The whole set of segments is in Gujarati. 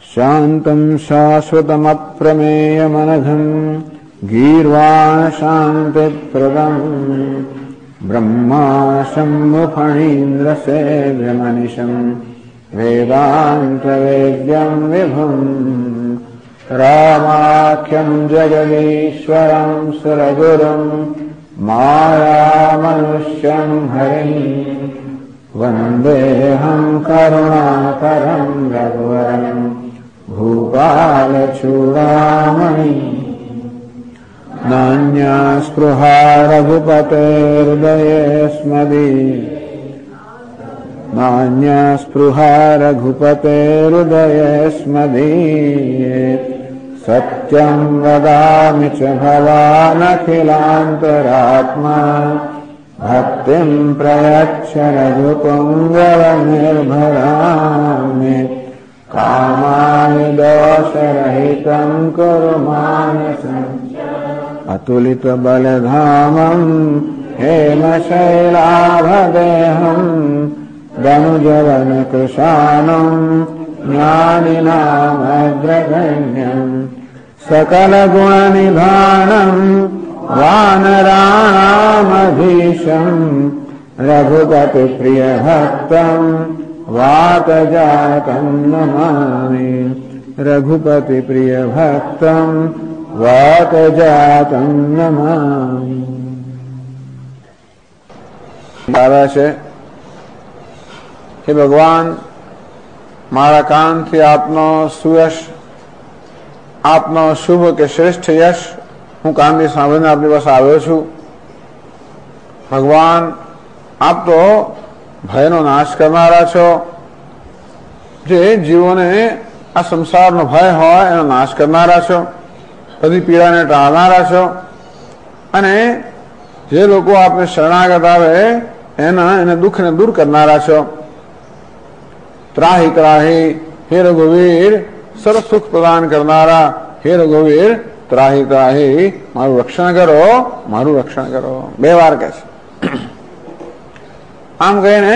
શાંતમ શાશ્વતમપ્રમેયમનઘં ગીર્વાણ શાંતિપ્રદં બ્રહ્મા શંભુફણીન્દ્ર સેવ્યમનિશં વેદાંતવેદ્યં વિભું રામાખ્યં જગદીશ્વરં સુરગુરું માયામનુષ્યં હરિં વંદેહં કરુણાકરં રઘુવરં ભૂપાલચૂડામણિ નાન્યા સ્પૃહા રઘુપતેર્હૃદયે સ્મદીયે સત્યં વદામિ ચ ભવાનખિલાંતરાત્મા ભક્તિં પ્રયચ્છ રઘુપુંગવનિર્ભરામે કામાય દોષરહિतं કુરુ માનસં અતુલિત બલધામં હેમશૈલાભદેહં દનુજવન કૃશાનં જ્ઞાનિનામગ્રગણ્યં સકલ ગુણનિધાનં વાનરાણામધીશં રઘુપતિ પ્રિયભક્તં વાતજાતં નમામિ રઘુપતિ પ્રિયભક્તં વાતજાતં નમામિ. આવે છે હે ભગવાન, મારા કાનથી આપનો સુયશ, આપનો શુભ કે શ્રેષ્ઠ યશ હું કાનથી સાંભળીને આપની પાસે આવ્યો છું. ભગવાન, આપ તો ભયનો નાશ કરનારા છો. જે જીવોને આ સંસારનો ભય હોય એનો નાશ કરનારા છો, બધી પીડાને ટાળનારા છો, અને જે લોકો આપને શરણાગત આવે એને દુઃખને દૂર કરનારા છો. ત્રાહી ત્રાહી હે રઘુવીર, સર્વ સુખ પ્રદાન કરનારા હે રઘુવીર, ત્રાહી ત્રાહી મારું રક્ષણ કરો, મારું રક્ષણ કરો. બે વાર કહે છે. આમ કહીને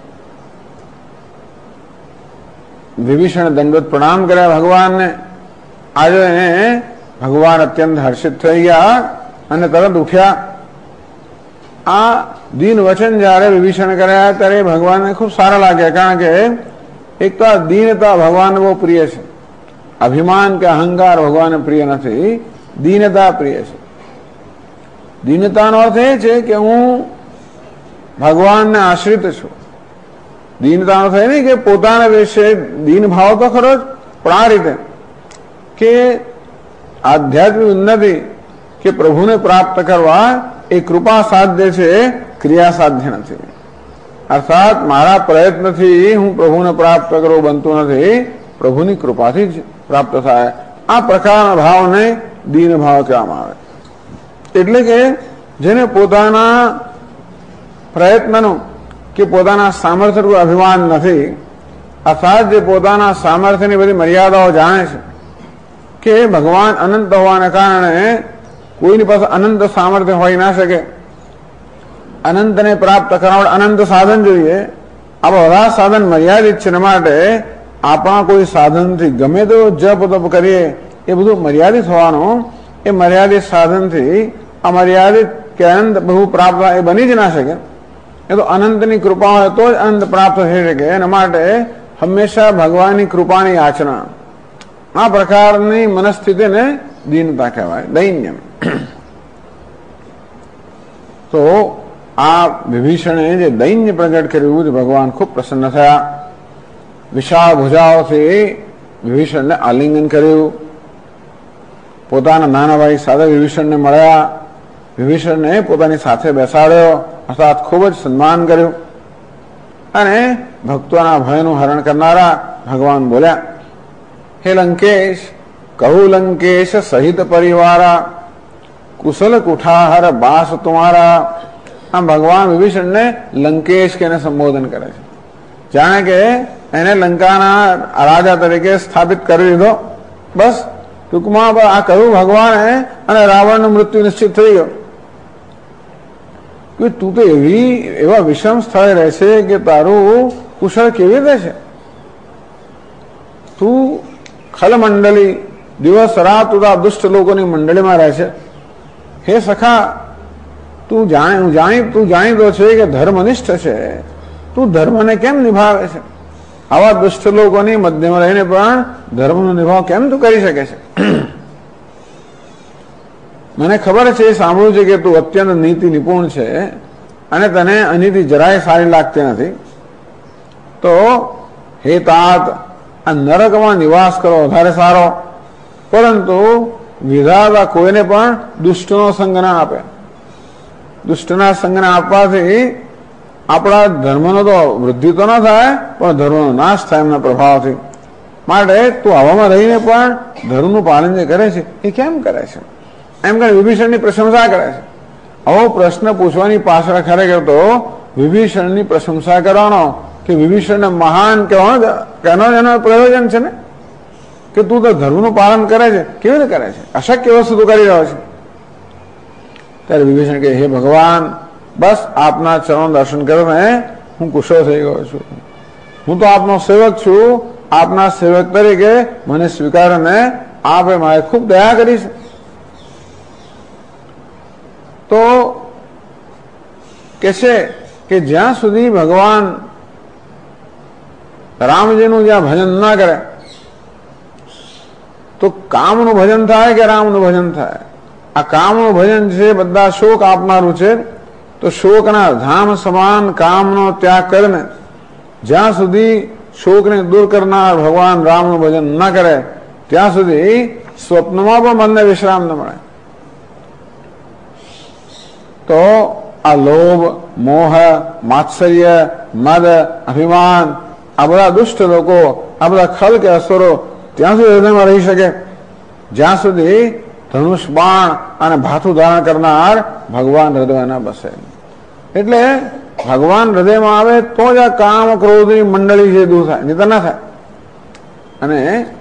વિભીષણ દંડવત પ્રણામ કર્યા ભગવાનને. આજે ભગવાન અત્યંત હર્ષિત થઈ ગયા અને તરત ઉઠ્યા. આ દીન વચન જયારે વિભીષણ કર્યા ત્યારે ભગવાનને ખૂબ સારા લાગ્યા, કારણ કે એક તો આ દીનતા ભગવાનને બહુ પ્રિય છે. અભિમાન કે અહંકાર ભગવાનને પ્રિય નથી, દીનતા પ્રિય છે. દીનતાનો અર્થ એ છે કે હું ભગવાનને આશ્રિત છું. દીનતાનો અર્થ એ નહીં કે પોતાના વિશે દીન ભાવ તો ખરો જ, પણ આ રીતે કે આધ્યાત્મિક ઉન્નતિ કે પ્રભુને પ્રાપ્ત કરવા એ કૃપા સાધ્ય છે, ક્રિયા સાધ્ય નથી. અર્થાત મારા પ્રયત્નથી હું પ્રભુને પ્રાપ્ત કરવું બનતું નથી, પ્રભુની કૃપાથી જ પ્રાપ્ત થાય. આ પ્રકારના ભાવને દીન ભાવ કહેવામાં આવે. એટલે કે જેને પોતાના પ્રયત્નનું કે પોતાના સામર્થ્યનું અભિમાન નથી, અર્થાત જે પોતાના સામર્થ્યની બધી મર્યાદાઓ જાણે છે કે ભગવાન અનંત હોવાને કારણે કોઈની પાસે અનંત સામર્થ્ય હોઈ ના શકે. અનંતને પ્રાપ્ત કરવા માટે અનંત સાધન જોઈએ. આ બધા સાધન મર્યાદિત છે, માટે આપણા કોઈ સાધનથી ગમે તો જપ તપ કરીએ એ બધું મર્યાદિત હોવાનું. એ મર્યાદિત સાધનથી અમર્યાદિત કે અનંત બહુ પ્રાપ્ત એ બની જ ના શકે. એ તો અનંતની કૃપા હોય તો જ અનંત પ્રાપ્ત થઈ શકે. એના માટે હંમેશા ભગવાનની કૃપાની યાચના. આ પ્રકારની મનસ્થિતિને દીનતા કહેવાય, દૈન્ય. તો આ વિભીષણે જે દૈન્ય પ્રગટ કર્યું તે ભગવાન ખૂબ પ્રસન્ન થયા. વિશાળ ભુજાઓથી વિભીષણને આલિંગન કર્યું. પોતાના નાના ભાઈ સાથે વિભીષણને મળ્યા. વિભીષણને પોતાની સાથે બેસાડ્યો, અર્થાત ખૂબ જ સન્માન કર્યું. અને ભક્તોના ભયનું હરણ કરનારા ભગવાન બોલ્યા, હે લંકેશ, કહું લંકેશ સહિત પરિવારા, કુશલ કુઠાહર બાસ તુમારા. આમ ભગવાન વિભીષણને લંકેશ કે સંબોધન કરે છે, જાણે કે એને લંકાના રાજા તરીકે સ્થાપિત કરી દીધો. બસ ટૂંકમાં આ કહ્યું ભગવાને, અને રાવણનું મૃત્યુ નિશ્ચિત થઈ ગયો. કે તું તો એવા વિષમ સ્થળે રહેશે કે તારું કુશળ કેવી રીતે છે? તું ખલ મંડળી, દિવસ રાત તું આ દુષ્ટ લોકોની મંડળીમાં રહે છે. હે સખા, તું જાણીતો છે કે ધર્મનિષ્ઠ છે, તું ધર્મને કેમ નિભાવે છે? આવા દુષ્ટ લોકોની મધ્યમાં રહીને પણ ધર્મનો નિભાવ કેમ તું કરી શકે છે? મને ખબર છે, સાંભળ્યું છે કે તું અત્યંત નીતિ નિપુણ છે અને તને અનીતિ જરાય સારી લાગતી નથી. તો હે તાત, આ નરકમાં નિવાસ કરો વધારે સારો, પરંતુ વિધાતા કોઈને પણ દુષ્ટનો સંગ ના આપે. દુષ્ટના સંગને આપવાથી આપણા ધર્મનો તો વૃદ્ધિ તો ના થાય, પણ ધર્મનો નાશ થાય એમના પ્રભાવથી. માટે તું આવામાં રહીને પણ ધર્મનું પાલન જે કરે છે એ કેમ કરે છે? એમ કરીને વિભીષણની પ્રશંસા કરે છે. આવો પ્રશ્ન પૂછવાની પાછળ ખરેખર તો વિભીષણની પ્રશંસા કરવાનો કે વિભીષણને મહાન કહેવાનો એનો પ્રયોજન છે ને, કે તું તો ધર્મનું પાલન કરે છે. કેવી રીતે કરે છે? અશક્ય વસ્તુ તું કરી રહ્યો છે. ત્યારે વિભીષણ કહે, હે ભગવાન, બસ આપના ચરણ દર્શન કરીને હું કુશળ થઈ ગયો છું. હું તો આપનો સેવક છું. આપના સેવક તરીકે મને સ્વીકારીને આપે મારે ખૂબ દયા કરી છે. તો કે છે કે જ્યાં સુધી ભગવાન રામજીનું જ્યાં ભજન ના કરે તો કામનું ભજન થાય કે રામનું ભજન થાય? આ કામનું ભજન છે બધા શોક આપનારું છે. તો શોકના ધામ સમાન કામનો ત્યાગ કરીને જ્યાં સુધી શોકને દૂર કરનાર ભગવાન રામનું ભજન ન કરે ત્યાં સુધી સ્વપ્નમાં પણ મનને વિશ્રામ ન મળે. તો આ લોભ, મોહ, માત્સર્ય, મદ, અભિમાન, આ બધા દુષ્ટ લોકો, આ બધા ખલ કે અસુરો ત્યાં સુધી હૃદયમાં રહી શકે જ્યાં સુધી ધનુષ, બાણ અને ભાથું ધારણ કરનાર ભગવાન હૃદયમાં ના બસે. એટલે ભગવાન હૃદયમાં આવે તો જ આ કામ ક્રોધની મંડળી જે દૂર થાય, નહીં તો ના થાય. અને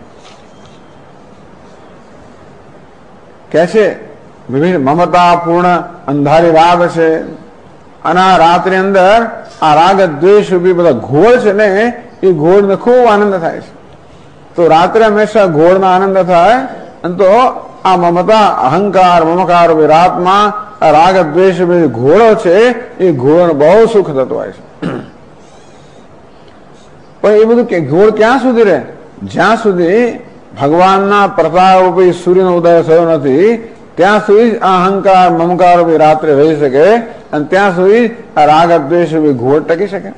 કે છે મમતા પૂર્ણ અંધારી રાત છે અને આ રાતની અંદર આ રાગ દ્વેષ રૂપી બધા ઘોળ છે ને એ ઘોળને ખૂબ આનંદ થાય છે. તો રાત્રે હંમેશા ઘોળના આનંદ થાય અને તો આ મમતા, અહંકાર, મમકાર રાતમાં આ રાગ દ્વેષ ઘોળો છે એ ઘોળ બહુ સુખ થતું હોય છે. પણ એ બધું ઘોળ ક્યાં સુધી રહે? જ્યાં સુધી ભગવાનના પ્રતાપ રૂપી સૂર્યનો ઉદય થયો નથી ત્યાં સુધી આ અહંકાર, મમકાર રૂપી રાત્રે રહી શકે અને ત્યાં સુધી આ રાગ દ્વેષ રૂપી ઘોળ ટકી શકે.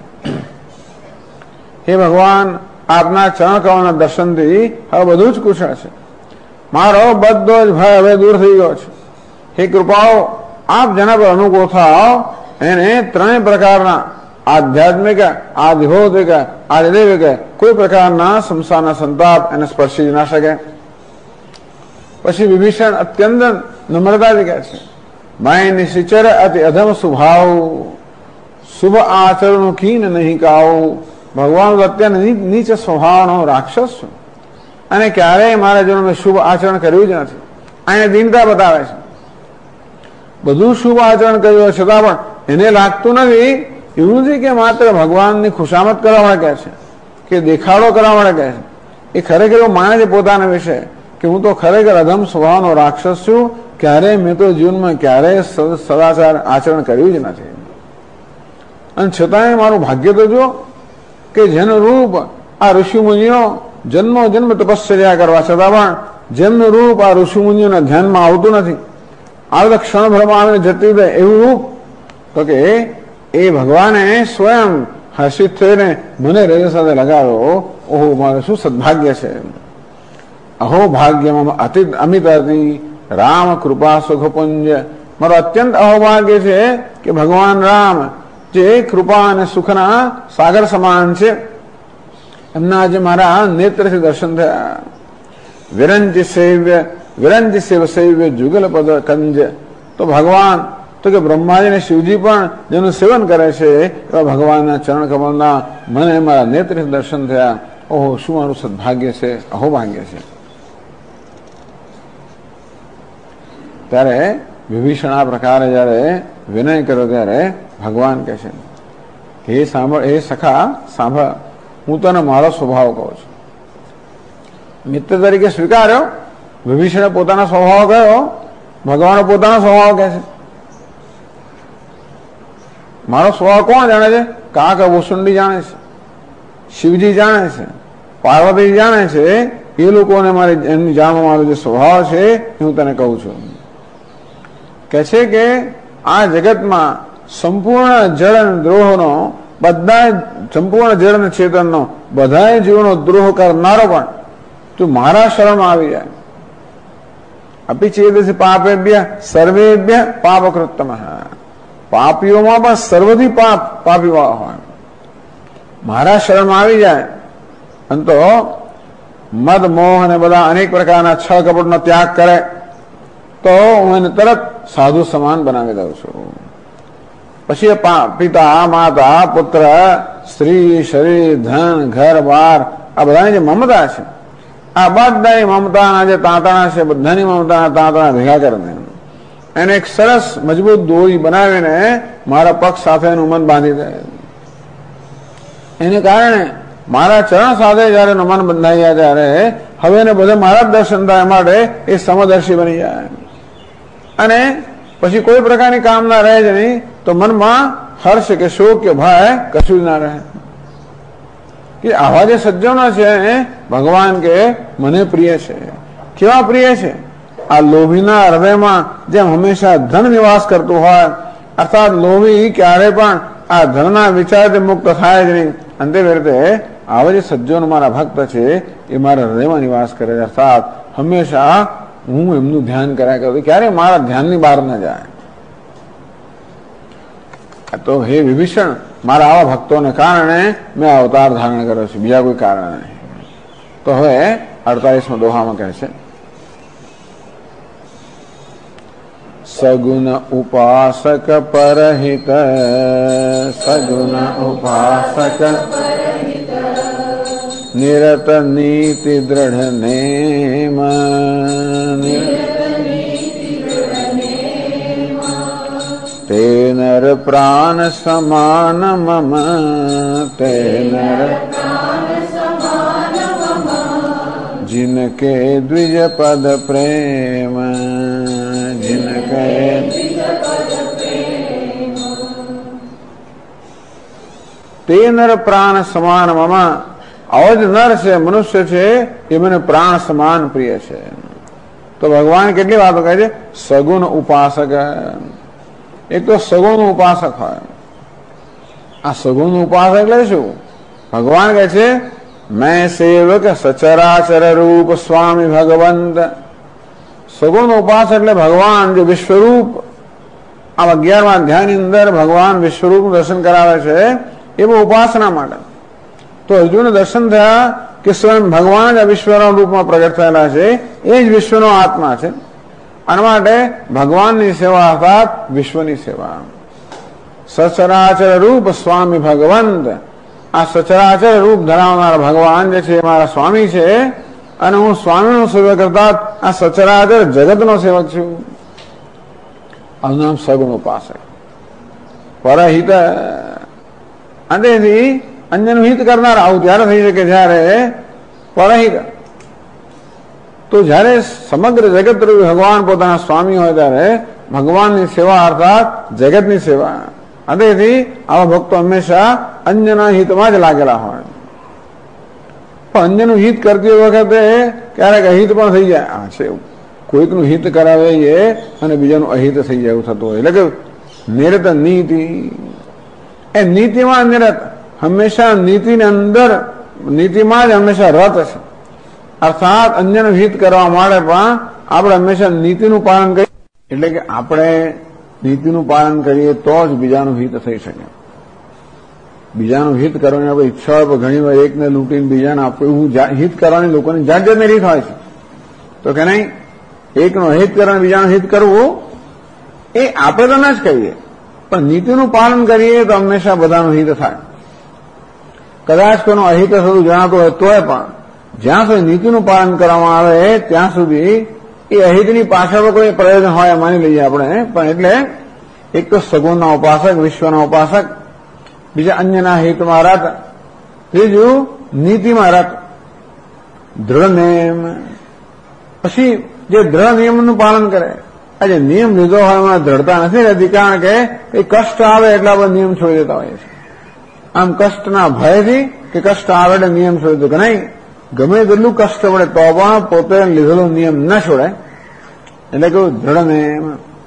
હે ભગવાન, આપના ચરણ કમળના દર્શનથી હવે બધું જ કુશળ છે. મારો બધો જ ભય હવે દૂર થઈ ગયો છે. હે કૃપાઓ, આપ જેના પર અનુકૂળ થાઓ એને ત્રણેય પ્રકારના આધ્યાત્મિક, આધિભૌતિક, આધિદૈવિક કોઈ પ્રકારના સંસારના સંતાપ એને સ્પર્શી ના શકે. પછી વિભીષણ અત્યંત નમ્રતાથી કહે છે, માય નિશિચર અતિ અધમ સ્વભાવ, શુભ આચરણ કીન નહીં કાવ. ભગવાન અત્યંત નીચ સ્વભાવનો રાક્ષસ છું અને ક્યારેય મારા જીવનમાં શુભ આચરણ કર્યું જ નથી. અહીંયા દીનતા બતાવે છે. બધું શુભ આચરણ કર્યું છતાં પણ એને લાગતું નથી એવું નથી કે માત્ર ભગવાનની ખુશામત કરવા માટે કહે છે કે દેખાડો કરવા માટે કહે છે. એ ખરેખર એવું માને છે પોતાના વિશે કે હું તો ખરેખર અધમ સ્વભાવનો રાક્ષસ છું. ક્યારેય મેં તો જીવનમાં ક્યારેય સદાચાર આચરણ કર્યું જ નથી. અને છતાંય મારું ભાગ્ય તો જો કે જેનું રૂપ આ ઋષિમુનિઓ જન્મો જન્મ તપશ્ચર્યા કરવા છતાં પણ જેમનું રૂપ આ ઋષિમુનિઓના ધ્યાનમાં આવતું નથી, આ ક્ષણભરમાં આવીને જતી રહે એવું રૂપ, તો કે એ ભગવાને સ્વયં હર્ષિત થઈને મને હૃદય સાથે લગાવ્યો. ઓહો, મારું શું સદભાગ્ય છે! અહો ભાગ્યમાં અમિત રામ કૃપા સુખપુંજ. મારો અત્યંત અહોભાગ્ય છે કે ભગવાન રામ જે કૃપા અને સુખના સાગર સમાન છે એમના આજે મારા નેત્રથી દર્શન થયા. વિરંજી સેવ સૈવ્ય જુગલ પદ કંજ. તો ભગવાન તો કે બ્રહ્માજી અને શિવજી પણ જેનું સેવન કરે છે એવા ભગવાનના ચરણ કમળના મને મારા નેત્રથી દર્શન થયા. ઓહો, શું મારું સદભાગ્ય છે, અહોભાગ્ય છે. ત્યારે વિભીષણ આ પ્રકારે જયારે વિનય કર્યો ત્યારે ભગવાન કહે છે, હે સાંભળ, હે સખા સાંભળ, હું તને મારો સ્વભાવ કહું છું. મિત્ર તરીકે સ્વીકાર્યો. વિભીષણે પોતાનો સ્વભાવ કયો, ભગવાન પોતાનો સ્વભાવ કહે છે. મારો સ્વભાવ કોણ જાણે છે? કાક ભૂષુંડી જાણે છે, શિવજી જાણે છે, પાર્વતી જાણે છે. એ લોકોને મારે એમની જાણવા મારો જે સ્વભાવ છે એ હું તને કહું છું. કહે છે કે આ જગતમાં સંપૂર્ણ જળ અને દ્રોહનો, બધા સંપૂર્ણ જળ અને ચેતનનો, બધા જીવનો દ્રોહ કરનારો પણ તું મારા શરણમાં આવી જાય. અપી ચેદસી પાપેભ્ય સર્વેભ્ય પાપકૃત્તમ. પાપીઓમાં પણ સર્વથી પાપી હોય. મારા શરણમાં આવી જાય અને તો મદ મોહ અને બધા અનેક પ્રકારના છળ કપટનો ત્યાગ કરે તો હું એને તરત સાધુ સમાન બનાવી દઉં છું. પછી પિતા, માતા, પુત્ર, સ્ત્રી, શરીર, ધન, ઘર બાર, આ બધાની જે મમતા છે, આ બધાની મમતાના જે તાંતણા છે, બધાની મમતાના તાંતણા ભેગા કરીને એને એક સરસ મજબૂત દોરી બનાવીને મારા પગ સાથેનું મન બાંધી દે. એને કારણે મારા ચરણ સાથે જયારે મન બંધાઈ જાય ત્યારે હવે એને બધે મારા જ દર્શન થાય માટે એ સમદર્શી બની જાય અને પછી કોઈ પ્રકારની કામના રહે જ નહીં. તો મનમાં હર્ષ કે શોક કે ભય કશું જ ના રહે. કે આવા જે સજ્જનો છે ભગવાન કે મને પ્રિય છે. કેવા પ્રિય છે? આ લોભીના હૃદયમાં જેમ હંમેશા ધન નિવાસ કરતું હોય, અર્થાત લોભી ક્યારે પણ આ ધનના વિચારથી મુક્ત થાય જ નહીં. અંતે રીતે આવા જે સજ્જનો મારા ભક્ત છે એ મારા હૃદયમાં નિવાસ કરે છે. અર્થાત હંમેશા હું એમનું ધ્યાન કર્યા કરું, ક્યારે મારા ધ્યાનની બહાર ન જાય. તો હે વિભીષણ, મારા આવા ભક્તોને કારણે મેં અવતાર ધારણ કર્યો છે, બીજા કોઈ કારણ નહીં. તો હવે 48મા દોહામાં કહે છે, સગુણ ઉપાસક પરહિત, સગુણ ઉપાસક નિરત નીતિ દ્રઢ નેમ, તે નર પ્રાણ સમાન મમ, તે નર जिनके द्विज पद प्रेम, जिनके તે નર પ્રાણ સમાન મમ. આવો જ નર છે, મનુષ્ય છે, એ મને પ્રાણ સમાન પ્રિય છે. તો ભગવાન કેટલી વાતો કહે છે? સગુણ ઉપાસક. એક તો સગુણ ઉપાસક હોય. આ સગુણ ઉપાસક એટલે શું? ભગવાન કહે છે मैं सेवक सचराचर रूप स्वामी भगवंत. सगुण उपासक એટલે ભગવાન જે વિશ્વરૂપ, આ 11મા અધ્યાયની અંદર ભગવાન વિશ્વરૂપનું દર્શન કરાવે છે એ બહુ ઉપાસના માટે. તો અર્જુનને દર્શન થયા કે સ્વયં ભગવાન જ વિશ્વના રૂપમાં પ્રગટ થયેલા છે, એ જ વિશ્વનો આત્મા છે. આના માટે ભગવાનની સેવા અર્થાત વિશ્વની સેવા. સચરાચર રૂપ સ્વામી ભગવંત. આ સચરાચર રૂપ ધરાવનાર ભગવાન જે છે મારા સ્વામી છે અને હું સ્વામીનો સેવક અર્થાત આ સચરાચર જગતનો સેવક છું. આનું નામ સગુણ ઉપાસક. પરહિત, અંતેથી અન્યનું હિત કરનાર. આવું ત્યારે થઈ શકે જયારે પરહિત, તો જયારે સમગ્ર જગત રૂપી ભગવાન પોતાના સ્વામી હોય ત્યારે ભગવાનની સેવા અર્થાત જગતની સેવા. તેથી આવા ભક્તો હંમેશા અન્યના હિતમાં જ લાગેલા હોય. પણ અન્યનું હિત કરતી વખતે ક્યારેક અહિત પણ થઈ જાય. આ છે કોઈકનું હિત કરાવે અને બીજાનું અહિત થઈ જાય એવું થતું હોય. એટલે કે નિરત નીતિ, એ નીતિમાં નિરત, હંમેશા નીતિની અંદર, નીતિમાં જ હંમેશા રત છે. અર્થાત અન્યનું હિત કરવા માટે પણ આપણે હંમેશા નીતિનું પાલન કરીએ. એટલે કે આપણે નીતિનું પાલન કરીએ તો જ બીજાનું હિત થઈ શકે. બીજાનું હિત કરવાની આપણે ઈચ્છા હોય, પણ ઘણી વાર એકને લૂંટીને બીજાને આપવું, એવું હિત કરવાની લોકોની જાત જાતની રીત હોય છે. તો કે નહીં, એકનું અહિત કરવાનું બીજાનું હિત કરવું એ આપણે તો ના જ કહીએ, પણ નીતિનું પાલન કરીએ તો હંમેશા બધાનું હિત થાય. કદાચ કોઈનું અહિત થતું જણાતું હોય તોય પણ જ્યાં સુધી નીતિનું પાલન કરવામાં આવે ત્યાં સુધી એ અહિતની પાછળ કોઈ પ્રયોજન હોય માની લઈએ આપણે. પણ એટલે એક તો સગુણના ઉપાસક, વિશ્વના ઉપાસક, બીજા અન્યના હિતમાં રત, ત્રીજું નીતિમાં રત. દ્રઢ નિયમ. પછી જે દ્રઢ નિયમનું પાલન કરે. આજે નિયમ લીધો હોય એમાં દ્રઢતા નથી રહેતી, કારણ કે એ કષ્ટ આવે એટલા બધા નિયમ છોડી દેતા હોય છે. આમ કષ્ટના ભયથી કે કષ્ટ આવે એટલે નિયમ છોડી દો કે નહીં, ગમે તેટલું કષ્ટ પડે તો પણ પોતે લીધેલો નિયમ ન છોડાય. એટલે કેવું દ્રઢ નિયમ.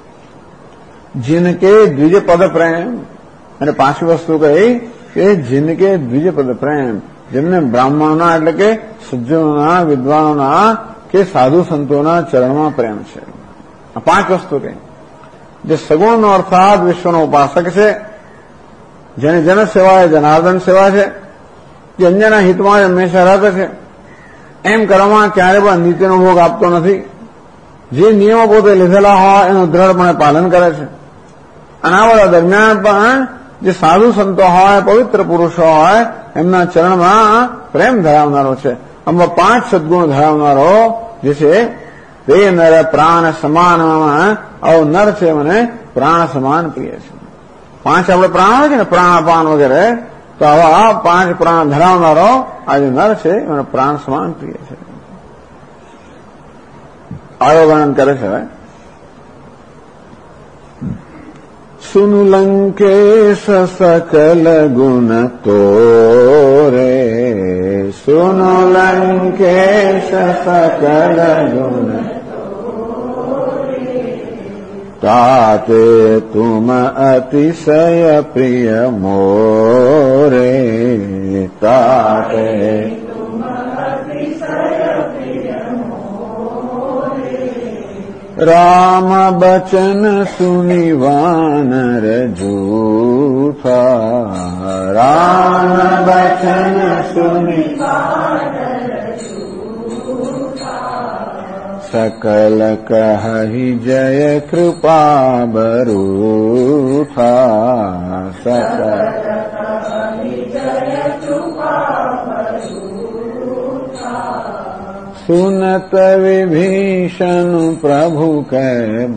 જિનકે દ્વિજ પદ પ્રેમ. અને પાછી વસ્તુ કહી કે જિનકે દ્વિજ પદ પ્રેમ, જેમને બ્રાહ્મણોના એટલે કે સજ્જનોના, વિદ્વાનોના કે સાધુ સંતોના ચરણમાં પ્રેમ છે. આ 5 વસ્તુ કહી. જે સગુણનો અર્થાત વિશ્વનો ઉપાસક છે, જેની જન સેવા એ જનાર્દન સેવા છે, જે અન્યના હિતમાં હંમેશા રત છે, એમ કરવામાં ક્યારે પણ નીતિનો ભોગ આપતો નથી, જે નિયમો પોતે લીધેલા હોય એનું દ્રઢપણે પાલન કરે છે, અને આ બધા દરમિયાન પણ જે સાધુ સંતો હોય, પવિત્ર પુરુષો હોય, એમના ચરણમાં પ્રેમ ધરાવનારો છે. આમાં 5 સદગુણ ધરાવનારો જે છે તે નર પ્રાણ સમાનમાં આવો નર છે, મને પ્રાણ સમાન પ્રિય છે. 5 આપણે પ્રાણ હોય છે ને, પ્રાણાપાન વગેરે, તો આવા 5 પ્રાણ ધરાવનારો આ જે નર છે મને પ્રાણ સમાન પ્રિય છે. આયો વર્ણન કરે છે. સુનુ લંકેશ સકલ ગુણ તોરે, સુનુ લંકેશ સકલ ગુણ તાતે તુમ અતિશય પ્રિય મોરે, તાતે राम बचन सुनि वानर जूठा, राम बचन सुनि सकल कहहि जय कृपा बरूठा, सकल सुनत विभीषण प्रभु कै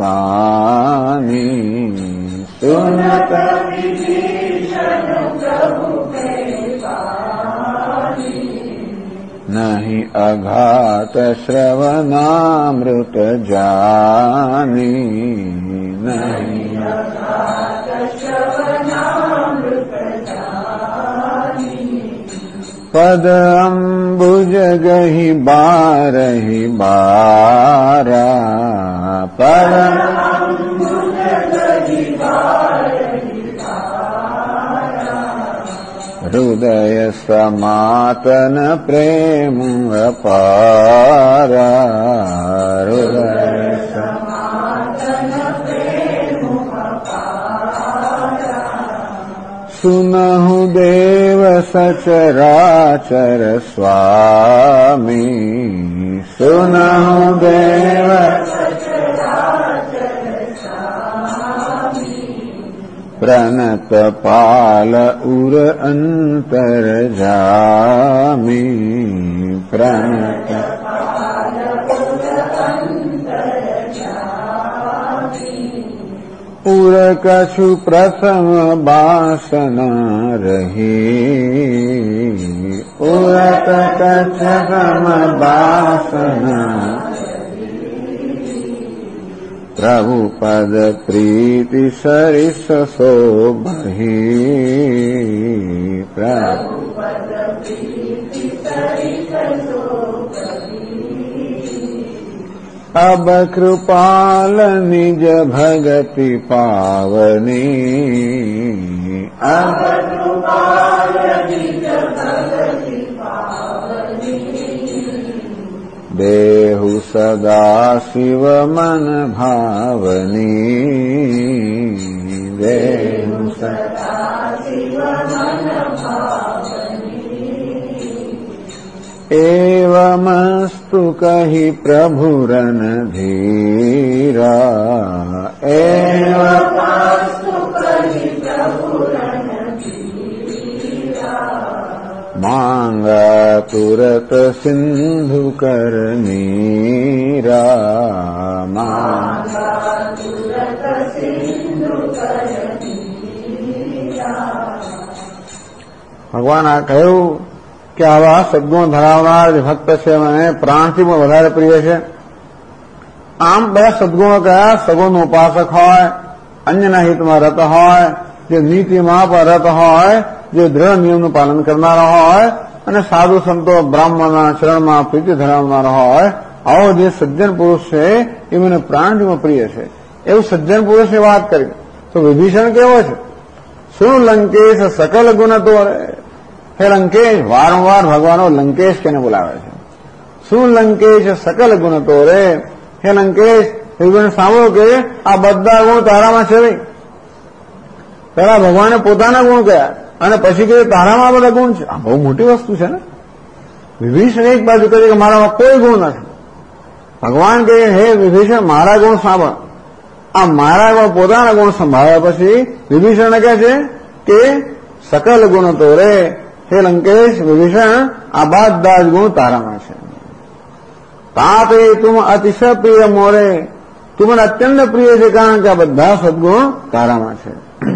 बानी, सुनत विभीषण प्रभु कै बानी, नहीं अघात श्रवणामृत जानी, नहीं अघात श्रवणामृत जानी, पद अम्बुज गहि बारहि बारा, पद अम्बुज गहि बारहि बारा, हृदय समातन प्रेम अपारा, हृदय समातन प्रेम अपारा, सुनहु देव सचराचर स्वामी, सुनहु देव सचराचर स्वामी, प्रणत पाल उर अंतर जामी, प्रणत पाल उर अंतर जामी, उर कछु प्रथम बासना रही, उरत कछम बासना, प्रभु पद प्रीति सरिस शोभहि, प्रभु पद प्रीति सरिस शोभहि, अब कृपाल निज भगति पावनी, अब कृपाल निज भगति पावनी, देहु सदा शिव मन भावनी, देहु सदा शिव मन भावनी, एवमस्तु कहि प्रभु रणधीरा, एवमस्तु कहि प्रभु रणधीरा, मांगा तुरत सिंधु कर नीरा, मांगा तुरत सिंधु कर नीरा. ભગવાન આ કહ્યું કે આવા સદગુણ ધરાવનાર જે ભક્ત છે મને પ્રાણથી પણ વધારે પ્રિય છે. આમ બધા સદગુણો કયા? સગુણ ઉપાસક હોય, અન્યના હિતમાં રત હોય, જે નીતિમાં પણ રત હોય, જે દ્રઢ નિયમનું પાલન કરનારા હોય અને સાધુ સંતો બ્રાહ્મણના ચરણમાં પ્રીતિ ધરાવનારા હોય, આવો જે સજ્જન પુરુષ છે એ મને પ્રાણથી પ્રિય છે. એવું સજ્જન પુરુષની વાત કરી. તો વિભીષણ કેવો છે? શું લંકેશ સકલ ગુણ તો હે લંકેશ, વારંવાર ભગવાનો લંકેશ કેને બોલાવે છે? શું લંકેશ સકલ ગુણ તો રે, હે લંકેશ વિભીષણ સાંભળો કે આ બધા ગુણ તારામાં છે. ભાઈ પેલા ભગવાને પોતાના ગુણ કયા અને પછી કે તારામાં બધા ગુણ છે. આ બહુ મોટી વસ્તુ છે ને. વિભીષણ એક બાજુ કહે કે મારામાં કોઈ ગુણ નથી. ભગવાન કહે હે વિભીષણ મારા ગુણ સાંભળ. આ મારા ગુણ પોતાના ગુણ સંભાળ્યા પછી વિભીષણ કહે છે કે સકલ ગુણ તો રે, હે લંકેશ વિભીષણ આ બધા જ ગુણ તારામાં છે. તાતે તુમ અતિશય પ્રિય મોરે, તું મને અત્યંત પ્રિય છે કારણ કે આ બધા સદગુણ તારામાં છે.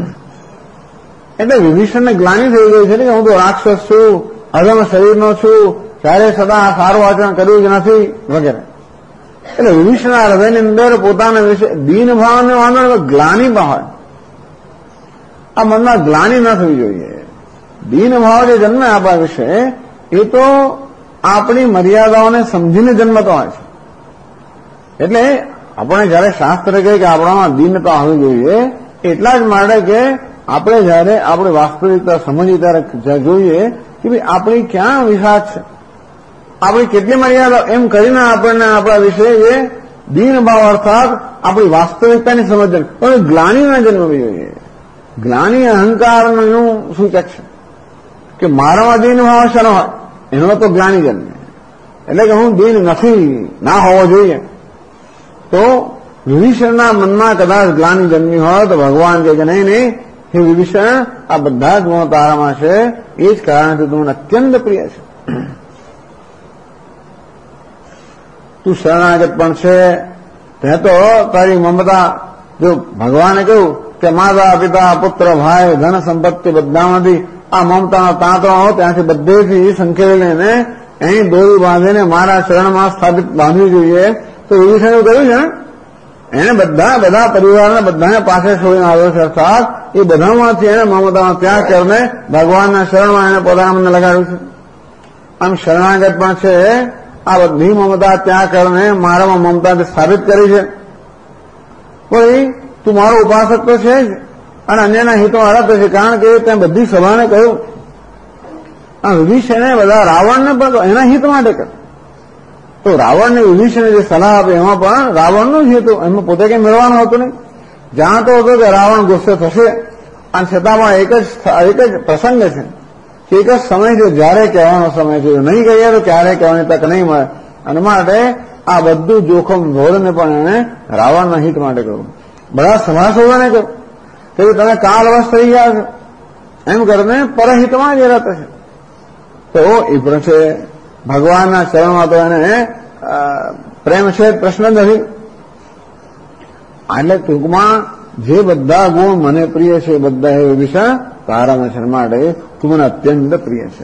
એટલે વિભીષણને ગ્લાનિ થઈ ગઈ છે કે હું તો રાક્ષસ છું, અધમ શરીરનો છું, ત્યારે સદા સારું આચરણ કર્યું જ નથી વગેરે. એટલે વિભીષણના હૃદયની અંદર પોતાના વિશે દીન ભાવને વાંધો ગ્લાનિ હોય. આ મનમાં ગ્લાનિ ન થવી જોઈએ. દીન ભાવ જે જન્મે આપણા વિશે એ તો આપણી મર્યાદાઓને સમજીને જન્મતો હોય છે. એટલે આપણે જયારે શાસ્ત્ર કહે કે આપણામાં દીનતા હોવી જોઈએ એટલા જ માટે કે આપણે જયારે આપણી વાસ્તવિકતા સમજી ત્યારે જોઈએ કે ભાઈ આપણી ક્યાં વિષાદ છે, આપણી કેટલી મર્યાદા, એમ કરીને આપણને આપણા વિશે એ દીન ભાવ અર્થાત આપણી વાસ્તવિકતાની સમજ પણ ગ્લાનિ ના જન્મવી જોઈએ. ગ્લાનિ અહંકારનું સૂચક છે કે મારામાં દીન ભાવ શનો હોય એનો તો ગ્લાનિ જન્મે. એટલે કે હું દીન નથી, ના હોવો જોઈએ. તો વિભીષણના મનમાં કદાચ ગ્લાનિ જન્મી હોય તો ભગવાન કહે કે નહીં નહીં હે વિભીષણ આ બધા જ ગુણો તારામાં છે, એ જ કારણથી તું મને અત્યંત પ્રિય છે. તું શરણાગત પણ છે, તે તો તારી મમતા, જો ભગવાને કહ્યું કે માતા પિતા પુત્ર ભાઈ ધન સંપત્તિ બધામાંથી આ મમતાનો તાંતણો ત્યાંથી બધેથી સંકેલી લઈને અહીં દોરી બાંધીને મારા શરણમાં સ્થાપિત બાંધવી જોઈએ. તો વિભીષણ એવું કહ્યું છે ને, એને બધા પરિવારને બધાને પાસે છોડીને આવ્યો છે. અર્થાત એ બધામાંથી એને મમતાનો ત્યાગ કરીને ભગવાનના શરણમાં એને પોતાના મને લગાડ્યું છે. આમ શરણાગત પણ છે, આ બધી મમતા ત્યાગ કરીને મારામાં મમતાથી સ્થાપિત કરી છે. કોઈ તું મારો ઉપાસક તો છે જ અને અન્યના હિતો હરત છે, કારણ કે ત્યાં બધી સભાને કહ્યું આ વિભીષણે બધા રાવણને પણ એના હિત માટે કહ્યું. તો રાવણને વિભીષણે જે સલાહ આપે એમાં પણ રાવણનું જ હતું, એમાં પોતે કંઈ મેળવાનું હતું નહીં. જાણતો હતો કે રાવણ ગુસ્સે થશે અને છતાં પણ એક જ પ્રસંગ છે, એક જ સમય છે જ્યારે કહેવાનો સમય છે, નહીં કહીએ તો ક્યારે કહેવાની તક નહીં મળે. અને માટે આ બધું જોખમ ધોરણે પણ એને રાવણના હિત માટે કહ્યું. બધા સભાસદોને કહ્યું કે તમે કાલવશ થઈ ગયા છો એમ કરીને પરહિતમાં જ રત છે. તો એ પણ છે ભગવાનના ચરણમાં તો એને પ્રેમ છે, પ્રશ્ન નથી. એટલે ટૂંકમાં જે બધા ગુણ મને પ્રિય છે બધા એ વિષય તારામાં છે, માટે તું મને અત્યંત પ્રિય છે.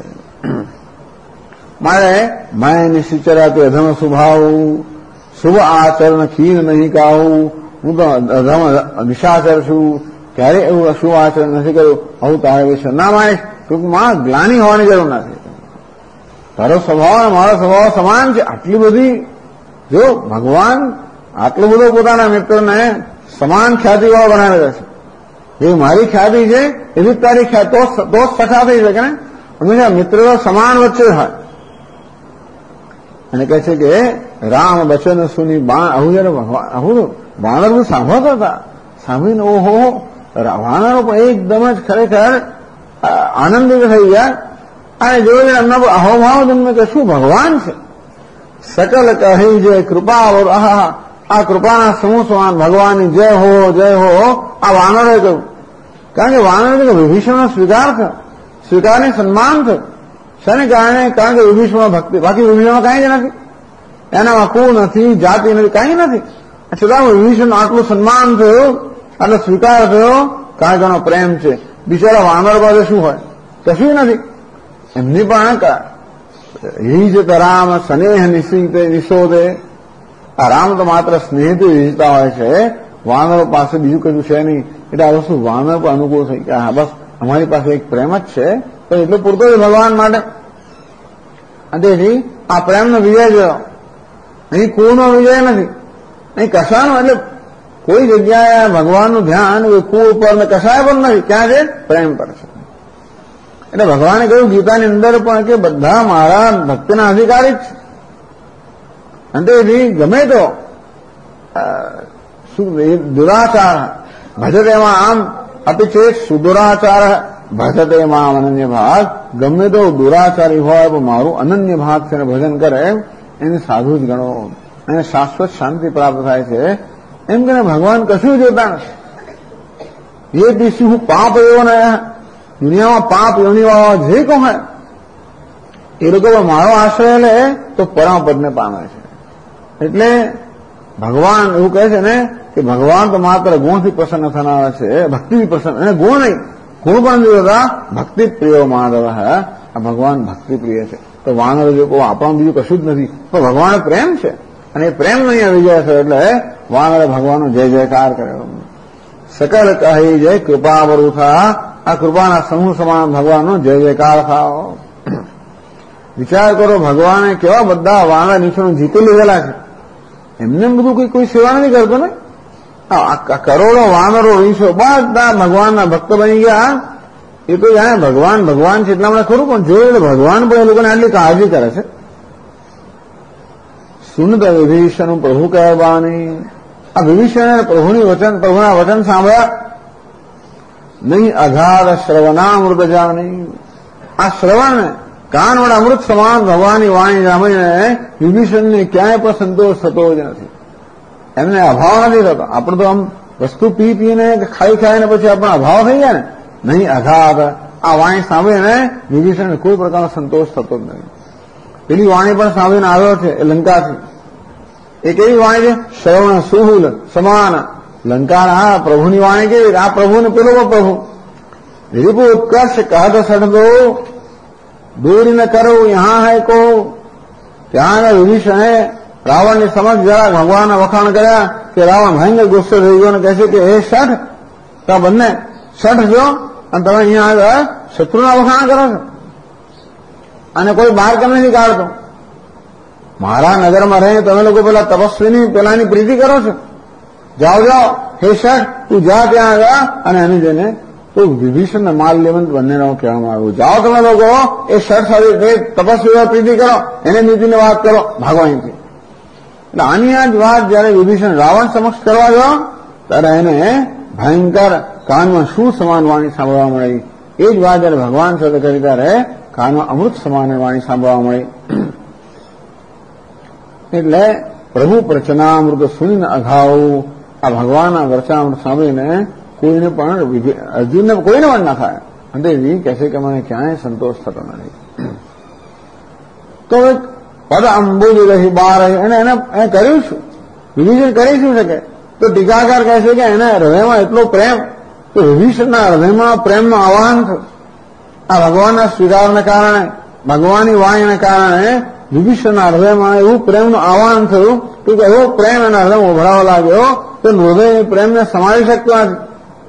મારે મેં નિશ્ચરાતું અધમ સ્વભાવ શુભ આચરણ ખીન નહીં કાવું. હું તો અધમ નિશાચર છું, ક્યારે એવું અશુભ આચરણ નથી કર્યું. આવું તારે વિશે ના માનીશ. ટૂંકમાં ગ્લાનિ હોવાની જરૂર નથી. તારો સ્વભાવ અને મારો સ્વભાવ સમાન છે. આટલી બધી જો ભગવાન આટલું બધું પોતાના મિત્રને સમાન ખ્યાતિવાળો બનાવેલા છે. જે મારી ખ્યાતિ છે એવી જ તારી ખ્યાતિ, તો સખા થઈ શકે ને. હંમેશા મિત્ર સમાન વચ્ચે હોય. અને કહે છે કે રામ બચન સુની આવું જયારે આવું વાનર બધું સાંભળતા હતા, સાંભળીને ઓહો વાનરો પણ એકદમ જ ખરેખર આનંદિત થઈ ગયા. અને જોયું એમના અહોભાવ જન્મે કે શું ભગવાન છે. સકલ કહી જય કૃપા, આ કૃપાના સમૂહ સમાન ભગવાનની જય હો આ વાનરોએ કહ્યું. કારણ કે વાનર વિભીષણનો સ્વીકાર થયો, સ્વીકારની સન્માન થયું. શાને કારણે? કારણ કે વિભીષણમાં ભક્તિ, બાકી વિભીષણમાં કાંઈ જ નથી, એનામાં કુળ નથી, જાતિ નથી, કાંઈ નથી. છતાં વિભીષણ આટલું સન્માન થયું, આટલો સ્વીકાર થયો કારણ કે એનો પ્રેમ છે. બિચારા વાનર પાસે શું હોય? કશું નથી. એમની પણ રામ સ્નેહ નિશોધે. આ રામ તો માત્ર સ્નેહથી રીઝતા હોય છે, વાનરો પાસે બીજું કશું છે નહીં. એટલે આ વસ્તુ વાનર પર અનુકૂળ થઈ કે હા બસ અમારી પાસે એક પ્રેમ જ છે, તો એટલું પૂરતો જ ભગવાન માટે. તેથી આ પ્રેમનો વિજય જોયો. અહીં કુળનો વિજય નથી, અહીં કશાનો. એટલે કોઈ જગ્યાએ ભગવાનનું ધ્યાન કુળ પર ને કશાય પર નથી. ક્યાં છે? પ્રેમ પર છે. એટલે ભગવાને કહ્યું ગીતાની અંદર પણ કે બધા મારા ભક્તિના અધિકારી જ છે. અને તેથી ગમે તો દુરાચાર ભજતે આમ અપી છે સુદુરાચાર ભજતે માં અનન્ય ભાગ. ગમે તો દુરાચારી હોય પણ મારું અનન્ય ભાગ છે ભજન કરે એને સાધુ જ ગણો, એને શાશ્વત શાંતિ પ્રાપ્ત થાય છે. એમ કે ભગવાન કશું જોતા નથી. એ દિવસે હું પાપ એવો ને દુનિયામાં પાપ યોની વાળા જે કહો એ લોકો મારો આશ્રય લે તો પરમપદને પામે છે. એટલે ભગવાન એવું કહે છે ને કે ભગવાન તો માત્ર ગુણથી પ્રસન્ન થનારા છે, ભક્તિથી પ્રસન્ન. અને ગુણ નહીં, ગુણ પણ નથી હોતા. ભક્તિ પ્રિય માધવ હે. આ ભગવાન ભક્તિ પ્રિય છે. તો વાનર જો આપણું બીજું કશું જ નથી, તો ભગવાન પ્રેમ છે. અને એ પ્રેમ નહીં વિજય છે. એટલે વાનરે ભગવાનનો જય જયકાર કર્યો. સકલ કહી જય કૃપા વરુથા. આ કૃપાના સમૂહ સમાન ભગવાનનો જય જયકાર થાઓ. વિચાર કરો, ભગવાને કેવા બધા વાનર નિશાનો જીતી લીધેલા છે. એમને બધું કોઈ સેવા નથી કરતો ને. કરોડો વાનરો વીસો બધા ભગવાનના ભક્ત બની ગયા. એ તો જાણે ભગવાન છે એટલા મને ખરું, પણ જોયું એટલે ભગવાન પણ એ લોકોને આટલી કાળજી કરે છે. સુનત વિભીષણ પ્રભુ કહેવાની. આ વિભીષણે પ્રભુના વચન સાંભળ્યા. નહીં અગાધ શ્રવણામૃત જાણી. આ શ્રવણ કાન વડા અમૃત સમાન ભગવાનની વાણી સાંભળીને વિભીષણને ક્યાંય પણ સંતોષ થતો જ નથી. એમને અભાવ નથી થતો. આપણે તો આમ વસ્તુ પીને ખાઈને પછી આપણને અભાવ થઈ જાય ને. નહીં અગાધ આ વાણી સાંભળીને વિભીષણને કોઈ પ્રકારનો સંતોષ થતો જ નથી. પેલી વાણી પણ સાંભળીને આવ્યો છે એ લંકાથી. એ કેવી વાણી છે? શ્રવણ સુહુલ સમાન. લંકાના પ્રભુની વાણી કેવી? આ પ્રભુને પેલો પ્રભુ. રીપુ ઉત્કર્ષ કહત સડદો દૂરી ન કરો યહાં હૈ કો. ત્યાં વિભીષણે રાવણની સમક્ષ જરા ભગવાનના વખાણ કર્યા કે રાવણ ભયંકર ગુસ્સો થઈ ગયો અને કહે છે કે હે શઠ, તો બંને શઠ જો અને તમે અહીંયા આગળ શત્રુના વખાણ કરો છો અને કોઈ બહાર કેમ નથી કાઢતો? મારા નગરમાં રહીને તમે લોકો પેલા તપસ્વીની પેલાની પ્રીતિ કરો છો. જાઓ હે શઠ, તું જા ત્યાં આગળ અને એને જઈને તો વિભીષણને માલ લેવંત બંનેનો કહેવામાં આવ્યું. જાઓ તમે લોકો એ શઠ સાથે તપસ્વી પ્રીતિ કરો, એને નીતિની વાત કરો, ભાગો અહીંથી. એટલે આની આ જ વાત જયારે વિભીષણ રાવણ સમક્ષ કરવા ગયો ત્યારે એને ભયંકર કાનમાં શું સમાન વાણી સાંભળવા મળી. એ જ વાત જયારે ભગવાન સાથે કરી ત્યારે કાનમાં અમૃત સમાન વાણી સાંભળવા મળી. એટલે પ્રભુ પ્રચનામૃત સુનીને અઘાઉ. આ ભગવાનના વર્ચનામૃત સાંભળીને કોઈને પણ અર્જુનને કોઈને પણ ના થાય. અને એ કહે છે કે મને ક્યાંય સંતોષ થતો નથી. તો પદ અંબુજ રહી બહાર એને કર્યું શું? વિભીષણ કરી શું શકે? તો ટીકાકાર કહે છે કે એના હૃદયમાં એટલો પ્રેમ, તો વિભીષણના હૃદયમાં પ્રેમનો આહવાન થયું. આ ભગવાનના સ્વીકારને કારણે, ભગવાનની વાણીને કારણે વિભીષણના હૃદયમાં એવું પ્રેમનું આહવાન થયું કે એવો પ્રેમ એના હૃદયમાં ઉભરાવા લાગ્યો તો હૃદય પ્રેમને સમાવી શકતો નથી.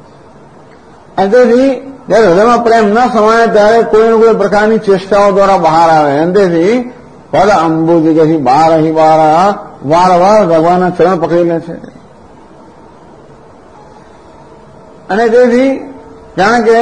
તેથી જયારે હૃદયમાં પ્રેમ ન સમાય ત્યારે કોઈને કોઈ પ્રકારની ચેષ્ટાઓ દ્વારા બહાર આવે. તેથી પદ અંબુજ કહી બાર અહીં બાર વારંવાર ભગવાનના ચરણ પકડી લે છે. અને તેથી જાણે કે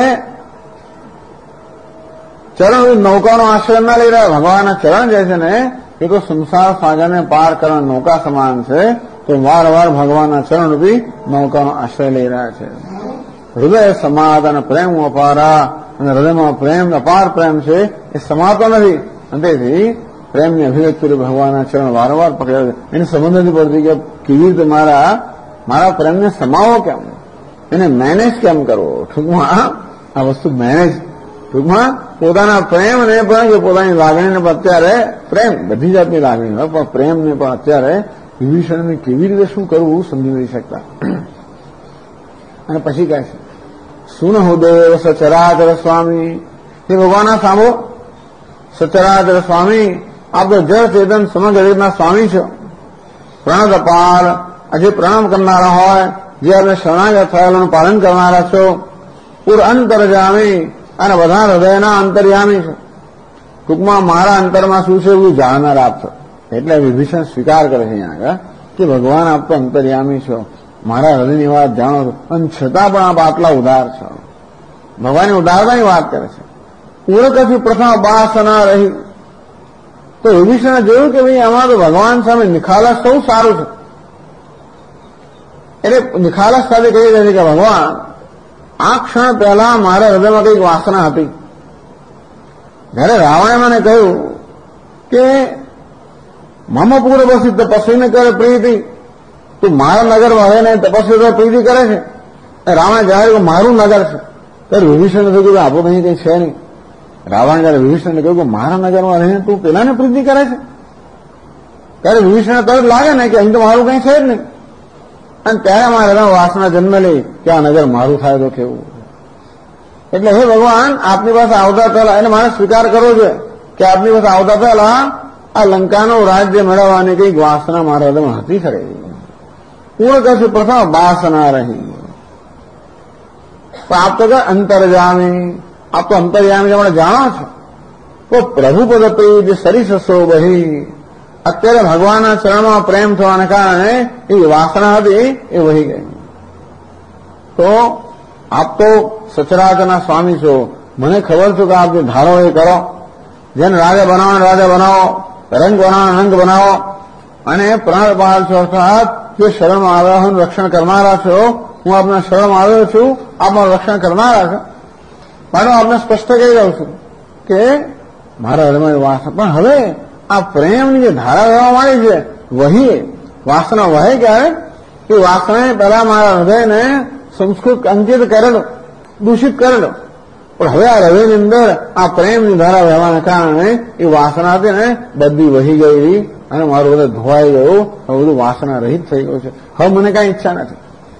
ચરણ નૌકાનો આશ્રય ના લઈ રહ્યા. ભગવાનના ચરણ જે છે ને એ તો સંસાર સાગરને પાર કરવા નૌકા સમાન છે. તો વારંવાર ભગવાનના ચરણ રૂપી નૌકાનો આશ્રય લઈ રહ્યા છે. હૃદય સમાધાન પ્રેમ અપારા. અને હૃદયમાં પ્રેમ અપાર પ્રેમ છે એ સમાતો નથી. અને તેથી પ્રેમની અભિવ્યક્તિ ભગવાનના ચરણ વારંવાર પકડ્યા છે. એને સંબંધ નથી પડતી કે કેવી રીતે મારા પ્રેમને સમાવો કેમ, એને મેનેજ કેમ કરવો. ટૂંકમાં આ વસ્તુ મેનેજ, ટૂંકમાં પોતાના પ્રેમને પણ કે પોતાની લાગણીને પણ અત્યારે પ્રેમ બધી જાતની લાગણી હોય પણ પ્રેમને પણ અત્યારે વિભીષણને કેવી રીતે શું કરવું સમજી નથી શકતા. અને પછી કહે છે સુનહુદેવ સચરાચર સ્વામી. એ ભગવાનના સાંભળો, સચરાચર સ્વામી, આપ તો જળ ચેતન સમગ્ર જગતના સ્વામી છો. પ્રણત અપાર, જે પ્રણામ કરનારા હોય, જે આપણે શરણાગત થયેલાનું પાલન કરનારા છો. પૂર અંતરજામી, અને બધા હૃદયના અંતર્યામી છો. ટૂંકમાં મારા અંતરમાં શું છે એવું જાણનાર આપ છો. એટલે વિભીષણ સ્વીકાર કરે છે અહીંયા આગળ કે ભગવાન આપ તો અંતર્યામી છો, મારા હૃદયની વાત જાણો છો, અને છતાં પણ આપ આટલા ઉદાર છો. ભગવાનની ઉદારતાની વાત કરે છે. ઉરકથી પ્રથમ ઉપાસના રહી. તો વિભીષણે જોયું કે ભાઈ આમાં તો ભગવાન સામે નિખાલસ સૌ સારું છે. એટલે નિખાલસ સાથે કહી રહે છે કે ભગવાન આ ક્ષણ પહેલા મારા હૃદયમાં કંઈક વાસના હતી. જયારે રાવણે મને કહ્યું કે મમ પૂર્વસી તપસ્વીને કરે પ્રીતિ, તું મારા નગરમાં રહે ને તપસ્વી તો પ્રીતિ કરે છે. રાવણે જાહેર કે મારું નગર છે. ત્યારે વિભીષણે કહ્યું કે આપણું અહીં કંઈ છે નહીં. રાવણ જયારે વિભીષણને કહ્યું કે મારા નગરમાં રહીને તું પેલાને પ્રીતિ કરે છે, ત્યારે વિભીષણ તરત લાગે ને કે અહીં તો મારું કંઈ છે જ નહીં. અને ત્યારે મારા વાસના જન્મ લે કે આ નગર મારું થાય તો કેવું. એટલે હે ભગવાન, આપની પાસે આવતા પહેલા એને મારે સ્વીકાર કરવો છે કે આપની પાસે આવતા પહેલા આ લંકાનું રાજ્ય મેળવવાની કંઈક વાસના મારા હૃદયમાં હતી ખરી. પૂર્ણ કરશે પ્રથમ વાસના રહી. તો આપ તો કે અંતરજામી, આપ તો અંતર્યામી આપણે જાણો છો. તો પ્રભુ પદપી જે સરીસસો બહી, અત્યારે ભગવાનના ચરણમાં પ્રેમ થવાને કારણે એ વાસના હતી એ વહી ગઈ. તો આપ તો સચરાચરના સ્વામી છો, મને ખબર છે કે આપ જે ધારો એ કરો. જેને રાજા બનાવો રાજા બનાવો, રંગ બનાવો રંગ બનાવો, અને પ્રાણપાલ છો, અર્થાત જે શરણમાં આવ્યા હું રક્ષણ કરનારા છો. હું આપના શરણમાં આવ્યો છું, આપ મારું રક્ષણ કરનારા છો. મારું આપને સ્પષ્ટ કહી દઉં છું કે મારા હૃદયમાં વાસના, પણ હવે આ પ્રેમની જે ધારા વહેવા માંડી છે વહી વાસના વહે ક્યારે કે વાસનાએ પહેલા મારા હૃદયને સંસ્કૃત અંકિત કરેલો, દૂષિત કરેલો. પણ હવે આ હૃદયની અંદર આ પ્રેમની ધારા વહેવાને કારણે એ વાસના હતી ને બધી વહી ગઈ અને મારું બધું ધોવાઈ ગયું. હવે બધું વાસના રહિત થઈ ગયું છે. હવે મને કઈ ઈચ્છા નથી.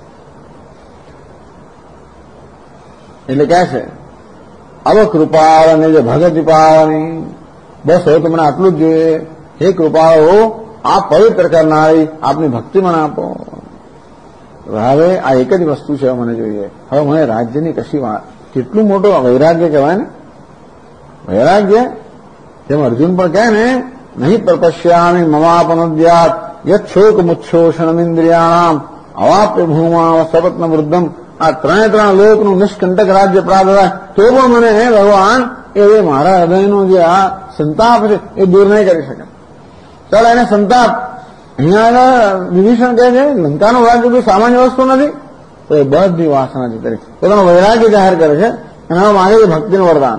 એટલે કહે છે હવે કૃપાળ અને જે ભગત પાવાની, બસ હવે તો મને આટલું જ જોઈએ. હે કૃપાળો, આ પવિત્ર કરનારી આપની ભક્તિ મને આપો. હવે આ એક જ વસ્તુ છે મને જોઈએ. હવે મને રાજ્યની કશી વાત, કેટલું મોટું વૈરાગ્ય કહેવાય ને. વૈરાગ્ય જેમ અર્જુન પણ કહે ને, નહીં તપસ્યામી મમાપનદ્યાત યચ્છોક મુચ્છોષણમિન્દ્રિયાણામ અવાપ્ય ભૂમા સપત્ન વૃદ્ધમ. આ ત્રણ લોકનું નિષ્કંટક રાજ્ય પ્રાપ્ત થાય તો પણ મને હે ભગવાન એ મારા હૃદયનો જે આ સંતાપ છે એ દૂર નહીં કરી શકે. ચાલો એને સંતાપ, અહીંયા વિભીષણ કહે છે લંકાનું રાજ્ય કોઈ સામાન્ય વસ્તુ નથી. તો એ બધી વાસના જતી રહી. પોતાનું વૈરાગ્ય જાહેર કરે છે અને હવે માગે છે ભક્તિનું વરદાન.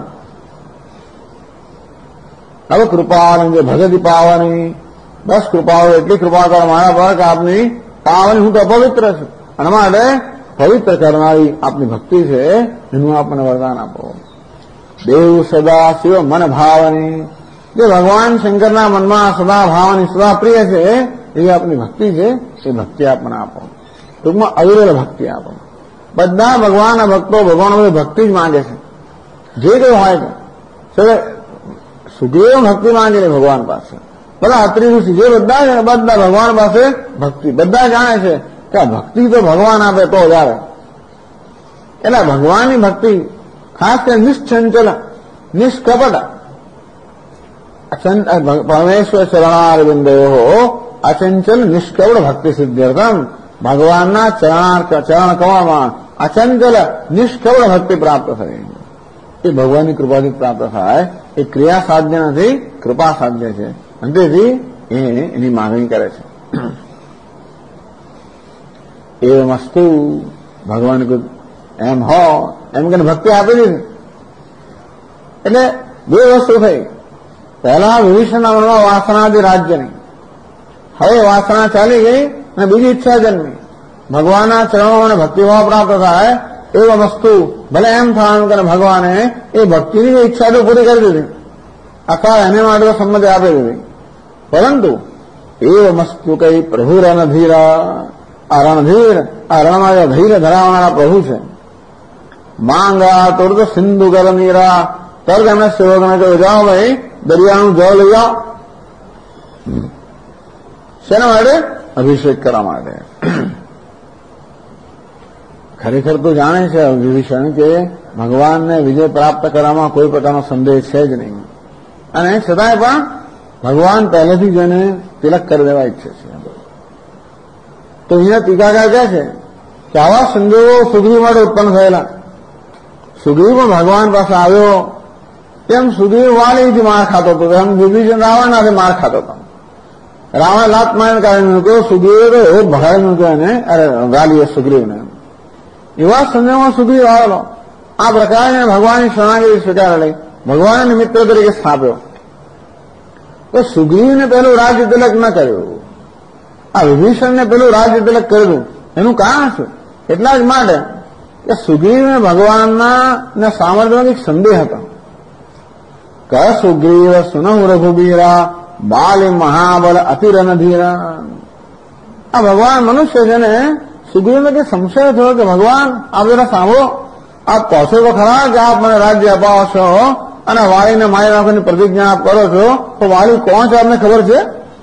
હવે કૃપા જે ભગતી પાવાની, બસ કૃપાઓ એટલી કૃપા કરો મારા પર કે આપની પાવાની, હું તો અપવિત્ર છું, અને માટે પવિત્ર કરનારી આપની ભક્તિ છે એનું આપણને વરદાન આપો. દેવ સદા શિવ મન ભાવની, જે ભગવાન શંકરના મનમાં સદા ભાવની સદા પ્રિય છે એવી આપની ભક્તિ છે, એ ભક્તિ આપણને આપો. ટૂંકમાં અવિરલ ભક્તિ આપો. બધા ભગવાનના ભક્તો ભગવાન ભક્તિ જ માંગે છે. જે કઈ હોય છે સુગ્રીવ ભક્તિ માંગે છે ભગવાન પાસે, બધા અત્રિ ઋષિ જે બધા ભગવાન પાસે ભક્તિ, બધા જાણે છે કે આ ભક્તિ તો ભગવાન આપે તો જ આવે. એટલે ભગવાનની ભક્તિ ખાસ કરીને નિશ્ચંચલ નિષ્કપટ પરમેશ્વર ચરણારવિંદયો અચંચલ નિષ્કપટ ભક્તિ સિદ્ધ્યર્થમ, ભગવાનના ચરણ કમળમાં અચંચલ નિષ્કપટ ભક્તિ પ્રાપ્ત થાય. એ ભગવાનની કૃપાથી પ્રાપ્ત થાય. એ ક્રિયા સાધ્ય નથી, કૃપા સાધ્ય છે. અને તેથી એની માંગણી કરે છે. એવમ અસ્તુ, ભગવાન એમ હો એમ કે ભક્તિ આપી દીધી. એટલે બે વસ્તુ થઈ. પહેલા વિભીષણના મનમાં વાસના હતી રાજ્યની, હવે વાસના ચાલી ગઈ અને બીજી ઈચ્છા જન્મી. ભગવાનના ચરણોમાં ભક્તિભાવ પ્રાપ્ત થાય એવમ વસ્તુ, ભલે એમ થવાનું કે ભગવાને એ ભક્તિની ઈચ્છા તો પૂરી કરી દીધી અથવા એને માટે સંમતિ આપી દીધી. પરંતુ એવમ વસ્તુ કઈ પ્રભુ રણધીર, આ રણધીર, આ રણમાં જે ધૈર્ય ધરાવનારા પ્રભુ છે. માંગા તુર્દ સિંધુ ગરમીરા, તર્ક એમને સેવકને કહ્યું જાઓ ભાઈ દરિયાનું જળ લઈ આવો. શેના માટે? અભિષેક કરવા માટે. ખરેખર તો જાણે છે વિભીષણ કે ભગવાનને વિજય પ્રાપ્ત કરવામાં કોઈ પ્રકારનો સંદેહ છે જ નહીં, અને છતાંય પણ ભગવાન પહેલેથી જ એને તિલક કરી દેવા ઈચ્છે છે. તો અહીંયા ટીકાકાર કહે છે કે આવા સંજોગો સુગ્રીવ માટે ઉત્પન્ન થયેલા. સુગ્રીવ પણ ભગવાન પાસે આવ્યો, તેમ સુગ્રીવ વાલીથી માર ખાતો હતો, એમ વિભીષણ રાવણનાથી માર ખાતો હતો. રાવણ લાત મારીને કાઢી મૂક્યો, સુગ્રીવે તો એવો ભગાડી મૂક્યો એને, અરે વાલીએ સુગ્રીવને. એવા સંજોગોમાં સુગ્રીવ આવેલો. આ પ્રકારે ભગવાનની શરણાગતિ સ્વીકાર લઈ ભગવાનને મિત્ર તરીકે સ્થાપ્યો. તો સુગ્રીવને પેલું રાજ્ય તિલક ન કર્યું, આ વિભીષણને પેલું રાજ્ય તિલક કર્યું. એનું કારણ શું? એટલા જ માટે કે સુગ્રીવને ભગવાનના સામર્થ્યમાં કંઈક સંદેહ હતો. ક સુગ્રીવ સુનહુ રઘુબીરા બાલી મહાબળ અતિરનધીરા. આ ભગવાન મનુષ્ય છે ને, સુગ્રીવને કંઈ સંશય થયો કે ભગવાન આપ જરા સાંભળો, આપ કહો છો તો ખરા કે આપ મને રાજ્ય અપાવો છો અને વાલીને મારી નાખવાની પ્રતિજ્ઞા આપ કરો છો, તો વાલી કોણ છે આપને ખબર છે?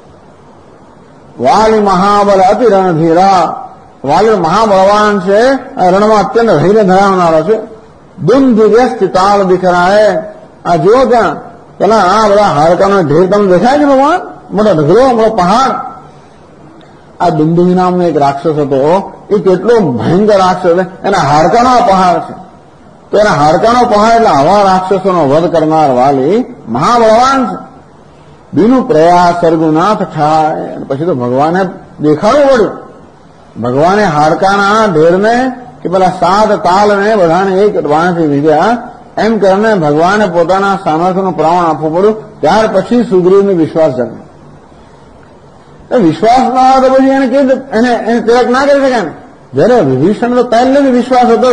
વાલી મહાબલ અતિ રણધીરા. વાલી મહાબળવાન છે, રણમાં અત્યંત ધૈર્ય ધરાવનારો છે. દુંદુવ્યસ્ત તાળ દીખરાએ. આ જુઓ ત્યાં પેલા આ બધા હાડકાનો ઢેર તમને દેખાય છે ભગવાન, મોટો ઢગલો, મોટો પહાડ. આ દુંદુવી નામનો એક રાક્ષસ હતો, એ કેટલો ભયંકર રાક્ષસ, એના હાડકાનો પહાડ છે. તો એના હાડકાનો પહાડ એટલે આવા રાક્ષસોનો વધ કરનાર વાલી મહાબળવાન છે. બીનું પ્રયાસ સર્ગુનાથ થાય. પછી તો ભગવાને દેખાડવું પડ્યું. ભગવાને હાડકાના ઢેરને કે પેલા 7 તાલને બધાને એક બાણથી વિધ્યા, એમ કરીને ભગવાને પોતાના સામર્થ્યનું પ્રમાણ આપવું પડ્યું. ત્યાર પછી સુગ્રીવને વિશ્વાસ જન્મ્યો. વિશ્વાસ ના આવે તો પછી એને કેવી એને તિલક ના કરી શકે ને? જયારે વિભીષણ તો પહેલેથી વિશ્વાસ હતો.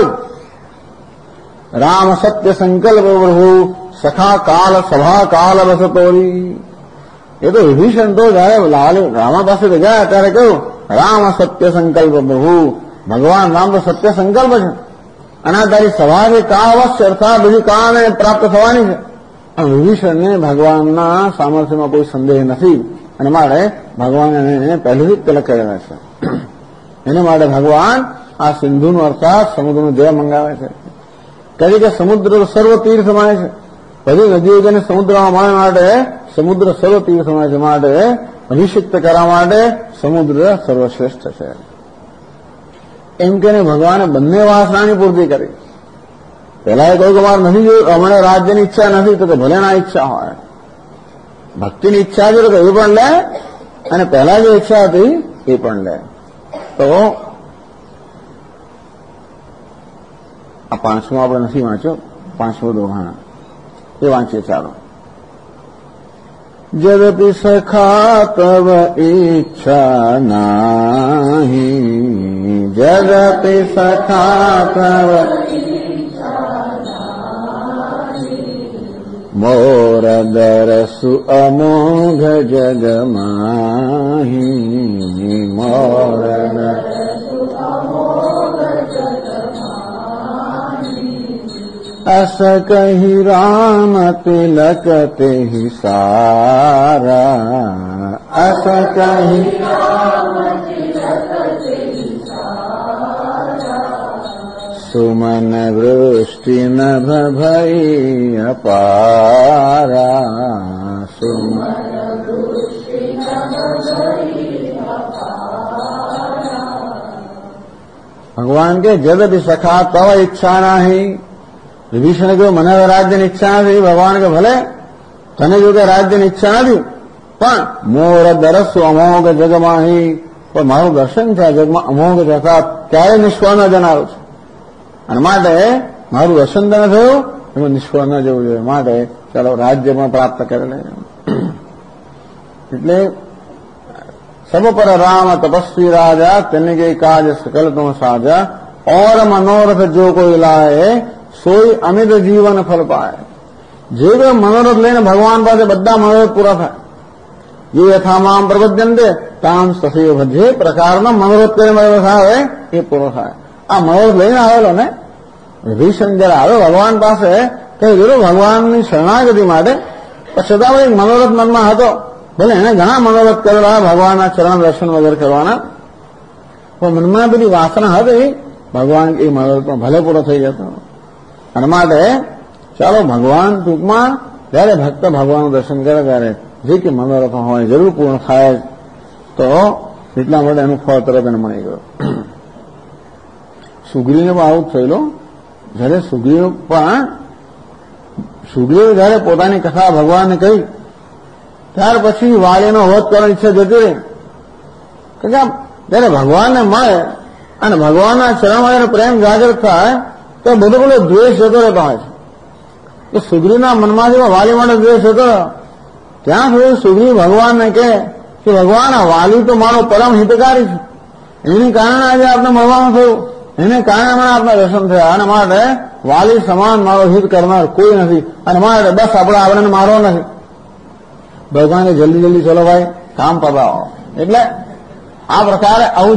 રામ સત્ય સંકલ્પ પ્રભુ સખા કાલ સભા કાલ વસતોરી. એ તો વિભીષણ તો જયારે રામા પાસે ગયા ત્યારે કહ્યું રામ સત્ય સંકલ્પ પ્રભુ. ભગવાન રામ તો સત્ય સંકલ્પ છે, અને તારી સભાથી કાળ અવશ્ય અર્થાત બીજી કાળને પ્રાપ્ત થવાની છે. વિભીષણને ભગવાનના સામર્થ્યમાં કોઈ સંદેહ નથી, અને માટે ભગવાન એને પહેલેથી જ તિલક કરેલા છે. એના માટે ભગવાન આ સિંધુનું અર્થાત સમુદ્રનું જય મંગાવે છે. કહે કે સમુદ્ર સર્વ તીર્થ માને છે. બધી નદીઓ જેને સમુદ્રમાં મળે માટે સમુદ્ર સર્વ તીર્થ માને છે. માટે અભિષિક્ત કરવા માટે સમુદ્ર સર્વશ્રેષ્ઠ છે. એમ કે ભગવાને બંને વાસનાની પૂર્તિ કરી. પેલા એ કહ્યું કે મારે નથી જોયું, અમને રાજ્યની ઈચ્છા નથી, તો ભલે ના ઈચ્છા હોય. ભક્તિની ઈચ્છા છે તો એ પણ લે, અને પહેલા જે ઈચ્છા હતી એ પણ લે. તો આ 5મો આપણે નથી વાંચ્યો, 5મો દોહા એ વાંચીએ. ચાલો. જદપિ સખા તવ ઈચ્છા નાહી, જદપિ સખા તવ મોર દરસુ અમોઘ જગમાહી, મોર દરસુ અમોઘ જગમાહી. અસ કહી રામ તિલક તેહિ સારા, અસ કહી રામ તિલક તેહિ સારા. સુમન વૃષ્ટિ નભ ભઈ અપારા, સુમન વૃષ્ટિ નભ ભઈ અપારા. ભગવાન કે જદપિ સખા તવ ઈચ્છા નાહી. વિભીષણે કહ્યું મને રાજ્યની ઈચ્છા નથી. ભગવાન કે ભલે તને જો કે રાજ્યની ઈચ્છા નથી, પણ મોર દરસુ અમોઘ જગમાહી, પણ મારું દર્શન છે આ જગમાં અમોઘ છે, અર્થાત ક્યારે નિષ્ફળ ન જનારું છે. અને માટે મારું દર્શન તને થયું, એમાં નિષ્ફળ ન જવું જોઈએ. માટે ચાલો રાજ્યમાં પ્રાપ્ત કરે. એટલે સબ પર રામ તપસ્વી રાજા, તેને કે કાજ સકલ તુમ સાજા, और मनोरथ जो कोई लाए સોઈ અમિત જીવન ફલ પાય. જે કોઈ મનોરથ લઈને ભગવાન પાસે બધા મનોરથ પૂરા થાય. જે યથામામ પ્રબધ્યંતે તામ સસૈવ. જે પ્રકારનો મનોરથ કરીને મનોરથ આવે એ પૂરો થાય. આ મનોરથ લઈને આવેલો ને વિભીષણ જયારે આવ્યો ભગવાન પાસે, કહી દીધું ભગવાનની શરણાગતિ માટે છતાં એક મનોરથ મનમાં હતો. ભલે એને ઘણા મનોરથ કરેલા ભગવાનના ચરણ દર્શન વગેરે કરવાના, પણ મનમાં બધી વાસના હતી, ભગવાન એ મનોરથ પણ ભલે પૂરો થઈ જતો. અને માટે ચાલો ભગવાન ટૂંકમાં જયારે ભક્ત ભગવાનનું દર્શન કરે ત્યારે જે કે મનોરથ હોય જરૂર પૂર્ણ થાય, તો એટલા માટે એનું ફળ તરત એને મળી ગયું. સુગ્રીવને પણ આવું જ થયેલું. જયારે સુગ્રીવ જયારે પોતાની કથા ભગવાનને કહી, ત્યાર પછી વાલીનો વધ કરવાની ઈચ્છા જતી રહી. કે જયારે ભગવાનને મળે અને ભગવાનના ચરણમાં જયારે પ્રેમ જાગૃત થાય તો બધો દ્વેષ જતો રહેતો હોય છે. તો સુગ્રીવના મનમાંથી વાલી માટે દ્વેષ હતો. ત્યાં સુધી સુગ્રીવ ભગવાનને કહે કે ભગવાન, આ વાલી તો મારો પરમ હિતકારી છે, એને કારણે આજે આપને મળવાનું થયું, એને કારણે મને આપના દર્શન થયા, અને માટે વાલી સમાન મારો હિત કરનાર કોઈ નથી, અને માટે બસ આપણે મારો નથી. ભગવાને જલ્દી ચલો ભાઈ કામ પતાવો. એટલે આ પ્રકારે આવું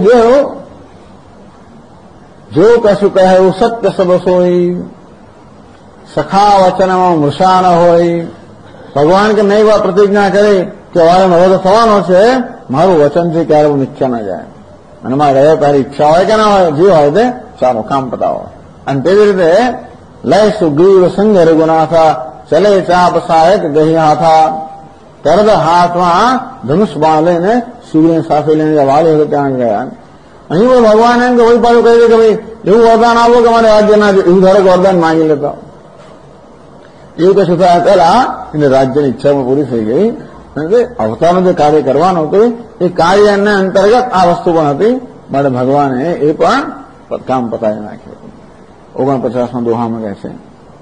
જો કશું કહે એવું સત્ય સબસ હોય, સખા વચનમાં મૃષા ન હોય. ભગવાન કે નહીં એવા પ્રતિજ્ઞા કરી કે વાળાનો વધુ થવાનો છે, મારું વચન છે ક્યારે હું મિથ્યા ન જાય. અને મારે રહે તારી ઈચ્છા હોય કે ના હોય, જે હોય તે ચાલો કામ પતાવો. અને તેવી રીતે લય સુગ્રીવ સંગ રઘુનાથા ચલે ચાપ સાહેબ ગહી હાથા. તરત હાથમાં ધનુષ બાણ લઈને સુગ્રીવ સાથે લઈને વાળી હતો ત્યાં ગયા. અહીં કોઈ ભગવાન એમ કે વહી પાછું કહી દે કે ભાઈ એવું વરદાન આપો કે મારે રાજ્ય ના એવું ધારક વરદાન માંગી લેતા. એવું કશું થયા પહેલા એને રાજ્યની ઈચ્છા પણ પૂરી થઈ ગઈ. અવતારનું જે કાર્ય કરવાનું હતું એ કાર્યના અંતર્ગત આ વસ્તુ પણ હતી, માટે ભગવાને એ પણ કામ પતાવી નાખ્યું. 49માં દોહામાં કહે છે,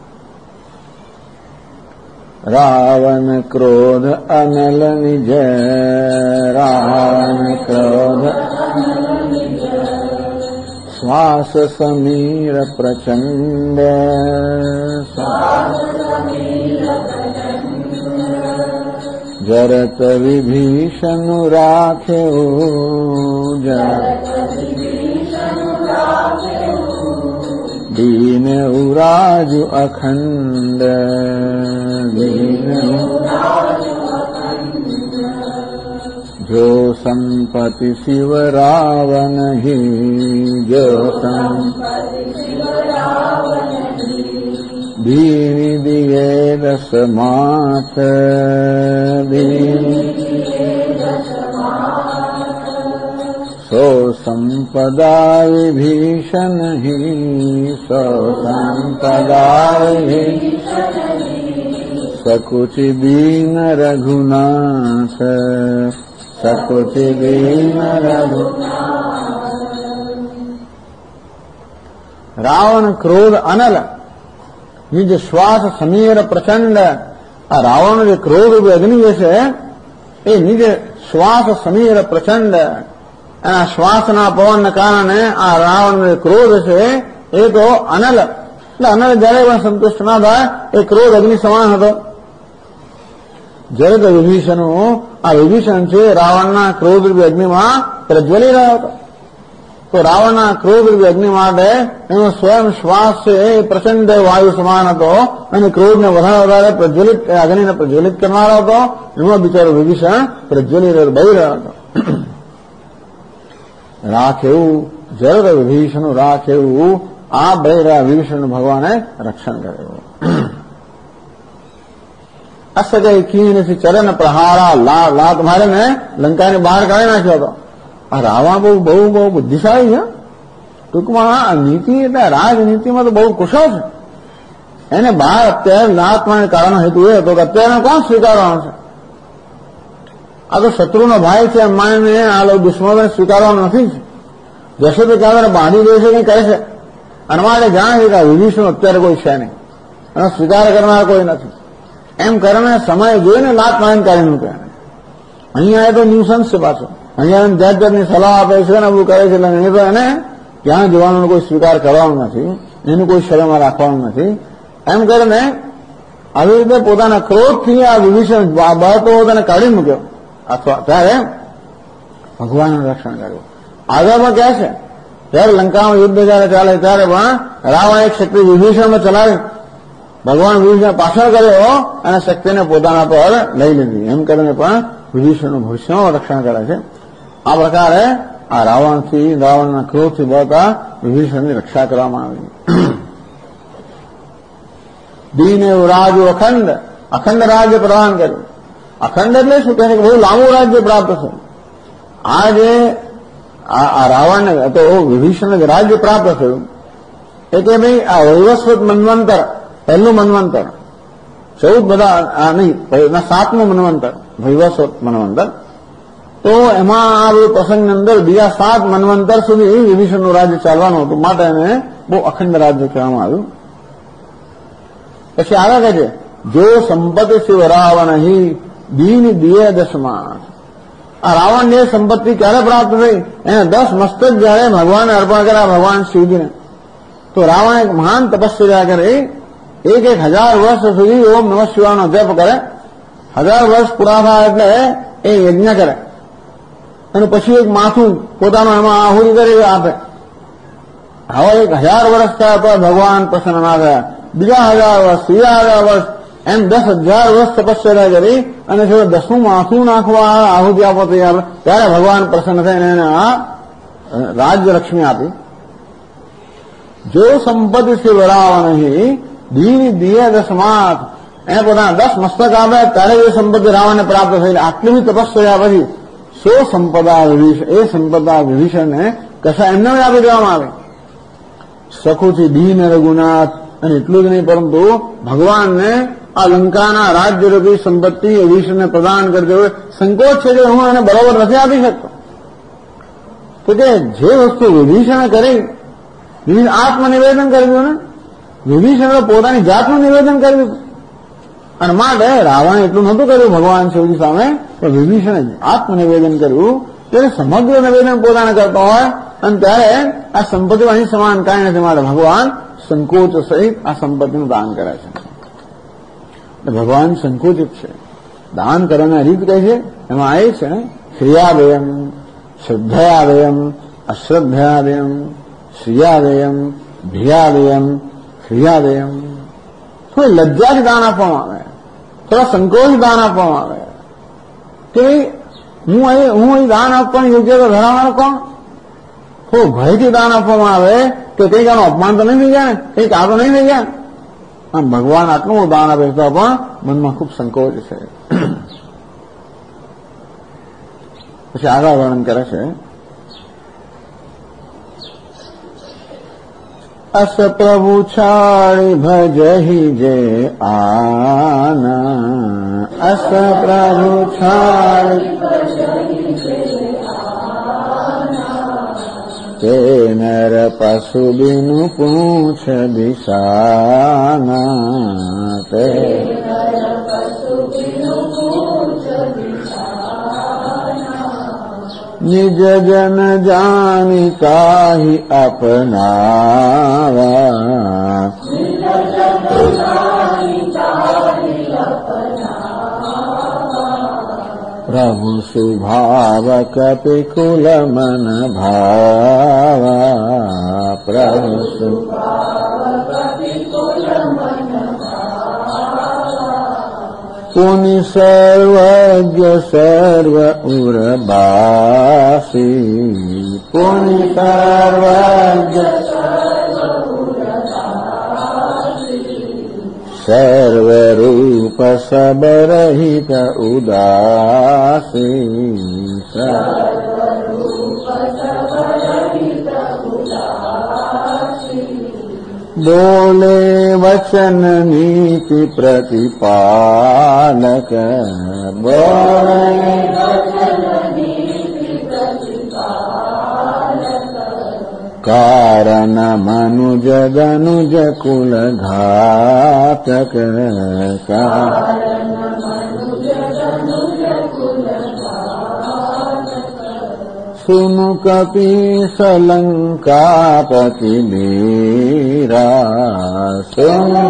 રાવણ ક્રોધ અનલ નિજ, રાવણ ક્રોધ શ્વાસ સમીર પ્રચંડ, જરત વિભીષણ રાખ્યું, દીન ઉરાજુ અખંડ, જો સંપત્તિ શિવ રાવણ હી, જો દીની દિયે દસ માત, સો સંપદા વિભીષણ હી, સો સંપદા સકુચિ દીન રઘુનાથ, સકુચિ દીન રઘુનાથ. રાવણ ક્રોધ અનલ, નિજ શ્વાસ સમીર પ્રચંડ. આ રાવણનો જે ક્રોધ અગ્નિ જે છે એ નિજ શ્વાસ સમીર પ્રચંડ, એના શ્વાસના પવનને કારણે આ રાવણનો જે ક્રોધ છે એ તો અનલ, એટલે અનલ જયારે પણ સંતુષ્ટ ના થાય એ ક્રોધ અગ્નિ સમાન હતો. જ્યારે તો આ વિભીષણ છે રાવણના ક્રોધ રૂપી અગ્નિમાં પ્રજ્વલી રહ્યો હતો. તો રાવણના ક્રોધ રૂપી અગ્નિ માટે એનો સ્વયં શ્વાસ છે એ પ્રચંડ વાયુ સમાન હતો, અને ક્રોધને વધારે પ્રજ્વલિત અગ્નિને પ્રજ્વલિત કરનારો હતો. એમાં બિચારો વિભીષણ પ્રજ્વલી બહી રહ્યો હતો. રાખેવું જરદ વિભીષણ રાખેવું, આ બહેરા વિભીષણ ભગવાને રક્ષણ કર્યું. અસગય કીનથી ચરણ પ્રહારા, લાત મારીને લંકાને બહાર કાઢી નાખ્યો હતો. આ રાવણ બહુ બુદ્ધિશાળી છે. ટૂંકમાં આ નીતિ એટલે રાજનીતિમાં તો બહુ કુશળ છે. એને બહાર અત્યારે લાત મારીને કાઢવાનો હેતુ એ હતો કે અત્યારે કોણ સ્વીકારવાનો છે? આ તો શત્રુનો ભાઈ છે એમ માનીને આ લોકો દુશ્મનોને સ્વીકારવાનો નથી. જશે તો ક્યારે બાંધી દે છે કંઈ કહે છે, અને માટે જાણે છે કે આ વિભીષણ અત્યારે કોઈ છે નહીં, અને સ્વીકાર કરનાર કોઈ નથી. એમ કરીને સમય જોઈને લાત મારીને કાઢી મૂકે. અહીંયા તો ન્યુસન્સ છે પાછો. અહીંયા જાત જાતની સલાહ આપે છે ને બધું કરે છે, એટલે એ તો એને ત્યાં જવાનો કોઈ સ્વીકાર કરવાનો નથી, એનું કોઈ શરમમાં રાખવાનું નથી. એમ કરીને આવી રીતે પોતાના ક્રોધથી આ વિભીષણ બળતો તેને કાઢી મૂક્યો. અથવા ત્યારે ભગવાનનું રક્ષણ કર્યું. આગળમાં કહે છે ત્યારે લંકામાં યુદ્ધ જયારે ચાલે ત્યારે પણ રાવણ એક શક્તિ વિભીષણમાં ચલાવી, ભગવાન વિભીષણ પાછળ કર્યો અને શક્તિને પોતાના પર લઈ લીધી. એમ કરીને પણ વિભીષણનું ભવિષ્યમાં રક્ષણ કરે છે. આ પ્રકારે આ રાવણના ક્રોધથી બળતા વિભીષણની રક્ષા કરવામાં આવી. દીને રાજુ અખંડ રાજ્ય પ્રદાન કર્યું. અખંડ એટલે શું કહે છે કે બહુ લાંબુ રાજ્ય પ્રાપ્ત છે. આ જે આ રાવણને તો વિભીષણને રાજ્ય પ્રાપ્ત થયું એ કે ભાઈ આ વૈવસ્વત મન્વંતર, પહેલું મન્વંતર, 14 બધા નહીં, 7મું મન્વંતર વૈવસ્વત મન્વંતર, તો એમાં આ પ્રસંગની અંદર બીજા 7 મન્વંતર સુધી વિભીષણનું રાજ્ય ચાલવાનું હતું, માટે એને બહુ અખંડ રાજ્ય કહેવામાં આવ્યું. પછી આગળ કહે છે જો સંપત્તિ શિવ રાવણ દીન દિય દસમાં. આ રાવણને સંપત્તિ ક્યારે પ્રાપ્ત થઈ? એને 10 મસ્તક જયારે ભગવાનને અર્પણ કર્યા, ભગવાન શિવજીને, તો રાવણ એક મહાન તપસ્યા કરે. 1000 વર્ષ સુધી ઓમ નમઃ શિવાયનો જપ કરે. 1000 વર્ષ પૂરા થાય એટલે એ યજ્ઞ કરે અને પછી એક માથું પોતાનું એમાં આહુતિ કરી આપે. હવે 1000 વર્ષ થયા તો ભગવાન પ્રસન્ન ના થયા. બીજા 1000 વર્ષ, 3000 વર્ષ, એમ 10,000 વર્ષ તપસ્યા કરી અને જો 10મું માથું નાખવા આહુતિ આપો તૈયાર, ત્યારે ભગવાન પ્રસન્ન થઈને એને આ રાજ્ય લક્ષ્મી આપી. જો સંપત્તિ થી વરાવ નહીં દીન દિય દસમાત, એને પોતાના 10 મસ્તક આપે ત્યારે એ સંપત્તિ રાવણને પ્રાપ્ત થઈ. આટલી બી તપસ્યા પછી સંપદા વિભીષણને કશા એમને આપી દેવામાં આવે. સખુથી દીન રઘુનાથ, અને એટલું જ નહીં પરંતુ ભગવાનને આ લંકાના રાજ્યરૂપી સંપત્તિ વિભીષણને પ્રદાન કરતી હોય સંકોચ છે કે હું એને બરોબર નથી આપી શકતો. તો કે જે વસ્તુ વિભીષણે કરી, વિભીષણ આત્મનિવેદન કરી દીધું ને, વિભીષણે પોતાની જાતનું નિવેદન કર્યું અને માટે રાવણે એટલું નહોતું કર્યું ભગવાન શિવજી સામે, તો વિભીષણે આત્મનિવેદન કર્યું. ત્યારે સમગ્ર નિવેદન પોતાને કરતો હોય અને ત્યારે આ સંપત્તિ અહીં સમાન કાંઈ નથી, માટે ભગવાન સંકોચ સહિત આ સંપત્તિનું દાન કરે છે. ભગવાન સંકોચિત છે. દાન કરવાની રીત કઈ છે? એમાં એ છે ક્રિયાદેયમ, શ્રદ્ધયાદેયમ, અશ્રદ્ધયાદેયમ, શ્રિયાદેયમ, ભિયાદેયમ, ક્રિયાદેયમ. થોડી લજ્જાથી દાન આપવામાં આવે, થોડા સંકોચ દાન આપવામાં આવે કે હું અહીં દાન આપવાની યોગ્યતા ધરાવનાર કોણ? થોડું ભયથી દાન આપવામાં આવે કે કંઈક આનું અપમાન તો નહીં થઈ જાય ને, કંઈક આ તો નહીં થઈ જાય. આમ ભગવાન આટલું દાન આપે તો પણ મનમાં ખૂબ સંકોચ છે. પછી આગળ વર્ણન કરે છે અસ પ્રભુ છાડી ભજહી જે આના, અસ પ્રભુ છાડી તે નર પશુ બિનુ પૂછ દિશાના, તે નિજ જન જાની કાહી અપનાવા, પ્રભુ સુભાવ કપિકુલ મન ભાવા, પ્રભુ પુનિ સર્વજ્ઞ સર્વ ઉરબાસી, પુનિ સર્વજ્ઞ સર્વરૂપ સબરહિત ઉદાસી, બોલે વચન નીતિ પ્રતિપાલક, બોલે કારણ મનુજ દનુજ કુલ ઘાતક, સુનુ કપી સલંકાપતિ વીરા, સુનુ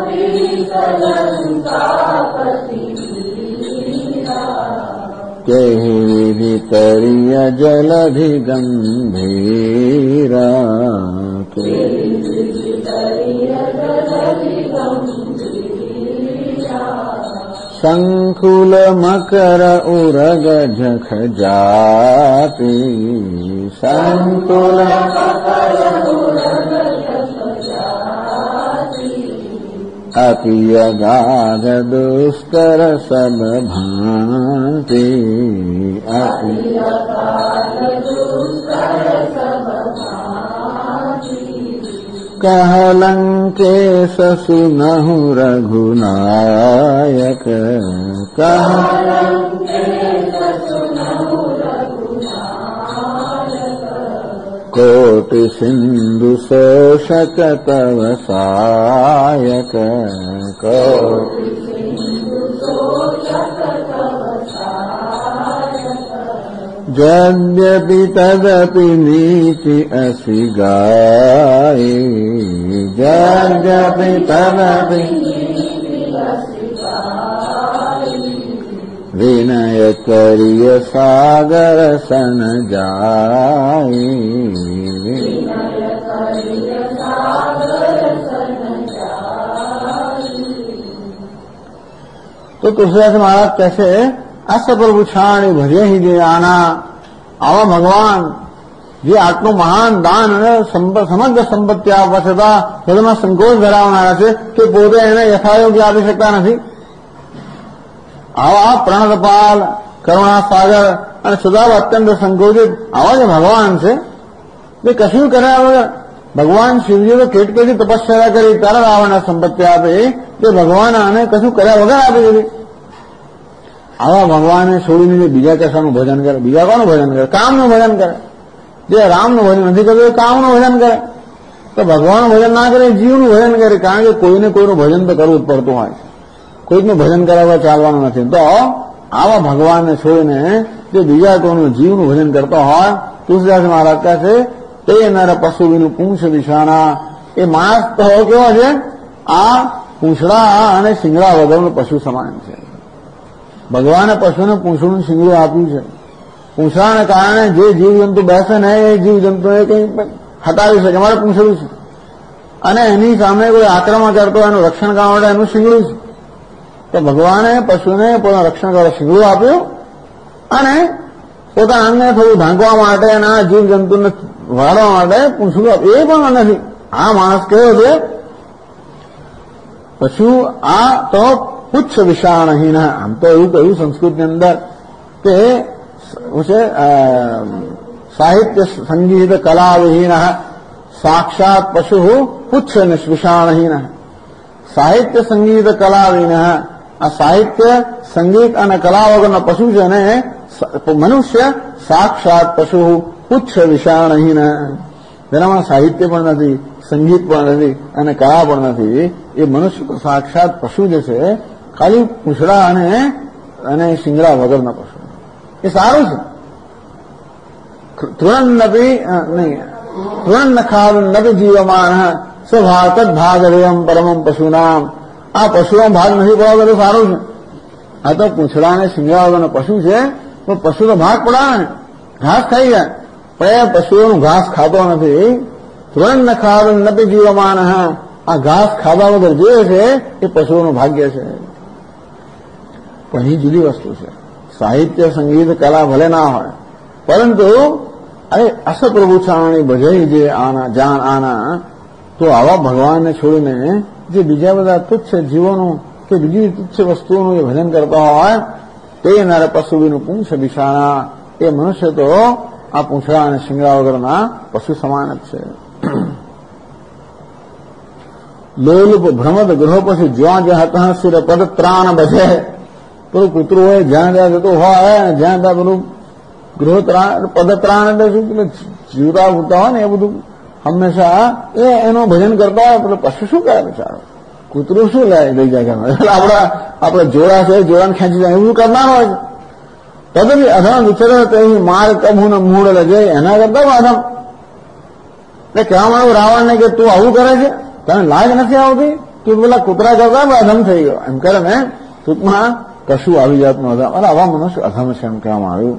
કેહી વિતરિય જલધિ ગંભીરા, સંકુલ મકર ઉરગ જખ જાતિ સંકુલ અપિ અગાધ દુસ્તર સબ ભાંતિ અપિ कहलंके ससु नहु रघुनायक कोटि सिंधु शोषक तव सायक यद्यपि तदपि नीति असि गाये यद्यपि तदपि विनय करिय सागर सन जाये तो तुलसीदास महाराज कैसे અસપ્રભુ છાણી ભજે જે આના આવા ભગવાન જે આટલું મહાન દાન અને સમગ્ર સંપત્તિ આપવા છતાં બધામાં સંકોચ ધરાવનારા છે કે પોતે એને યથાયોગ્ય આપી શકતા નથી. આવા પ્રણતપાલ કરુણા સાગર અને સદાવ અત્યંત સંકોચિત આવા જે ભગવાન છે તે કશું કર્યા વગર ભગવાન શિવજી તો કેટલી તપસ્યા કરી ત્યારે રાવણને સંપત્તિ આપે તે ભગવાન આને કશું કર્યા વગર આપી દીધી. આવા ભગવાનને છોડીને બીજા કશાનું ભજન કરે, બીજા કોનું ભજન કરે? કામનું ભજન કરે. જે રામનું ભજન નથી કરતું એ કામનું ભજન કરે. તો ભગવાનનું ભજન ના કરે, જીવનું ભજન કરે. કારણ કે કોઈને કોઈનું ભજન તો કરવું જ પડતું હોય છે. કોઈકનું ભજન કરાવવા ચાલવાનું નથી. તો આવા ભગવાનને છોડીને જે બીજા કોઈનું જીવનું ભજન કરતો હોય, તુલસીદાસ મહારાજ કહે છે તે નર પશુનું પૂંછ દિશાના એ માણસ તો કેવો છે? આ પૂંછડા અને શિંગડા વગરનું પશુ સમાન છે. ભગવાને પશુને પૂંછડું શિંગડું આપ્યું છે. પૂંછડાને કારણે જે જીવજંતુ બેસે ને એ જીવજંતુને કંઈ હટાવી શકે. અમારે પૂંછડું છે અને એની સામે કોઈ આક્રમણ કરતો એનું રક્ષણ કરવા માટે એનું શિંગડું છે. તો ભગવાને પશુને પોતાનું રક્ષણ કરવા શિંગડું આપ્યું અને પોતાના અંગને થોડું ઢાંકવા માટે અને આ જીવજંતુને વાળવા માટે પૂંછડું આપ્યું. એ પણ નથી. આ માણસ કેવો છે? પશુ આ તો પુચ્છ વિષાણહીન. આમ તો એવું કહ્યું સંસ્કૃતની અંદર કે છે સાહિત્ય સંગીત કલા વિહીન સાક્ષાત પશુ પુચ્છ વિષાણહીન. સાહિત્ય સંગીત કલા વિહીન. આ સાહિત્ય સંગીત અને કલા વગરનો પશુ છે ને મનુષ્ય સાક્ષાત પશુ પુચ્છ વિષાણહીન. જેનામાં સાહિત્ય પણ નથી, સંગીત પણ નથી અને કલા પણ નથી. એ મનુષ્ય તો સાક્ષાત પશુ જે છે ખાલી પૂંછડા અને શિંગડા વગરના પશુ. એ સારું છે. તૃણન્નખાદન્નપી જીવમાન સ્વભાવ ભાગરેયમ પરમમ પશુનામ. આ પશુનો ભાગ નથી પડવા તો સારું છે. આ તો પૂંછડા અને શિંગડા વગરનો પશુ છે તો પશુ તો ભાગ પડાવે ને, ઘાસ ખાઈ જાય. પણ એ પશુઓનું ઘાસ ખાતો નથી. તૃણન્નખાદન્નપી જીવમાન. આ ઘાસ ખાધા વગર જે છે એ પશુઓનું ભાગ્ય છે. પણ એ જુદી વસ્તુ છે. સાહિત્ય સંગીત કલા ભલે ના હોય પરંતુ અરે અસપ્રભુ છાણી ભજે જે આના જાન આના. તો આવા ભગવાનને છોડીને જે બીજા બધા તુચ્છ જીવોનું કે બીજી તુચ્છ વસ્તુઓનું એ ભજન કરતા હોય તે નારે પશુનું પૂંછ બિશાણા. એ મનુષ્ય તો આ પૂંછડા અને શિંગડા વગરના પશુ સમાન જ છે. લોલુપ ભ્રમદ ગ્રહો પછી જ્યાં જ્યાં હતા શિર પદ ત્રાણ બજે. પેલું કૂતરું હોય જ્યાં જ્યાં જતું હોય જ્યાં ત્યાં પેલું ગૃહ ત્રાણ પદત્રાણ એટલે શું પેલું જીવતા ઉતા હોય ને એ બધું હંમેશા એનું ભજન કરતા હોય. પેલું પશુ શું કરે બિચારો? કૂતરું શું લઈ જાય ઘરમાં? એટલે આપડે જોડા છે જોડાને ખેંચી જાય એવું કરનાર હોય છે. તદપી અધમ વિચરે તો માર કભું ને મૂળ લજે એના કરતા અધમ. એટલે કહેવા માંડું રાવણને કે તું આવું કરે છે, તને લાજ નથી આવતી? તું પેલા કૂતરા કરતા અધમ થઈ ગયો એમ કરે ને. ટૂંકમાં કશું આવી જાતનું અધમ. અને આવા મનુષ્ય અધમ છે એમ કહેવામાં આવ્યું.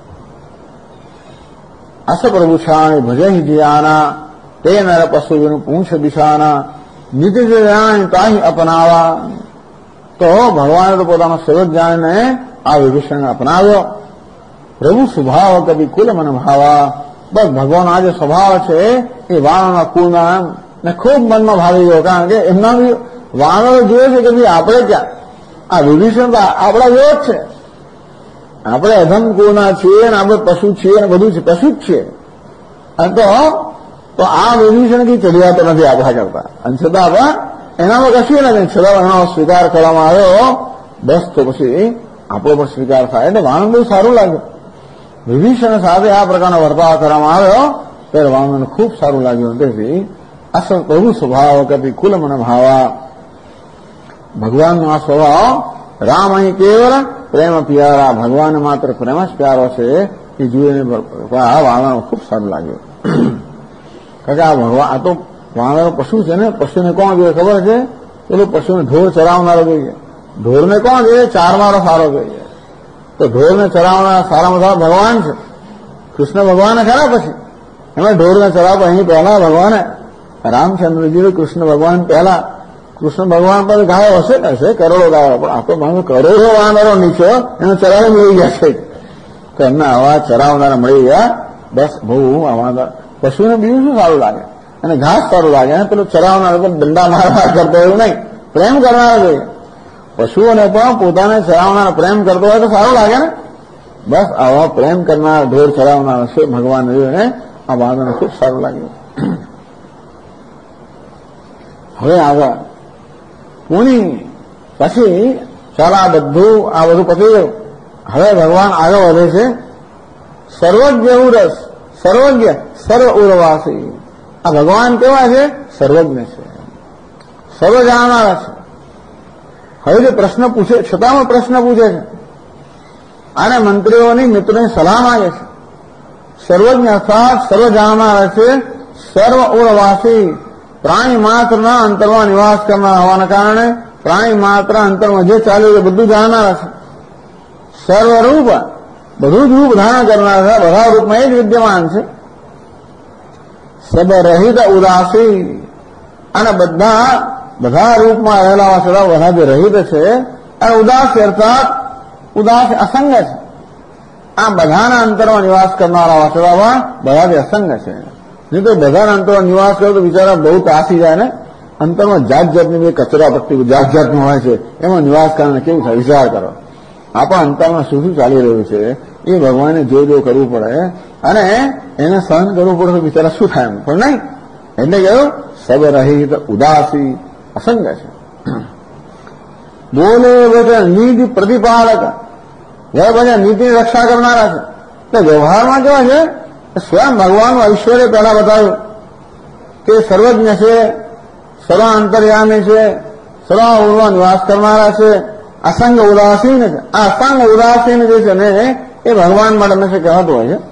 અસ પ્રભુ છાણી ભજે જીયાના તે નર પશુનું પૂંછ દિશાના નિજ જાણી તાહી અપનાવા. તો ભગવાને તો પોતાનો સેવક જાણીને આ વિભીષણને અપનાવ્યો. પ્રભુ સ્વભાવ કભી કુલ મન ભાવા. બસ ભગવાન આ જે સ્વભાવ છે એ વાણોના કુળના ને ખૂબ મનમાં ભાવી ગયો. કારણ કે એમના બી વાણો જોઈએ છે કે ભાઈ આપણે ક્યાં, આ વિભીષણ તો આપણા જેવો જ છે. આપણે અધમ કુળના છીએ ને આપણે પશુ છીએ ને બધું છે, પશુ જ છીએ. અને તો આ વિભીષણ કઈ ચડિયાતો નથી આપણા કરતા. અને છતાં આપણા એનામાં કશું નથી, છતાં એનો સ્વીકાર કરવામાં આવ્યો. બસ તો પછી આપણો પણ સ્વીકાર થાય. એટલે વાણંદ બહુ સારું લાગ્યું. વિભીષણ સાથે આ પ્રકારનો વર્તાવ કરવામાં આવ્યો ત્યારે વાણંદને ખૂબ સારું લાગ્યું. તેથી અસલ પ્રભુ સ્વભાવ કભી કુલ મન ભાવા. ભગવાનનો આ સ્વભાવ, રામ અહીં કેવલ પ્રેમ પ્યારા, ભગવાન માત્ર પ્રેમ જ પ્યારો છે એ જોઈને આ વાણંદ ખૂબ સારું લાગ્યું. કારણ કે આ ભગવાન, આ તો વાણંદ પશુ છે ને, પશુને કોણ જોઈએ ખબર છે? પેલું પશુને ઢોર ચરાવનારો જોઈએ. ઢોરને કોણ જોઈએ? ચારવાળો સારો જોઈએ. તો ઢોરને ચરાવનારા સારામાં સારા ભગવાન છે. કૃષ્ણ ભગવાન ખરા. પછી એમાં ઢોરને ચરાવો અહીં પહેલા ભગવાને રામચંદ્રજી, કૃષ્ણ ભગવાન પહેલા. કૃષ્ણ ભગવાન પર ગાયો હશે કરોડો ગાયો, પણ આપણો કરોડો વાનરો નીચો એને ચરાવી મળી ગયા છે. તો એમને આવા ચરાવનારા મળી ગયા. બસ બહુ આવા પશુને બીજું શું સારું લાગે? અને ઘાસ સારું લાગે. અને પેલું ચરાવનાર દંડા મારવા કરતો એવું નહીં, પ્રેમ કરનારા જોઈએ. પશુઓને પણ પોતાને ચરાવનાર પ્રેમ કરતો હોય તો સારું લાગે ને. બસ આવા પ્રેમ કરનાર ઢોર ચરાવનાર છે ભગવાન જોઈને આ વાંદરને ખૂબ સારું લાગ્યું. હવે આગળ પુણી પછી ચાલ આ બધું પતી ગયું. હવે ભગવાન આગળ વધે છે. સર્વજ્ઞ ઉરસ, સર્વજ્ઞ સર્વ ઉર્વાસી. આ ભગવાન કેવા છે? સર્વજ્ઞ છે, સર્વ જાણનારા છે. હવે જે પ્રશ્ન પૂછે, છતાં પ્રશ્ન પૂછે છે અને મંત્રીઓની મિત્રોની સલાહ માંગે છે. સર્વજ્ઞ અર્થાત સર્વ જાણનારા છે, સર્વ ઉર્વાસી, પ્રાણી માત્રના અંતરમાં નિવાસ કરનાર હોવાના કારણે પ્રાણી માત્ર અંતરમાં જે ચાલ્યું એ બધું જાણનારા છે. સર્વરૂપ, બધું જ રૂપ ધારણ કરનાર છે, બધા રૂપમાં એ જ વિદ્યમાન છે. સબરહિત ઉદાસી, અને બધા રૂપમાં રહેલા છતાં બધા જે રહિત છે. અને ઉદાસી અર્થાત ઉદાસ અસંગ છે. આ બધાના અંતરમાં નિવાસ કરનારા છતાં બધા જે અસંગ છે. નહીં તો બધાના અંતરમાં નિવાસ કરો તો બિચારા બહુ ત્રાસી જાય ને. અંતરમાં જાત જાતની બે કચરા પટ્ટી જાત જાતનું હોય છે, એમાં નિવાસ કરવાને કેવું થાય વિચાર કરો. આપણા અંતરમાં શું ચાલી રહ્યું છે એ ભગવાને જો કરવું પડે અને એને સહન કરવું પડે તો બિચારા શું થાય? એમ પણ નહીં. એટલે કહ્યું સબરહિત ઉદાસી, અસંગ છે. બોલે વચન નીતિ પ્રતિપાલક, પછી નીતિની રક્ષા કરનારા છે. એટલે વ્યવહારમાં કેવા છે? સ્વયં ભગવાનનું ઐશ્વર્ય પહેલા બતાવ્યું કે સર્વજ્ઞ છે, સર્વ અંતર્યામી છે, સર્વ ઉર્વા નિવાસ કરનારા છે, અસંગ ઉદાસીન છે. આ અસંગ ઉદાસીન જે છે ને એ ભગવાન માટે હંમેશા કહેવાતું હોય છે.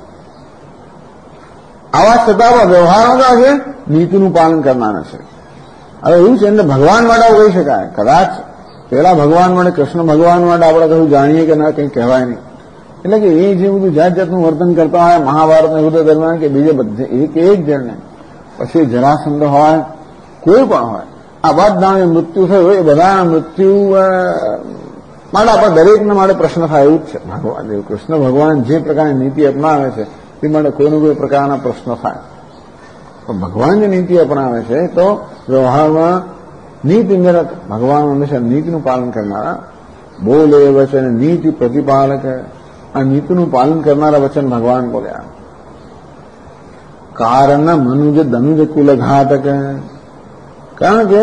આવા છતાં વ્યવહારમાં કેવા છે? નીતિનું પાલન કરનારા છે. હવે એવું છે એટલે ભગવાન માટે આવું કહી શકાય. કદાચ પેલા ભગવાન માટે, કૃષ્ણ ભગવાન માટે આપણે કશું જાણીએ કે ના, કંઈ કહેવાય નહીં. એટલે કે એ જે બધું જાત જાતનું વર્તન કરતા હોય મહાભારતના યુદ્ધ દરમિયાન કે બીજે બધે એક જણને, પછી જરાસંધ હોય, કોઈ પણ હોય, આ બધા મૃત્યુ થયું એ બધાના મૃત્યુ માટે આપણે દરેકને માટે પ્રશ્ન થાય એવું જ છે. ભગવાન કૃષ્ણ ભગવાન જે પ્રકારની નીતિ અપનાવે છે તે માટે કોઈને કોઈ પ્રકારના પ્રશ્ન થાય. પણ ભગવાન જે નીતિ અપનાવે છે તો વ્યવહારમાં નીતિ નિરત, ભગવાન હંમેશા નીતિનું પાલન કરનારા. બોલે વચન નીતિ પ્રતિપાલક, આ નીતિનું પાલન કરનારા વચન ભગવાન બોલ્યા. કારણ મનુજ ધનુજ કુલ ઘાતક, કારણ કે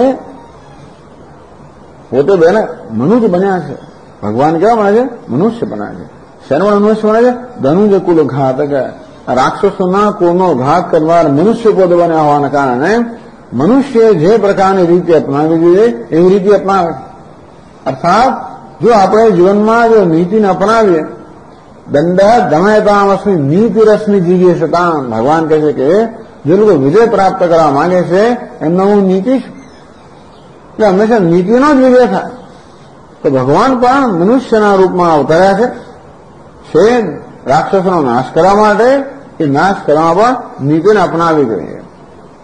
પોતે બેને મનુજ બન્યા છે. ભગવાન કેવા બન્યા છે? મનુષ્ય બન્યા છે. શેનો મનુષ્ય બન્યા છે? ધનુજ કુલ ઘાતક, રાક્ષસોના કુળનો ઘાત કરનાર મનુષ્ય પોતે બન્યા હોવાના કારણે મનુષ્ય જે પ્રકારની રીતે અપનાવી જોઈએ એવી રીતે અપનાવે. અર્થાત જો આપણે જીવનમાં જો નીતિને અપનાવીએ, દંડ દમયતામસ્મી નીતિ રસની જીવીએ છતાં ભગવાન કહે છે કે જે લોકો વિજય પ્રાપ્ત કરવા માંગે છે એમનો હું નીતિ છું. એટલે હંમેશા નીતિનો જ વિજય થાય. તો ભગવાન પણ મનુષ્યના રૂપમાં અવતર્યા છે રાક્ષસોનો નાશ કરવા માટે. એ નાશ કરવામાં પણ નીતિને અપનાવી જોઈએ.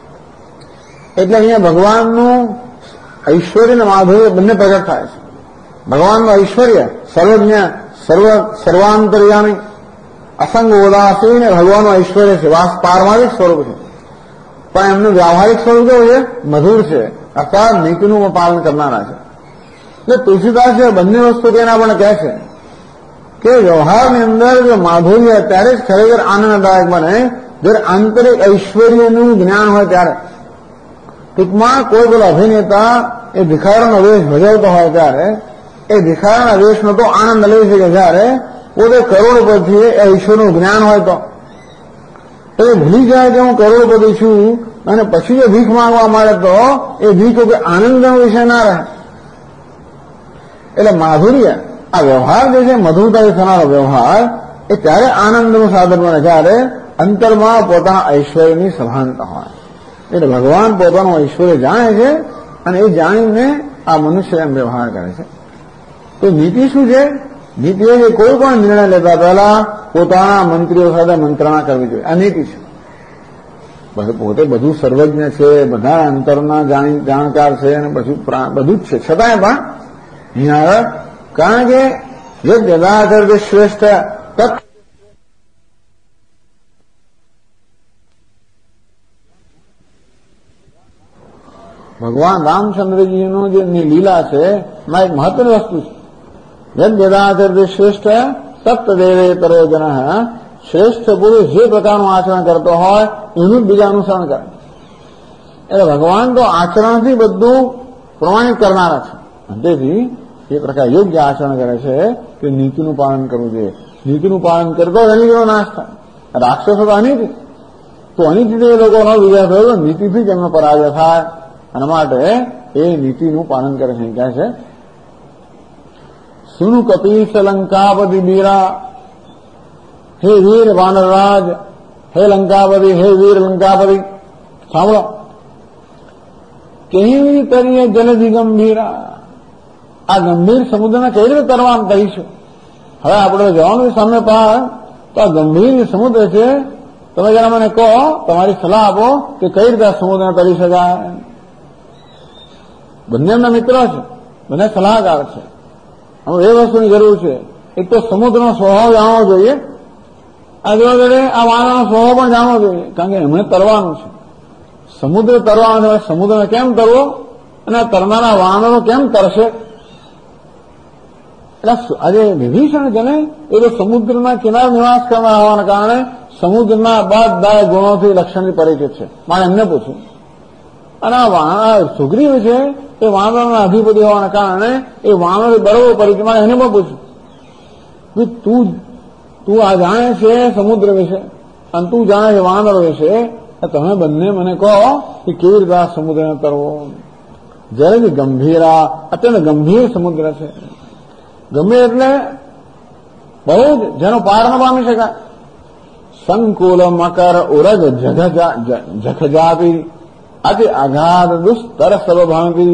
એટલે અહીંયા ભગવાનનું ઐશ્વર્ય અને માધુર્ય બંને પ્રગટ થાય છે. ભગવાનનું ઐશ્વર્ય સર્વજ્ઞ સર્વાંતર્યામી અસંગ ઉદાસીન ભગવાનનું ઐશ્વર્ય છે, પારમાર્થિક સ્વરૂપ છે. પણ એમનું વ્યાવહારિક સ્વરૂપ કેવું છે? મધુર છે, અર્થાત નીતિનું પાલન કરનારા છે. એટલે તુલસીદાસ બંને વસ્તુ તેના પણ કહે છે કે વ્યવહારની અંદર જો માધુર્ય ત્યારે જ ખરેખર આનંદદાયક બને જ્યારે આંતરિક ઐશ્વર્યનું જ્ઞાન હોય ત્યારે. ટૂંકમાં કોઈ પેલો અભિનેતા એ ભિખારનો વેશ ભજવતો હોય ત્યારે એ ભિખારના વેશનો તો આનંદ લઈ શકે જ્યારે પોતે કરોડપતિ એ ઈશ્વરનું જ્ઞાન હોય તો એ ભૂલી જાય કે હું કરોડપતિ છું અને પછી જો ભીખ માંગવા મળે તો એ ભીખ કોઈ આનંદનો વિષય ના રહે. એટલે માધુર્ય આ વ્યવહાર જે છે મધુરતાથી થનારો વ્યવહાર એ ત્યારે આનંદનું સાધન બને જ્યારે અંતરમાં પોતાના ઐશ્વર્યની સભાનતા હોય. એટલે ભગવાન પોતાનું ઐશ્વર્ય જાણે છે અને એ જાણીને આ મનુષ્ય એમ વ્યવહાર કરે છે. તો નીતિ શું છે? નીતિ એ છે કોઈ પણ નિર્ણય લેતા પહેલા પોતાના મંત્રીઓ સાથે મંત્રણા કરવી જોઈએ. આ નીતિ છે. પોતે બધું સર્વજ્ઞ છે, બધા અંતરના જાણકાર છે અને બધું જ છે, છતાંય પણ અહીંયા કારણ કે જે ગદાધર શ્રેષ્ઠ ભગવાન રામચંદ્રજીનો જે લીલા છે એમાં એક મહત્વની વસ્તુ છે. યદ ગદાધર શ્રેષ્ઠ સપ્તદેવેતરો જન શ્રેષ્ઠ પુરુષ જે પ્રકારનું આચરણ કરતો હોય એનું બીજા અનુસરણ કરે. એટલે ભગવાન તો આચરણથી બધું પ્રમાણિત કરનારા છે. તેથી એ પ્રકાર યોગ્ય આચરણ કરે છે કે નીતિનું પાલન કરવું જોઈએ. નીતિનું પાલન કરતો અનિતિનો નાશ થાય. રાક્ષસો તો અનિતિ, તો અનિતિથી એ લોકોનો વિજય થયો, નીતિથી જ એમનો પરાજય થાય. અને માટે એ નીતિનું પાલન કરે છે. કહે છે સુનુ કપીશ લંકાપતિ બીરા, હે વીર વાનરરાજ, હે લંકાપતિ, હે વીર લંકાપતિ, સાંભળો. કેવી તરીએ જલધિ ગંભીરા, આ ગંભીર સમુદ્રને કઈ રીતે તરવાનું કહીશું. હવે આપણે જવાનું સામે પાર તો આ ગંભીર સમુદ્ર છે, તમે જરા મને કહો, તમારી સલાહ આપો કે કઈ રીતે આ સમુદ્રને તરી શકાય. બંને એમના મિત્ર છે, બંને સલાહકાર છે. હવે એ વસ્તુની જરૂર છે. એક તો સમુદ્રનો સ્વભાવ જાણવો જોઈએ, આ જોડે આ વાનરનો સ્વભાવ પણ જાણવો જોઈએ, કારણ કે એમણે તરવાનું છે. સમુદ્ર તરવાનો છે, સમુદ્રને કેમ તરવો અને તરનારા વાનરો કેમ તરશે. એટલે આજે વિભીષણ છે ને એ તો સમુદ્રના કિનારે નિવાસ કરનાર હોવાના કારણે સમુદ્રના બધા ગુણોથી લક્ષણથી પરિચિત છે. મારે એમને પૂછ્યું. અને આ સુગ્રીવ છે એ વાનરના અધિપતિ હોવાના કારણે એ વાનર બરોબર પરિચિત. મારે એને પણ પૂછ્યું તું આ જાણે છે સમુદ્ર વિશે અને તું જાણે છે વાનર વિશે, તમે બંને મને કહો કે કેવી રીતે આ સમુદ્રને તરવો. જ્યારે ગંભીરા અત્યંત ગંભીર સમુદ્ર છે. ગંભીર એટલે બહુ જ જેનો પાર ન પામી શકાય. સંકુલ મકર ઉરજ જખજાતી અતિ અગાધ દુસ્તર સર્વભાંગી.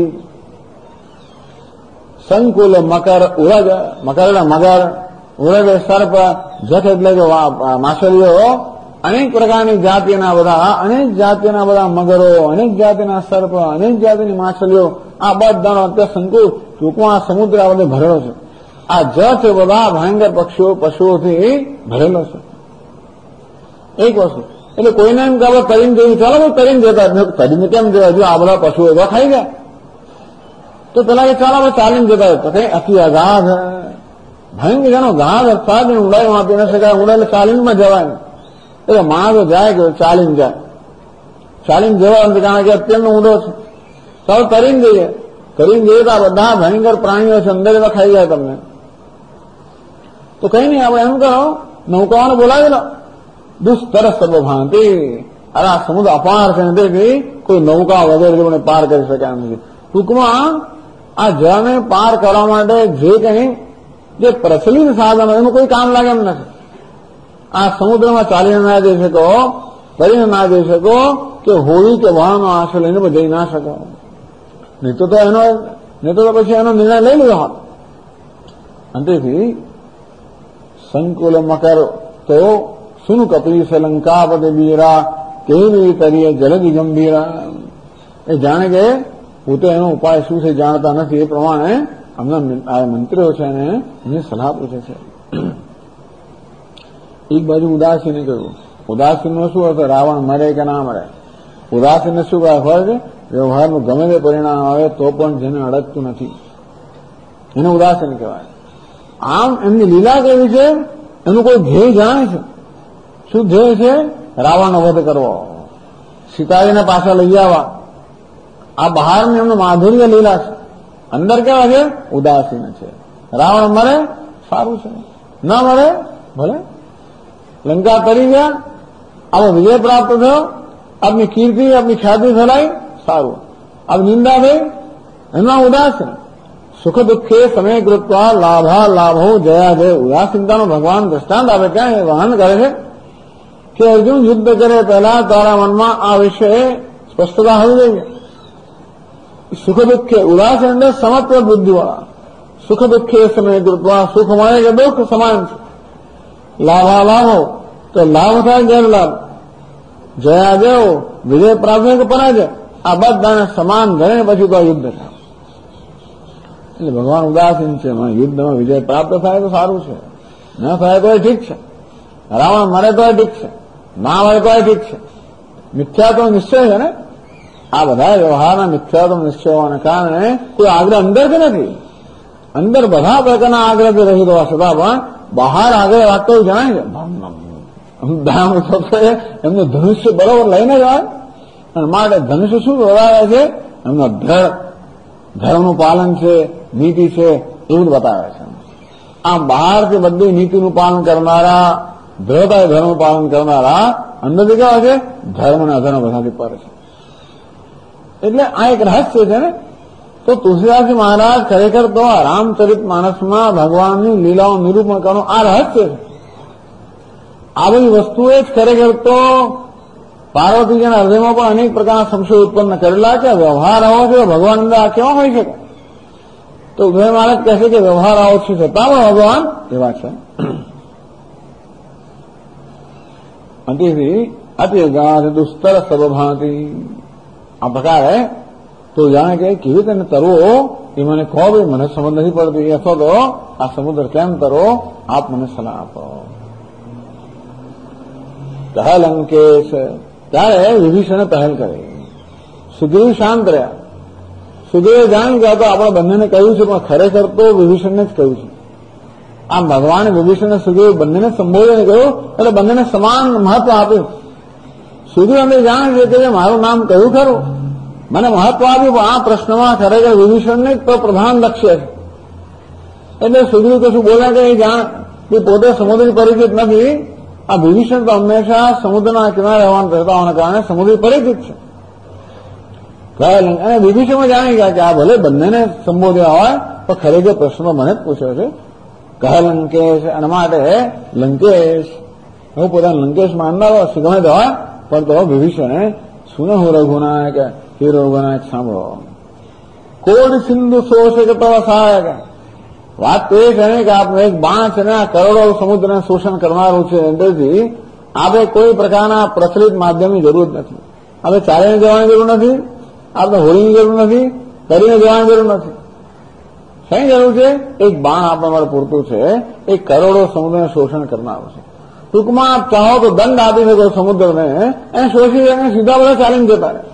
સંકુલ મકર ઉરજ, મકર એટલે મગર, ઉરજ સર્પ, જખ એટલે કે માછલીઓ, અનેક પ્રકારની જાતિના બધા મગરો, અનેક જાતિના સર્પ, અનેક જાતિની માછલીઓ, આ બધાનો અત્યારે સંકુલ ટૂંકમાં આ સમુદ્ર આ બધે ભરેલો છે. આ જથ બધા ભયંકર પશુઓથી ભરેલો છે. એક વસ્તુ એટલે કોઈને એમ કે તરીને જોયું, ચાલો તરીને જતા, તરીને કેમ જવા, જો આ બધા પશુઓ એવા ખાઈ ગયા તો પેલા કે ચાલો ચાલીને જતા હતા. કઈ અતિ અગાધ ભયંકર જેનો ગાઢ અર્થાત ઊંડાઈ આપી ન શકાય. ઊંડાઈ ચાલીનમાં જવાય. એટલે માણસો જાય કે ચાલીને જાય, ચાલીને જવા કારણ કે અત્યંત ઊંડો છે. ચાલો તરીને જઈએ તો આ બધા ભયંકર પ્રાણીઓ છે, અંદર એવા ખાઈ જાય તમને. તો કઈ નહીં, આપણે એમ કરો નૌકાઓને બોલાવી લો. દુસ્તર સર્વભાંતિ, અરે આ સમુદ્ર અપાર છે તેથી કોઈ નૌકા વગેરે તમને પાર કરી શકે એમ નથી. ટૂંકમાં આ જળને પાર કરવા માટે જે કંઈ જે પ્રચલિત સાધનો એનું કોઈ કામ લાગે એમ નથી. આ સમુદ્રમાં ચાલીને ના જઈ શકો, તરીને ના જઈ શકો કે હોળી કે વાહનો આશરો લઈને જઈ ના શકો. નહીં તો પછી એનો નિર્ણય લઈ લીધો હોત. અંતેથી સંકુલ મકર તો સુન કપીશ લંકાપતિ બીરા, કેવી તરીએ જલધિ ગંભીરા. એ જાણે કે પોતે એનો ઉપાય શું છે જાણતા નથી, એ પ્રમાણે હમણાં મંત્રીઓ છે ને એની સલાહ પૂછે છે. એક બાજુ ઉદાસીને કહ્યું, ઉદાસીનનો શું હતો? રાવણ મરે કે ના મરે. ઉદાસીને શું હોય છે? વ્યવહારનું ગમે તે પરિણામ આવે તો પણ જેને અડકતું નથી એને ઉદાસીન કહેવાય. આમ એમની લીલા કેવી છે? એનું કોઈ ધ્યેય જાણે છે. શું ધ્યેય છે? રાવણનો વધ કરવો, સીતાજીને પાછા લઈ આવવા. આ બહારની એમનું માધુર્ય લીલા છે, અંદર કેવા છે? ઉદાસીન છે. રાવણ મરે સારું છે, ન મરે ભલે. લંકા તરી ગયા, આવો વિજય પ્રાપ્ત થયો, આપની કીર્તિ આપની ખ્યાતિ ફેલાઈ, સારું. આ નિંદા થઈ, એમાં ઉદાસીન. સુખ દુઃખે સમય કૃત્વા લાભા લાભો જયા જય. ઉદાસીનતાનો ભગવાન દ્રષ્ટાંત આપે ત્યાં એ વહન કરે છે કે અર્જુન યુદ્ધ કરે પહેલા તારા મનમાં આ વિશે સ્પષ્ટતા હોવી જોઈએ. સુખ દુઃખે ઉદાસીન એટલે સમત્વ બુદ્ધિવાળા. સુખ દુઃખે સમય કૃત્વા, સુખ મળે કે દુઃખ સમાન છે. લાભા લાભો તો લાભ થાય ગેરલાભ, જયા જયો વિજય પ્રાપ્ત કે પરાજય, આ બધાને સમાન ગણે પછી તો યુદ્ધ થાય. એટલે ભગવાન ઉદાસીન છે. યુદ્ધમાં વિજય પ્રાપ્ત થાય તો સારું છે, ન થાય તો ઠીક છે. રાવણ મરે તો ઠીક છે, ના મરે તો ઠીક છે. મિથ્યાત્વ નિશ્ચય છે ને. આ બધા વ્યવહારના મિથ્યાત્વ નિશ્ચયોને કારણે કોઈ આગ્રહ અંદરથી નથી. અંદર બધા પ્રકારના આગ્રહથી રહી રહ્યા છતાં પણ બહાર આગ્રહ રાખતો જણાય છે. એમનું ધનુષ્ય બરોબર લઈને જાય અને માટે ધનુષ્ય શું બતાવે છે? એમનો ધર્મનું પાલન છે, નીતિ છે, એવું જ બતાવે છે. આમ બહારથી બધી નીતિનું પાલન કરનારા, દ્રઢતાએ ધર્મનું પાલન કરનારા અંદરથી કેવા છે? ધર્મ અને અધર્મ બધાથી પર છે. એટલે આ એક રહસ્ય છે ને. તો તુલસીદાસજી મહારાજ ખરેખર તો રામચરિત માનસમાં ભગવાનની લીલાઓ નિરૂપણ કરવાનું આ રહસ્ય છે. આ બધી વસ્તુએ જ ખરેખર તો પાર્વતીજીના હૃદયમાં પણ અનેક પ્રકારના સંશય ઉત્પન્ન કરેલા કે વ્યવહાર આવો છે ભગવાન અંદર આ કેવા હોય શકે? તો ઉદય મહારાજ કહે છે કે વ્યવહાર આવો છે છતાં પણ ભગવાન એવા છે. અતિગાધ દુસ્તર સબભાતિ. આ પ્રકારે તો જાણે કે કેવી રીતે તરવો એ મને કહો ભાઈ, મને સમજ નથી પડતી, અથવા તો આ સમુદ્ર કેમ તરવો, આપ મને સલાહ આપો. કહે લંકેશ. ત્યારે વિભીષણે પહેલ કરી. સુગ્રીવ શાંત રહ્યા. સુગ્રીવે જાણી ગયા તો આપણે બંનેને કહ્યું છે, પણ ખરેખર તો વિભીષણને જ કહ્યું છે. આમ ભગવાને વિભીષણને સુગ્રીવ બંનેને સંબોધન કહ્યું એટલે બંનેને સમાન મહત્વ આપ્યું. સુગ્રીવ અંદર જાણે છે કે મારું નામ કહ્યું ખરું, મને મહત્વ આપ્યું, પણ આ પ્રશ્નમાં ખરેખર વિભીષણને જ તો પ્રધાન લક્ષ્ય છે. એટલે સુગ્રીવ કશું બોલ્યા કે એ જાણ કે પોતે સમુદ્ર પરિચિત નથી. આ વિભીષણ તો હંમેશા સમુદ્રના કિનારે રહેવાના રહેતા હોવાના કારણે સમુદ્ર પરિચિત છે. અને વિભીષણમાં જાણી ગયા કે આ ભલે બંનેને સંબોધ્યા હોય પણ ખરેખર પ્રશ્નો મને જ પૂછ્યો છે. કહે લંકેશ. અને માટે લંકેશ, હું પોતાને લંકેશ માનનાર ગમે તે હોય, પણ તો વિભીષણે સુન હું રઘુનાયક, હે રઘુનાયક સાંભળો. કોડ સિંધુ શોષક તવ સહાયક. વાત તો એ છે કે આપણે એક બાણ છે ને આ કરોડો સમુદ્રને શોષણ કરનારું છે. અંદરથી આપણે કોઈ પ્રકારના પ્રચલિત માધ્યમની જરૂર નથી. આપણે ચાલીને જવાની જરૂર નથી, આપણે હોળીની જરૂર નથી, કરીને જવાની જરૂર નથી. શી જરૂર છે? એક બાણ આપણા માટે પૂરતું છે. એક કરોડો સમુદ્રને શોષણ કરનારું છે. ટૂંકમાં આપ ચાહો તો દંડ આપી શકો સમુદ્રને, એને શોષી એને સીધા બધા ચાલીને જતા રહે.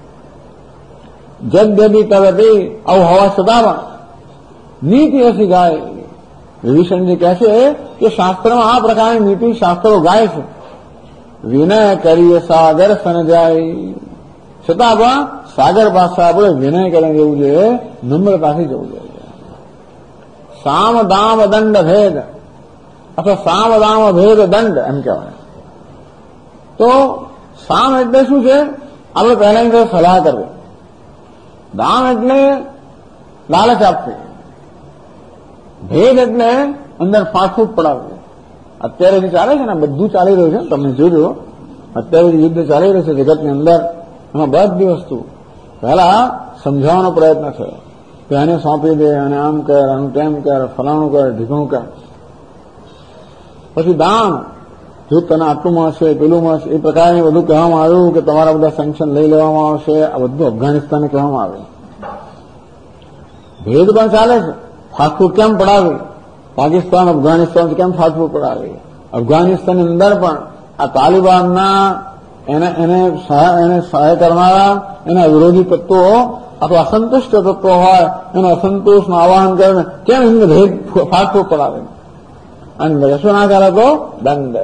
જગદબી તરતી આવું હોવા છતાં પણ નીતિ હસી ગાય. વિભીષણજી કહે છે કે શાસ્ત્રમાં આ પ્રકારની નીતિ શાસ્ત્રો ગાય છે. વિનય કરીએ સાગર સન જાય. છતાં પણ સાગર પાસે આપણે વિનય કરીને જવું જોઈએ, નમ્રતાથી જવું જોઈએ. સામ દામ દંડ ભેદ અથવા સામ દામ ભેદ દંડ એમ કહેવાય. તો સામ એટલે શું છે? આપણે પહેલા સલાહ કરવી. દામ એટલે લાલચ આપવી. ભેદ એટલે અંદર ફાંસફૂટ પડાવવું. અત્યારે જે ચાલે છે ને બધું ચાલી રહ્યું છે, તમે જોજો અત્યારે જે યુદ્ધ ચાલી રહ્યું છે જગતની અંદર, એમાં બધી વસ્તુ પહેલા સમજાવવાનો પ્રયત્ન થયો કે આને સોંપી દે, અને આમ કર, આનું તેમ કર, ફલાણું કર, ઢીકણું કર. પછી દાન, જો તને આટલું મળશે, પેલું મળશે, એ પ્રકારે બધું કહેવામાં આવ્યું કે તમારા બધા સેન્કશન લઈ લેવામાં આવશે. આ બધું અફઘાનિસ્તાનને કહેવામાં આવ્યું. ભેદ પણ ચાલે છે. ફાસ્ટફૂડ કેમ પડાવી? પાકિસ્તાન અફઘાનિસ્તાન કેમ ફાસ્ટફૂડ પડાવી? અફઘાનિસ્તાનની અંદર પણ આ તાલિબાનના એને સહાય કરનારા એના વિરોધી તત્વો અથવા અસંતુષ્ટ તત્વો હોય એનો અસંતોષનું આવાહન કરીને કેમ એમને ભેદ ફાસ્ટફૂડ પડાવે અને શું ના કરે તો દંડ.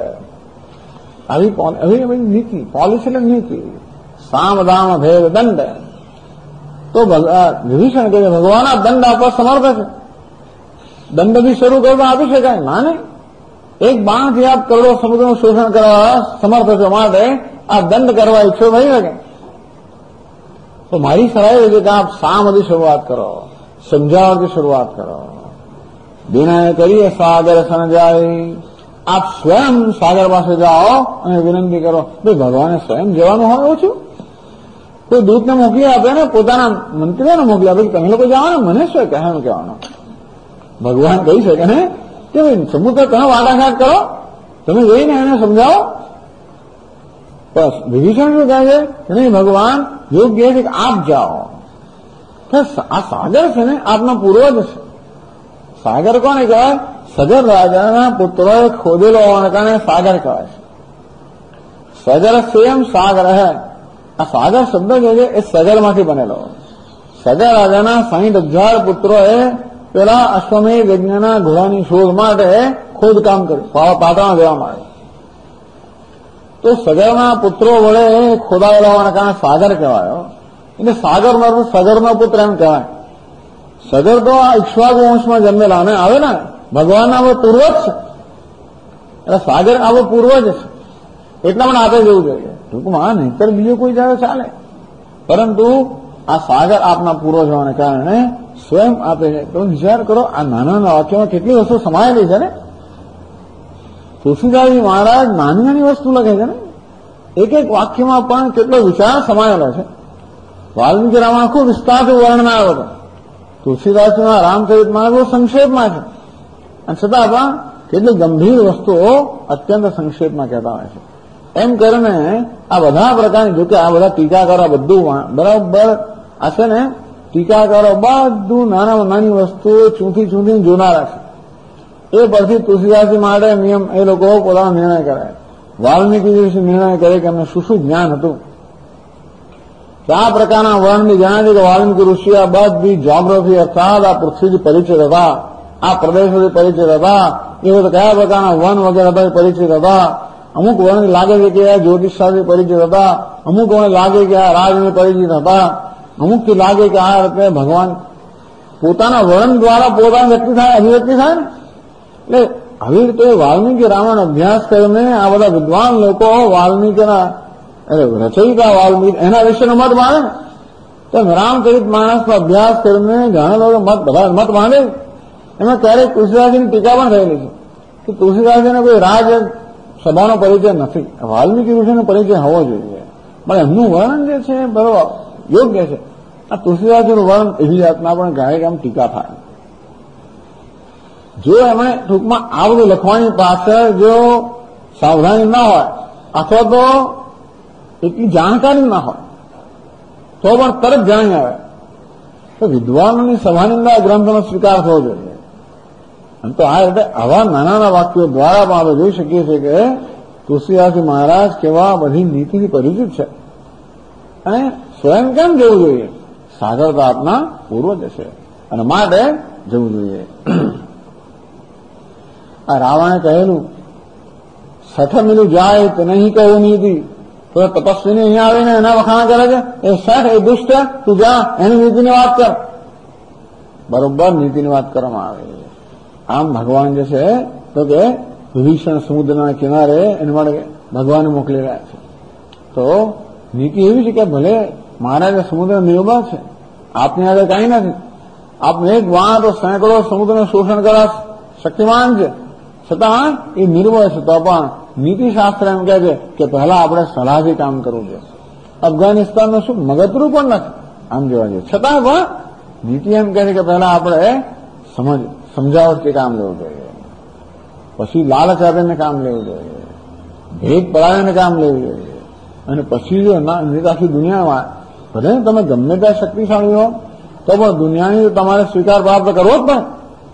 આવી નીતિ, પોલિસી એટલે નીતિ. સામ દામ ભેદ દંડ. તો વિભીષણ કહે ભગવાન આ દંડ આપવા સમર્થ છે. દંડ બી શરૂ કરવા આપી શકાય ના નહીં. એક બાણથી આપ કરોડો સમુદ્રનું શોષણ કરવા સમર્થ છો માટે આ દંડ કરવા ઈચ્છો થઈ શકે. તો મારી સલાહ એ છે કે આપ સામથી શરૂઆત કરો, સમજાવવાથી શરૂઆત કરો. વિનય કરીએ સાગર સમજાય. આપ સ્વયં સાગર પાસે જાઓ અને વિનંતી કરો. ભાઈ ભગવાને સ્વયં જવાનું હોય ઓછું. કોઈ દૂતને મોકલી આપે ને પોતાના મંત્રીઓને મોકલી આપે તમે લોકો જાઓ ને મને શું કહેવાનું. ભગવાન કહી શકે ને કે ભાઈ સમુદ્ર તમે વાટાઘાટ કરો, તમે જઈને એને સમજાવો. બસ વિભીષણ શું કહે છે કે નહીં ભગવાન યોગ્ય છે કે આપ જાઓ. આ સાગર છે ને આપનો પૂર્વજ છે. સાગર કોને કહેવાય? સગર રાજાના પુત્રોએ ખોદેલો હોવાના કારણે સાગર કહેવાય છે. સગર સેમ સાગર હે. આ સાગર શબ્દ જે છે એ સગરમાંથી બનેલો. સગર રાજાના 60,000 પુત્રોએ પેલા અશ્વમેધ યજ્ઞના ઘોડાની શોધ માટે ખોદકામ કર્યું, પાટામાં દેવા માટે. તો સગરના પુત્રો વડે ખોદાયેલા હોવાના કારણે સાગર કહેવાયો. એટલે સગરનો પુત્ર એમ કહેવાય. સગર તો આ ઇક્ષ્વાકુ વંશમાં જન્મેલા ને આવે ને ભગવાનના આવો પૂર્વજ છે. એટલે સાગર આવો પૂર્વજ છે. એટલા માટે આપે જવું જોઈએ. ટૂંકમાં નહીતર બીજો કોઈ જાય ચાલે, પરંતુ આ સાગર આપના પૂર્વજ હોવાને કારણે સ્વયં આપે છે. તો વિચાર કરો આ નાના નાના વાક્યોમાં કેટલી વસ્તુ સમાયેલી છે ને. તુલસીદાસજી મહારાજ નાની નાની વસ્તુ લખે છે ને. એક એક વાક્યમાં પણ કેટલો વિચાર સમાયેલો છે. વાલ્મીકી રામાયણ ખૂબ વિસ્તારથી વર્ણન આવ્યો હતો. તુલસીદાસજીના રામચરિતમાનસ બહુ સંક્ષેપમાં છે અને છતાં પણ કેટલી ગંભીર વસ્તુઓ અત્યંત સંક્ષેપમાં કહેતા હોય છે. એમ કરીને આ બધા પ્રકારની, જોકે આ બધા ટીકાકારો બધું બરાબર આ છે ને, ટીકાકારો બધું નાનામાં નાની વસ્તુઓ ચૂંથી જોનારા છે. એ પરથી તુલસીદાસજી માટે નિયમ એ લોકો પોતાનો નિર્ણય કરે. વાલ્મીકી વિશે નિર્ણય કરે કે એમને શું જ્ઞાન હતું. આ પ્રકારના વર્ણની જણાય છે કે વાલ્મીકી ઋષિ આ બધી જ્યોગ્રાફી અર્થાત આ પૃથ્વીથી પરિચિત હતા, આ પ્રદેશોથી પરિચિત હતા. એ બધા કયા પ્રકારના વન વગેરે હતા પરિચિત હતા. અમુક વર્ણ લાગે છે કે આ જ્યોતિષશાસ્ત્રી પરિચિત હતા, અમુક વર્ણ લાગે કે આ રાજની પરિચિત હતા, અમુકથી લાગે કે આ રીતે ભગવાન પોતાના વર્ણ દ્વારા પોતાની વ્યક્તિ થાય, અભિવ્યક્તિ થાય ને. એટલે આવી રીતે વાલ્મીકી રામાયણ અભ્યાસ કરીને આ બધા વિદ્વાન લોકો વાલ્મીકીના રચયિતા વાલ્મીકી એના વિશેનો મત માંડે ને. તો રામચરિત માનસનો અભ્યાસ કરીને ઘણા લોકો બધા મત માંડે. એમાં ક્યારેક તુલસીદાસજીની ટીકા પણ થયેલી છે કે તુલસીદાસજીને કોઈ રાજ સભાનો પરિચય નથી. વાલ્મીકી ઋષિનો પરિચય હોવો જોઈએ. પણ એમનું વર્ણન જે છે બરોબર યોગ્ય છે. આ તુલસીદાસજીનું વર્ણન એવી જાતના પણ ગાયક આમ ટીકા થાય. જો એમણે ટૂંકમાં આ બધું લખવાની પાછળ જો સાવધાની ના હોય અથવા તો એટલી જાણકારી ના હોય તો પણ તરત જાણી આવે તો વિદ્વાનોની સભાની અંદર આ ગ્રંથનો સ્વીકાર થવો જોઈએ. અને તો આ રીતે આવા નાના નાના વાક્યો દ્વારા પણ આપણે જોઈ શકીએ છીએ કે તુલસીદાસજી મહારાજ કેવા બધી નીતિથી પરિચિત છે અને સ્વયં કેમ જવું જોઈએ. સાગર તો આપના પૂર્વજ છે અને માટે જવું જોઈએ. આ રાવણે કહેલું સઠ મિલું જાય તો નહીં કહું નીતિ. તો તપસ્વીને અહીંયા આવીને એના વખાણ કરે છે એ સઠ એ દુષ્ટ તું જા એની નીતિની વાત કર. બરોબર નીતિની વાત કરવામાં આવે. આમ ભગવાન જે છે તો કે વિભીષણ સમુદ્રના કિનારે એના માટે ભગવાને મોકલી રહ્યા છે. તો નીતિ એવી છે કે ભલે મહારાજે સમુદ્ર નિર્ભર છે, આપની આગળ કઈ નથી. આપને એક વાણ તો સેંકડો સમુદ્રનું શોષણ કરવા શક્તિમાન છે, છતાં એ નિર્ભય છે. તો પણ નીતિશાસ્ત્ર એમ કહે છે કે પહેલા આપણે સલાહથી કામ કરવું જોઈએ. અફઘાનિસ્તાનનું શું મગતરું પણ નથી આમ જોવા જોઈએ, છતાં પણ નીતિ એમ કહે છે કે પહેલા આપણે સમજાવટથી કામ લેવું જોઈએ, પછી લાલચ આપીને કામ લેવું જોઈએ, ભેદ પડાવીને કામ લેવું જોઈએ. અને પછી જો આખી દુનિયામાં ભલે તમે ગમે ત્યાં શક્તિશાળી હો તો પણ દુનિયાની તમારે સ્વીકાર પ્રાપ્ત કરવો જ પડે.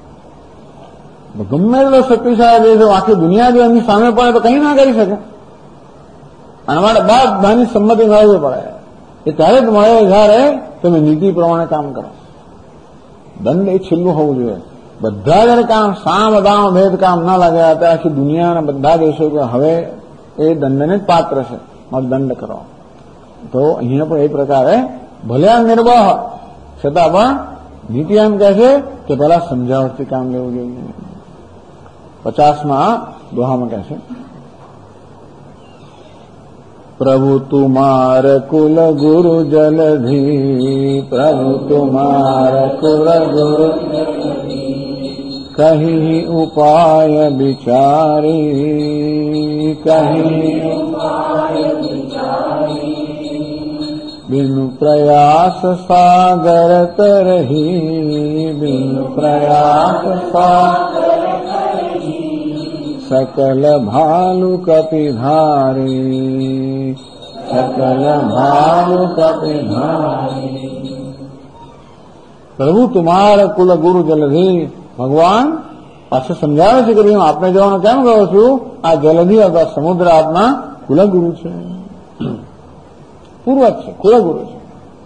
ગમે એટલો શક્તિશાળી દેશ આખી દુનિયા જો એમની સામે પડે તો કંઈ ના કરી શકે. અને માટે બધાની સંમતિ મેળવવી પડે. એ ત્યારે જ મળે જયારે તમે નીતિ પ્રમાણે કામ કરો. દંડ એ છેલ્લું હોવું જોઈએ. બધા જયારે કામ સામ દામ ભેદ કામ ના લાગ્યા ત્યારે આખી દુનિયાના બધા દેશો કે હવે એ દંડને જ પાત્ર છે, મારે દંડ કરો. તો અહીંયા પણ એ પ્રકારે ભલે આ નિર્ભય હોય છતાં પણ નીતિ એમ કહે છે કે પેલા સમજાવટથી કામ લેવું જોઈએ. 50માં દોહામાં કહે છે, પ્રભુ તુમાર કુલ ગુરુ જલધી, પ્રભુ તુમાર કુલ ગુરુ કહી ઉપાય બિચારી, કહી બિન પ્રયાસ સાગર તરહી, બિન પ્રયાસ સાગર सकल भालु कपिधारी, सकल भालु कपिधारी. प्रभु तुम्हारा कुल गुरु जलधी. ભગવાન પાછું સમજાવે છે કે હું આપને જવાનું કેમ કહું છું? આ જલધી અથવા સમુદ્ર આપના કુલગુરુ છે, પૂર્વજ છે, કુલગુરુ છે.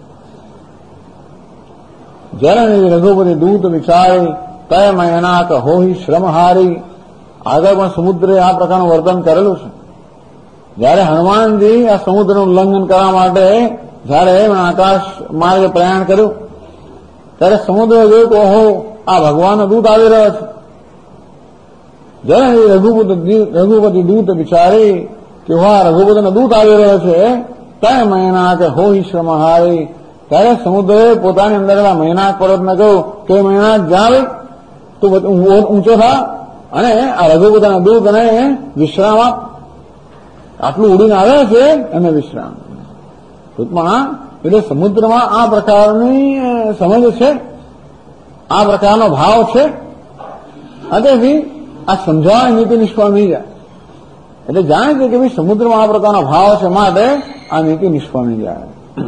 જલનિધિ રઘુપતિ દૂત વિચારી, તય મયનાક હોહી શ્રમહારી. આગળ પણ સમુદ્રે આ પ્રકારનું વર્તન કરેલું છે. જયારે હનુમાનજી આ સમુદ્રનું ઉલ્લંઘન કરવા માટે જયારે આકાશ માર્ગે પ્રયાણ કર્યું ત્યારે સમુદ્ર જોયું કે ઓહો, આ ભગવાનનો દૂત આવી રહ્યો છે. જયારે રઘુપતિ દૂત વિચારી કે હા, રઘુપતિનો દૂત આવી રહ્યો છે, ત્યાં મૈનાક હોઈ શ્રમહારી. ત્યારે સમુદ્રે પોતાની અંદર મૈનાક પર્વતને કહ્યું કે મૈનાક જાવે તું ઊંચો થા અને આ રઘુપતિના દૂત અને વિશ્રામ આપ. આટલું ઉડીને આવે છે અને વિશ્રામ. ટૂંકમાં એટલે સમુદ્રમાં આ પ્રકારની સમજ છે, આ પ્રકારનો ભાવ છે. તેથી આ સમજાવવાની નીતિ નિષ્ફળ નહીં જાય. એટલે જાણે છે કે ભાઈ સમુદ્રમાં આ પ્રકારનો ભાવ છે, માટે આ નીતિ નિષ્ફળ નહીં જાય.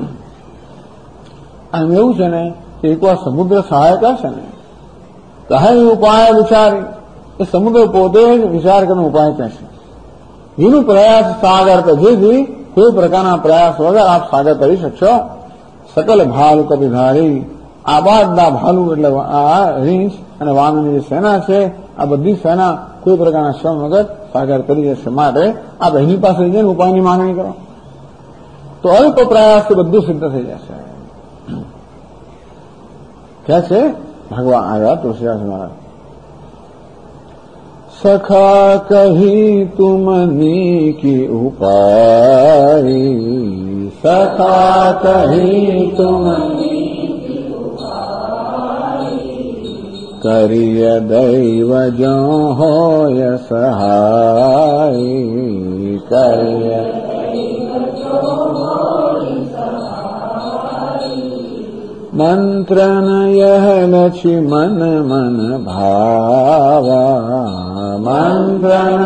આમ એવું છે ને કે એકવાર સમુદ્ર સહાય કરશે ને કહે ઉપાય વિચારી, એ સમુદ્ર પોતે જ વિચાર કરીને ઉપાય કહેશે. જેનું પ્રયાસ સાગર પર, જેથી કોઈ પ્રકારના પ્રયાસ વગર આપ સાગર કરી શકશો. સકલ ભાલુ કપિધારી. આ બધા ભાલુ એટલે આ રીંછ અને વાનરની જે સેના છે, આ બધી સેના કોઈ પ્રકારના શ્રમ વગર સાગર કરી જશે. માટે આપ એની પાસે જઈને ઉપાયની માંગણી કરો તો અલ્પ પ્રયાસથી બધું સિદ્ધ થઈ જશે. ક્યાં છે ભગવાન આવ્યા તુલસીદાસ મહારાજ. सखा कही तुमनी की उपारी, सखा कही तुमनी की उपारी, करिय दैव जो होय सहाय, करिय मंत्रन यह लक्ष्य मन मन भावा, मंत्रन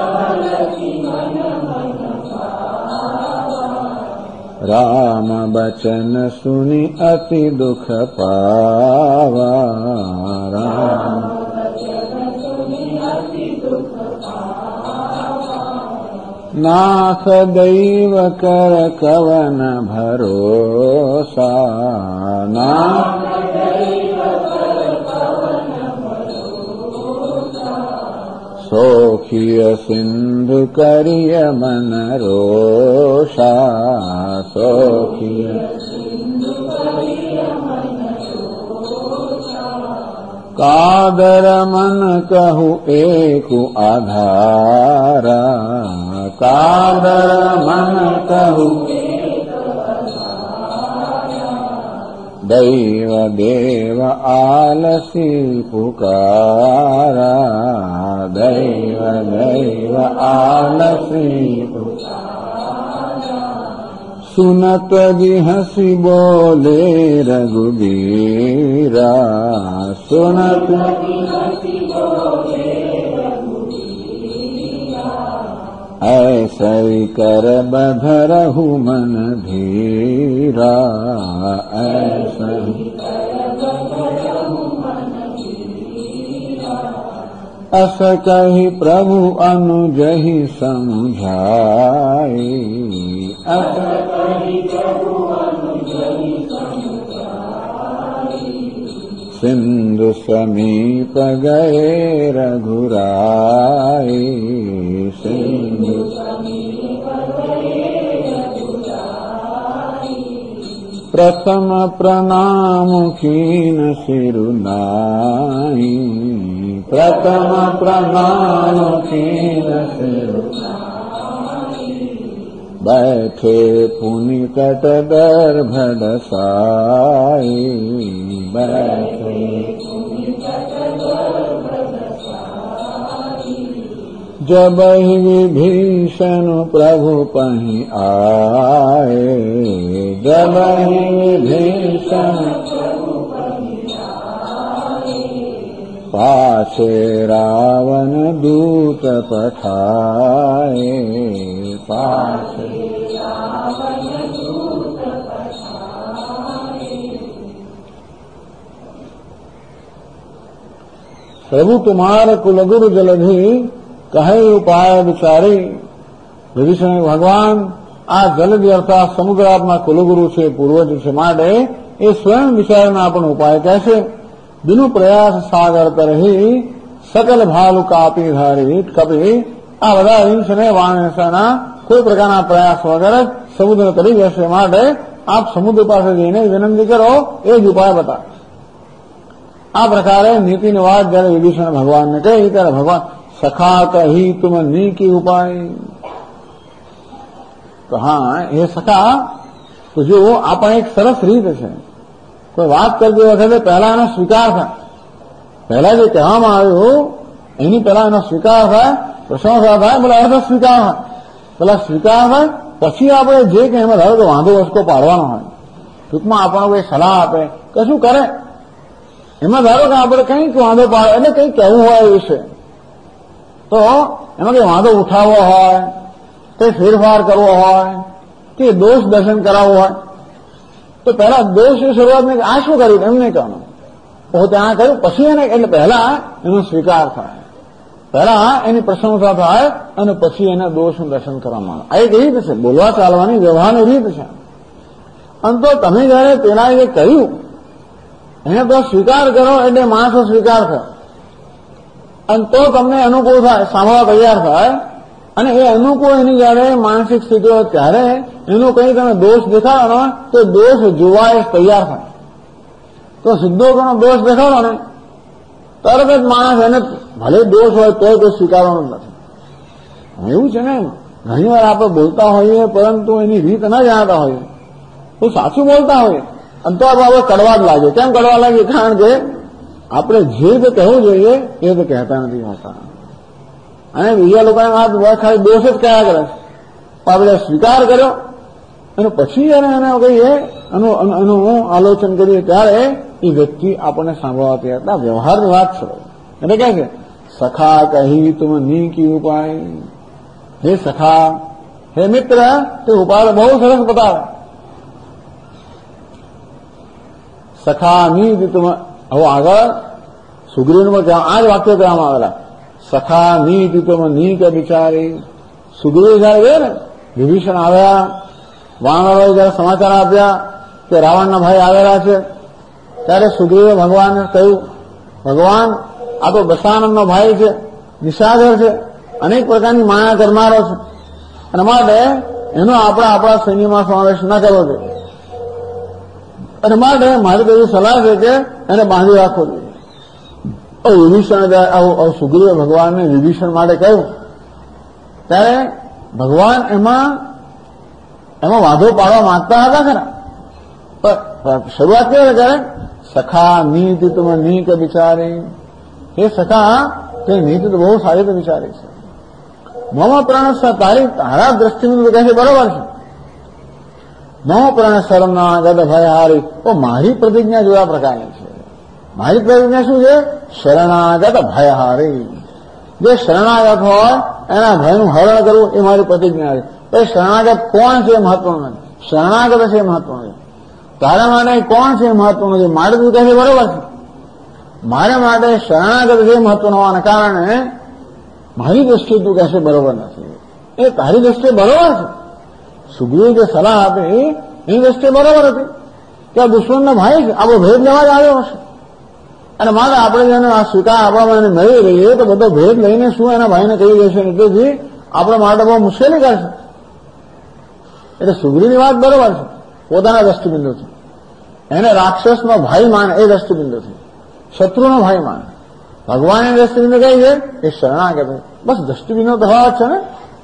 राम बचन सुनि अति दुख पावा, राम नाथ दैव कर कवन भरोसा, नाथ दैव कर कवन भरोसा, सोखिय सिंधु करिय मन रोषा, सोखिय सिंधु करिय मन रोषा, कादर मन कहु एकु आधारा, कादर मन कहु दैव देव आलसी पुकारा, दैव देव आलसी पुकारा, सुनत जी हंसी बोले रघुबीरा, सुनत जी हंसी बोले ऐसई कर बधरहु मन धीरा, ऐसई कर बधरहु मन धीरा, अस कही प्रभु अनुजहि समझाई। अस कही प्रभु अनुजहि समझाई। सिंधु समीप गए रघुराई। सिंधु समीप गए रघुराई। प्रथम प्रणाम कीन सिरुनाई। प्रथम प्रणाम कीन सिरुनाई। बैठे पुनि तट दर्भ दसाई। बैठे पुनि तट दर्भ दसाई। जब ही विभीषण प्रभु पहि आए। जब ही विभीषण पाछे रावण दूत पठाए। पाछे रावण दूत पठाए। प्रभु तुम्हार कुलगुरु जलधि कहे उपाय विचारी। विभीषण भगवान आ जलधि अर्थात समुद्र आपना कुलगुरु से पूर्वज से माटे ए स्वयं विचारना अपन उपाय कैसे। बिनु प्रयास सागर तरही सकल भालु कापी धारी कपि आ बधा हिंसने वाणसेना कोई प्रकारना प्रयास वगैरह समुद्र तरी जैसे माटे आप समुद्र पास जईने विनंती करो ए ज उपाय बता। आ प्रकारे नीति निवास जયારે विभीषण भगवान ने कही ત્યારે भगवान सखा कही तुम नीकी उपाय। तो हाँ ये सखा तो जो आपण एक सरस રીત છે। કોઈ વાત કરતી વખતે પહેલા એનો સ્વીકાર થાય। પહેલા જે કહેવામાં આવ્યું એની પહેલા એનો સ્વીકાર થાય, પ્રશંસા થાય, બોલે અર્થ સ્વીકાર થાય। પેલા સ્વીકાર થાય પછી આપણે જે કે એમાં ધારો કે વાંધો વસકો પાડવાનો હોય, ટૂંકમાં આપણને કોઈ સલાહ આપે, કશું કરે એમાં ધારો કે આપણે કંઈક વાંધો પાડે એટલે કંઈક કહેવું હોય એ વિશે, તો એમાં કંઈ વાંધો ઉઠાવવો હોય, કંઈ ફેરફાર કરવો હોય કે દોષ દર્શન કરાવવો હોય તો પહેલા દોષની શરૂઆતને આ શું કર્યું એમ નહીં કહેવાનું, પોતે આ કર્યું પછી એને એટલે પહેલા એનો સ્વીકાર થાય, પહેલા એની પ્રશંસા થાય અને પછી એના દોષનું દર્શન કરવામાં આવે। આ એક રીત છે, બોલવા ચાલવાની વ્યવહારની રીત છે। અને તો તમે જયારે પેલા જે કહ્યું એને તો સ્વીકાર કરો એટલે માણસો સ્વીકાર થાય અને તો તમને અનુકૂળ થાય, સાંભળવા તૈયાર થાય અને એ અનુકૂળ એની જયારે માનસિક સ્થિતિ હોય ત્યારે એનો કંઈ તમે દોષ દેખાડો ને તો દોષ જોવા તૈયાર થાય। તો સીધો ઘણો દોષ દેખાડો ને તરત જ માણસ એને ભલે દોષ હોય તોય કોઈ સ્વીકારવાનું નથી। એવું છે ને ઘણી વાર આપણે બોલતા હોઈએ પરંતુ એની રીત ન જાણતા હોઈએ તો સાચું બોલતા હોઈએ અને તો આપણે કડવા જ લાગે। કેમ કડવા લાગે? કારણ કે આપણે જે રીતે કહેવું જોઈએ એ તો કહેતા નથી હોતા અને બીજા લોકોને ખાલી દોષ જ કયા કરે છે। આપણે સ્વીકાર કર્યો અને પછી એને કહીએ એનું આલોચન કરીએ ત્યારે એ વ્યક્તિ આપણને સાંભળવા તૈયાર। વ્યવહારની વાત છે એટલે કહે છે સખા કહી તુમ નીકી ઉપાય। હે સખા, હે મિત્ર, તે ઉપાય બહુ સરસ બતાવે। સખા નીતિ તુમ, હવે આગળ સુગ્રીવમાં આ જ વાક્ય કહેવામાં આવેલા સખા નીતિ તુમ નીક બિચારી। સુગ્રીવ જયારે ગયે ને વિભીષણ આવ્યા, વાનરોએ જયારે સમાચાર આપ્યા કે રાવણના ભાઈ આવેલા છે ત્યારે સુગ્રીવે ભગવાનને કહ્યું ભગવાન આ તો દશાનંદનો ભાઈ છે, નિશાચર છે, અનેક પ્રકારની માયા કરનારો છે અને માટે એનો આપણા સૈન્યમાં સમાવેશ ન કરવો જોઈએ અને માટે મારી તો એવી સલાહ છે કે એને બાંધી રાખવો જોઈએ। વિભીષણ સુગ્રીવે ભગવાનને વિભીષણ માટે કહ્યું ત્યારે ભગવાન એમાં વાંધો પાડવા માંગતા હતા ખરા, પણ શરૂઆત કેવી કરે સખા નીતિ તમે નીક બિચારી। એ સખા તે નીતિ તો બહુ સારી રીતે વિચારી છે। મમ પ્રાણ તારા દ્રષ્ટિનું કહે છે બરોબર છે, મમ પ્રાણ શરમના ગદ ભયહારી। તો મારી પ્રતિજ્ઞા જોયા પ્રકારની છે। મારી પ્રતિજ્ઞા શું છે? શરણાગત ભયહારી। જે શરણાગત હોય એના ભયનું હરણ કરવું એ મારી પ્રતિજ્ઞા છે। તો શરણાગત કોણ છે એ મહત્વનું નથી, શરણાગત છે એ મહત્વનું છે। તારા માટે કોણ છે એ મહત્વનું નથી, મારે તું કહે છે બરોબર છે મારે માટે શરણાગત જે મહત્વનો હોવાના કારણે મારી દ્રષ્ટિએ તું કહેશે બરોબર નથી, એ તારી દ્રષ્ટિએ બરોબર છે. સુગ્રીવે જે સલાહ આપી એની દ્રષ્ટિએ બરોબર હતી કે આ દુશ્મનનો ભાઈ છે, આપણો ભેદ લેવા જ આવ્યો હશે, અને મારે આપણે જેને આ સ્વીકાર આપવામાં એને મેળવી લઈએ તો બધો ભેદ લઈને શું એના ભાઈને કહી દેશે, એટલેથી આપણે માટે બહુ મુશ્કેલી કરશે. એટલે સુગ્રીવની વાત બરોબર છે પોતાના દ્રષ્ટિબિંદુથી. એને રાક્ષસનો ભાઈ માને એ દ્રષ્ટિબિંદુથી, શત્રુનો ભાઈ માને. ભગવાનની દ્રષ્ટિબિંદુ કઈ છે? એ શરણાગત. બસ દ્રષ્ટિબિંદુ તફાવત છે ને.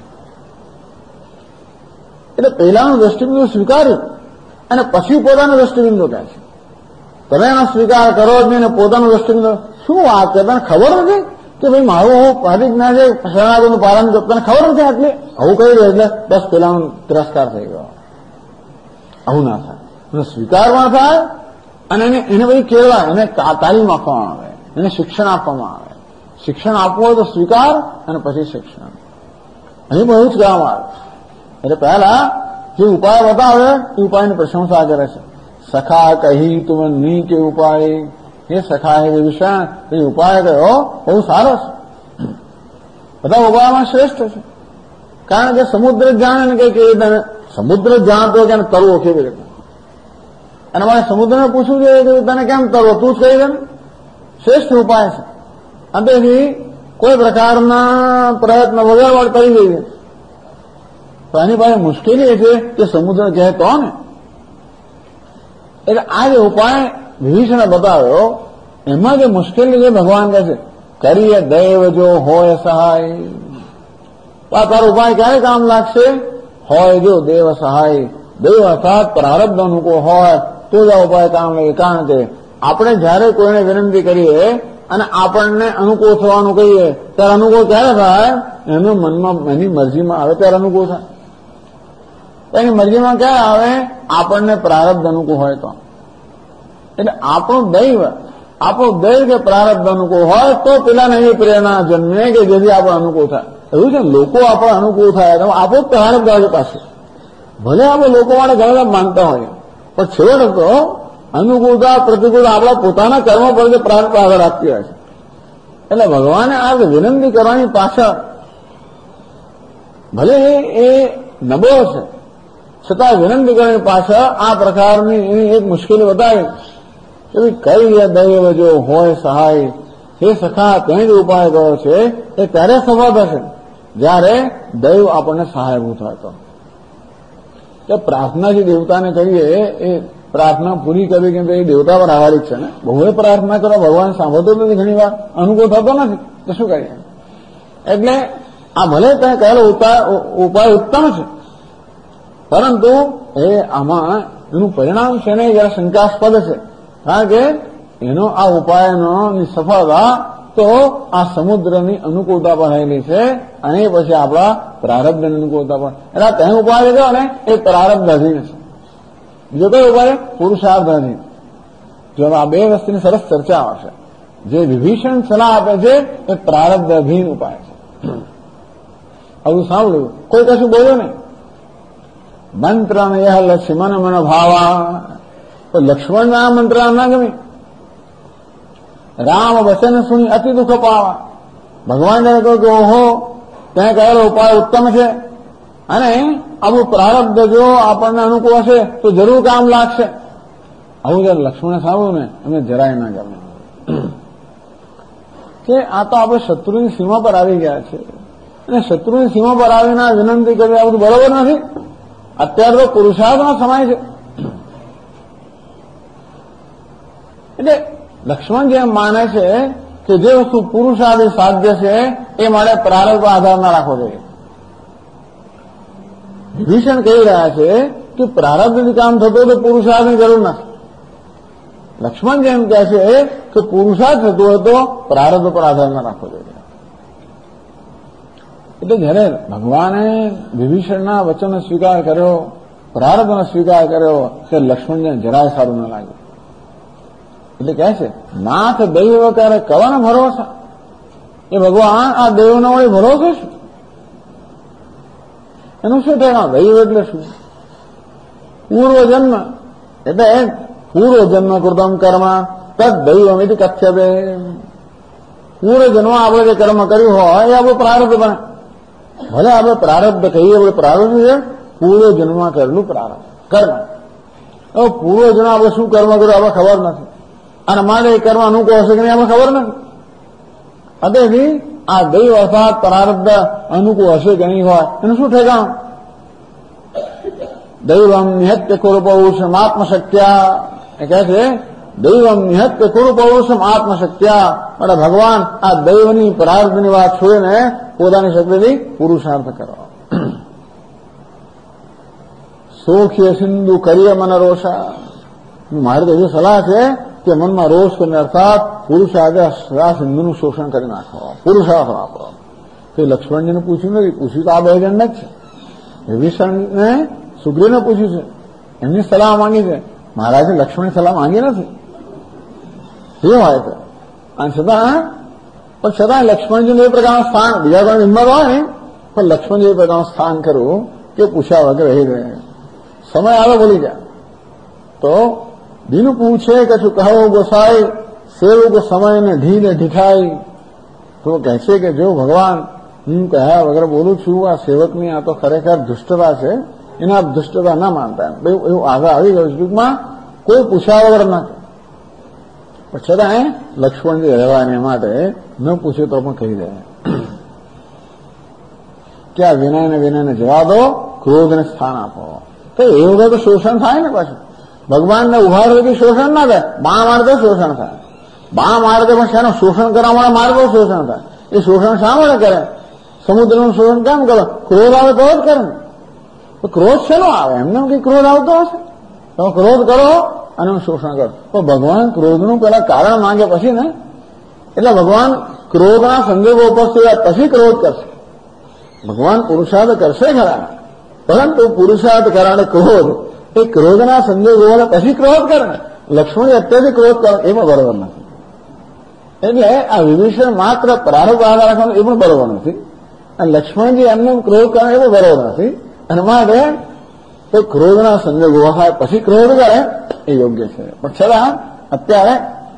એટલે પહેલાનું દ્રષ્ટિબિંદુ સ્વીકાર્યું અને પછી પોતાનું દ્રષ્ટિબિંદુ કહે છે. તમે એનો સ્વીકાર કરો જ નહીં ને પોતાનું દ્રષ્ટિબિંદુ શું વાત છે? તને ખબર નથી કે ભાઈ મારું પ્રતિજ્ઞા છે શરણાગતનું પાલન કરું, તને ખબર નથી આટલી? આવું કહી દે એટલે બસ પેલાનો તિરસ્કાર થઈ ગયો. આવું ના થાય, એનો સ્વીકારમાં થાય અને એને બધી કેળવાય, એને તાલીમ આપવામાં આવે, એને શિક્ષણ આપવામાં આવે. શિક્ષણ આપવું હોય તો સ્વીકાર અને પછી શિક્ષણ. અહીં બહુ જ કહેવામાં આવે. એટલે પહેલા જે ઉપાય બતાવે એ ઉપાયની પ્રશંસા કરે છે. સખા કહી તુમ ની કે ઉપાય, એ સખા હે વિભીષણ, એ ઉપાય કયો બહુ સારો છે, બધા ઉપાયમાં શ્રેષ્ઠ છે. કારણ કે સમુદ્ર જાણે ને કે તને સમુદ્ર જાણતો કે તરવો કેવી રીતે, અને મારે સમુદ્રને પૂછવું જોઈએ કે તને કેમ તરવો, તું જ કહી દે ને. શ્રેષ્ઠ ઉપાય છે. અંતેથી કોઈ પ્રકારના પ્રયત્ન વગર કરી દઈએ તો એની પાસે મુશ્કેલી એ છે કે સમુદ્ર કહે તો ને. એટલે આ જે ઉપાય વિભીષણે બતાવ્યો એમાં જે મુશ્કેલી છે ભગવાન કહે છે કરીએ દૈવ જો હોય સહાય. આ તારો ઉપાય ક્યારે કામ લાગશે? હોય જો દેવ સહાય, દૈવ અર્થાત પ્રારબ્ધ અનુકૂળ હોય તો જ આ ઉપાય કામ લાગે. કારણ કે આપણે જયારે કોઈને વિનંતી કરીએ અને આપણને અનુકૂળ થવાનું કહીએ ત્યારે અનુકૂળ ક્યારે થાય? એનું મનમાં એની મરજીમાં આવે ત્યારે અનુકૂળ થાય. એની મરજીમાં ક્યારે આવે? આપણને પ્રારબ્ધ અનુકૂળ હોય તો. એટલે આપણું દૈવ કે પ્રારબ્ધ અનુકૂળ હોય તો પેલાને એવી પ્રેરણા જન્મે કે જેથી આપણે અનુકૂળ થાય. એવું છે લોકો આપણે અનુકૂળ થાય તો આપણું પ્રારબ્ધ આવે પાસે. ભલે આપણે લોકો માટે ઘણા માનતા હોય પણ છેવટે તો અનુકૂળતા પ્રતિકૂળતા આપણા પોતાના કર્મ પર જે પ્રારબ્ધ આગળ આપતી હોય છે. એટલે ભગવાને આ વિનંતી કરવાની પાછળ ભલે એ નબળો છે છતાં વિનંતી કરવાની પાછળ આ પ્રકારની એની એક મુશ્કેલી બતાવી કે કઈ દૈવ જો હોય સહાય, હે સખા તેને જ ઉપાય કર્યો છે એ ત્યારે સફળ થશે જયારે દૈવ આપણને સહાયભૂત હોય તો. પ્રાર્થના જે દેવતાને કરીએ એ પ્રાર્થના પૂરી કરવી કેમ કે એ દેવતા પર આધારિત છે ને. બહુએ પ્રાર્થના કરો ભગવાન સાંભળતો નથી, ઘણી વાર અનુકૂળ થતો નથી તો શું કરીએ? એટલે આ ભલે ત્યાં કહેલો ઉપાય ઉત્તમ છે પરંતુ એ આમાં એનું પરિણામ છે ને જરા શંકાસ્પદ છે. કારણ કે એનો આ ઉપાયનો સફળતા તો આ સમુદ્રની અનુકૂળતા પર રહેલી છે અને પછી આપણા પ્રારબ્ધની અનુકૂળતા પર. એટલે તેનો ઉપાય કહો ને એ પ્રારબ્ધ અધીન છે. બીજો કયો ઉપાય? પુરુષાર્થ અધીન. જો આ બે વસ્તુની સરસ ચર્ચા આવશે. જે વિભીષણ સલાહ આપે છે એ પ્રારબ્ધ અધીન ઉપાય છે. આવું સાંભળ્યું કોઈ કશું બોલ્યો નહીં. મંત્ર યહ લક્ષ્મણ મન ભાવા, તો લક્ષ્મણ આ મંત્ર ના ગમે. રામ વચન સુની અતિ દુઃખ પાવા. ભગવાને કહ્યું કે ઓહો ત્યાં કહેલો ઉપાય ઉત્તમ છે અને આવું પ્રારબ્ધ જો આપણને અનુકૂળ હશે તો જરૂર કામ લાગશે. આવું જયારે લક્ષ્મણે સાંભળ્યું ને એમને જરાય ના ગમે કે આ તો આપણે શત્રુની સીમા પર આવી ગયા છે અને શત્રુની સીમા પર આવીને વિનંતી કરવી આ બધું બરોબર નથી. અત્યારે તો પુરુષાર્થનો સમય છે. એટલે લક્ષ્મણ જેમ માને છે કે જે વસ્તુ પુરુષાર્થ સાધ્ય છે એ માટે પ્રારબ્ધ આધાર ના રાખવો જોઈએ. વિભીષણ કહી રહ્યા છે કે પ્રારબ્ધથી કામ થતો તો પુરુષાર્થની જરૂર નથી. લક્ષ્મણ જેમ કહે છે કે પુરુષાર્થ થતો હોય તો પ્રારબ્ધ પર આધાર ના રાખવો જોઈએ. એટલે જયારે ભગવાને વિભીષણના વચનનો સ્વીકાર કર્યો, પ્રારબ્ધનો સ્વીકાર કર્યો તે લક્ષ્મણને જરાય સારું ન લાગ્યું. એટલે કહે છે નાથ દૈવ કરે કવાનો ભરોસા. એ ભગવાન આ દૈવનો વળી ભરોસો શું? એનું શું થાય? દૈવ એટલે શું? પૂર્વજન્મ એટલે પૂર્વજન્મ કૃતમ કર્મ તદ દૈવમિતિ કથ્યતે. પૂર્વજન્મ આપણે જે કર્મ કર્યું હોય એ આપણું પ્રારબ્ધ બને. ભલે આપણે પ્રારબ્ધ કહીએ, આપણે પ્રારબ્ધ છે પૂર્વજન્મમાં કરેલું પ્રારબ્ધ કર્મ. હવે પૂર્વજન્મ આપણે શું કર્મ કર્યું આપણે ખબર નથી, અને મારે એ કર્મ અનુકૂળ હશે કે નહીં આપણે ખબર નથી. અતેથી આ દૈવ અર્થાત પ્રારબ્ધ અનુકૂળ હશે કે નહીં હોય એનું શું ઠેકાણું? દૈવમ નિહત્ય કુરુ પૌરુષમ આત્મશક્ત્યા એ કહે છે, દૈવમ નિહત્ય કુરુ પૌરુષમ આત્મશક્ત્યા. એટલે ભગવાન આ દૈવની પ્રારબ્ધની વાત છોડીને પોતાની શક્તિથી પુરુષાર્થ કરો. સોખ્ય સિંધુ કરીએ મન રોષા. મારી તો એવી સલાહ છે કે મનમાં રોષ કરીને અર્થાત પુરુષાર્થ સિંધુનું શોષણ કરી નાખો, પુરુષાર્થ વાપરો. તે લક્ષ્મણજીને પૂછ્યું નથી, પૂછ્યું તો આ બે જણને જ છે. વિભીષણને સુગ્રીવને પૂછ્યું છે, એમની સલાહ માંગી છે. મહારાજે લક્ષ્મણની સલાહ માંગી નથી. એ હોય તો અને છતાં લક્ષ્મણજીનું એ પ્રકારનું સ્થાન, બીજા કોઈ હિંમત હોય ને પણ લક્ષ્મણજી એ પ્રકારનું સ્થાન કરવું કે પૂછ્યા વગર રહી રહે. સમય આવે બોલી જાય તો દીનું પૂછે કે શું કહો ગોસાઈ, સેવક સમય ને ઢીને ઢીઠાઈ. તો કહે છે કે જો ભગવાન હું કહ્યા વગર બોલું છું, આ સેવકની આ તો ખરેખર દુષ્ટતા છે, એને આપ દુષ્ટતા ના માનતા. એવું આગળ આવી ગયું. ટૂંકમાં કોઈ પૂછ્યા વગર ના. પણ છતાં લક્ષ્મણજી રહેવા એને માટે ન પૂછે તો પણ કહી દે કે આ વિનયને જવા દો, ક્રોધને સ્થાન આપો. તો એ વગર તો શોષણ થાય ને. પાછું ભગવાનને ઉભા રહેથી શોષણ ના થાય. બા મારતો શોષણ થાય. બા મારતો પણ શાનું શોષણ કરવા માટે મારતો શોષણ થાય. એ શોષણ શા માટે કરે? સમુદ્રનું શોષણ કેમ કરો? ક્રોધ આવે તો જ કરે ને. તો ક્રોધ શેનો આવે? એમને કઈ ક્રોધ આવતો હશે? તમે ક્રોધ કરો અને શોષણ કરો. તો ભગવાન ક્રોધનું પેલા કારણ માંગે પછી ને, એટલે ભગવાન ક્રોધના સંજોગો ઉપસ્થિત પછી ક્રોધ કરશે. ભગવાન પુરુષાર્થ કરશે ખરા, પરંતુ પુરુષાર્થ કરાને ક્રોધ એ ક્રોધના સંજોગો પછી ક્રોધ કરે. લક્ષ્મણ અત્યારથી ક્રોધ કરે એ પણ બરોબર નથી. એટલે આ વિભીષણ માત્ર પ્રારંભ આધાર રાખવાનું એ પણ બરોબર નથી, અને લક્ષ્મણજી એમને ક્રોધ કરે એ પણ બરોબર નથી. અને માટે તો ક્રોધના સંજોગો થાય પછી ક્રોધ કરે એ યોગ્ય છે. પણ છતાં અત્યારે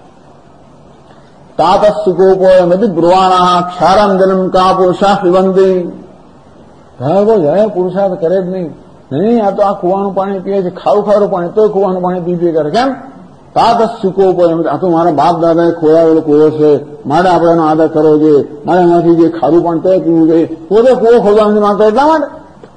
તાતસ્સુકોપોયમતિ બ્રુવાણા ક્ષારાંજલમ કા પુરુષા પીવંતી. જયારે પુરુષાર્થ કરે જ નહીં, આ તો આ કુવાનું પાણી પીએ છે, ખારું પાણી, તો કુવાનું પાણી પી કરે. કેમ? તાતસ્સુકોપોયમતિ. આ તો મારા બાપ દાદાએ ખોરાવેલો કુવો છે, મારે આપણે એનો આદર કરવો જોઈએ, મારે એમાંથી જે ખારું પાણી તો પીવું જોઈએ. પોતે કુવો ખોદવા નથી માંગતો એટલા માટે.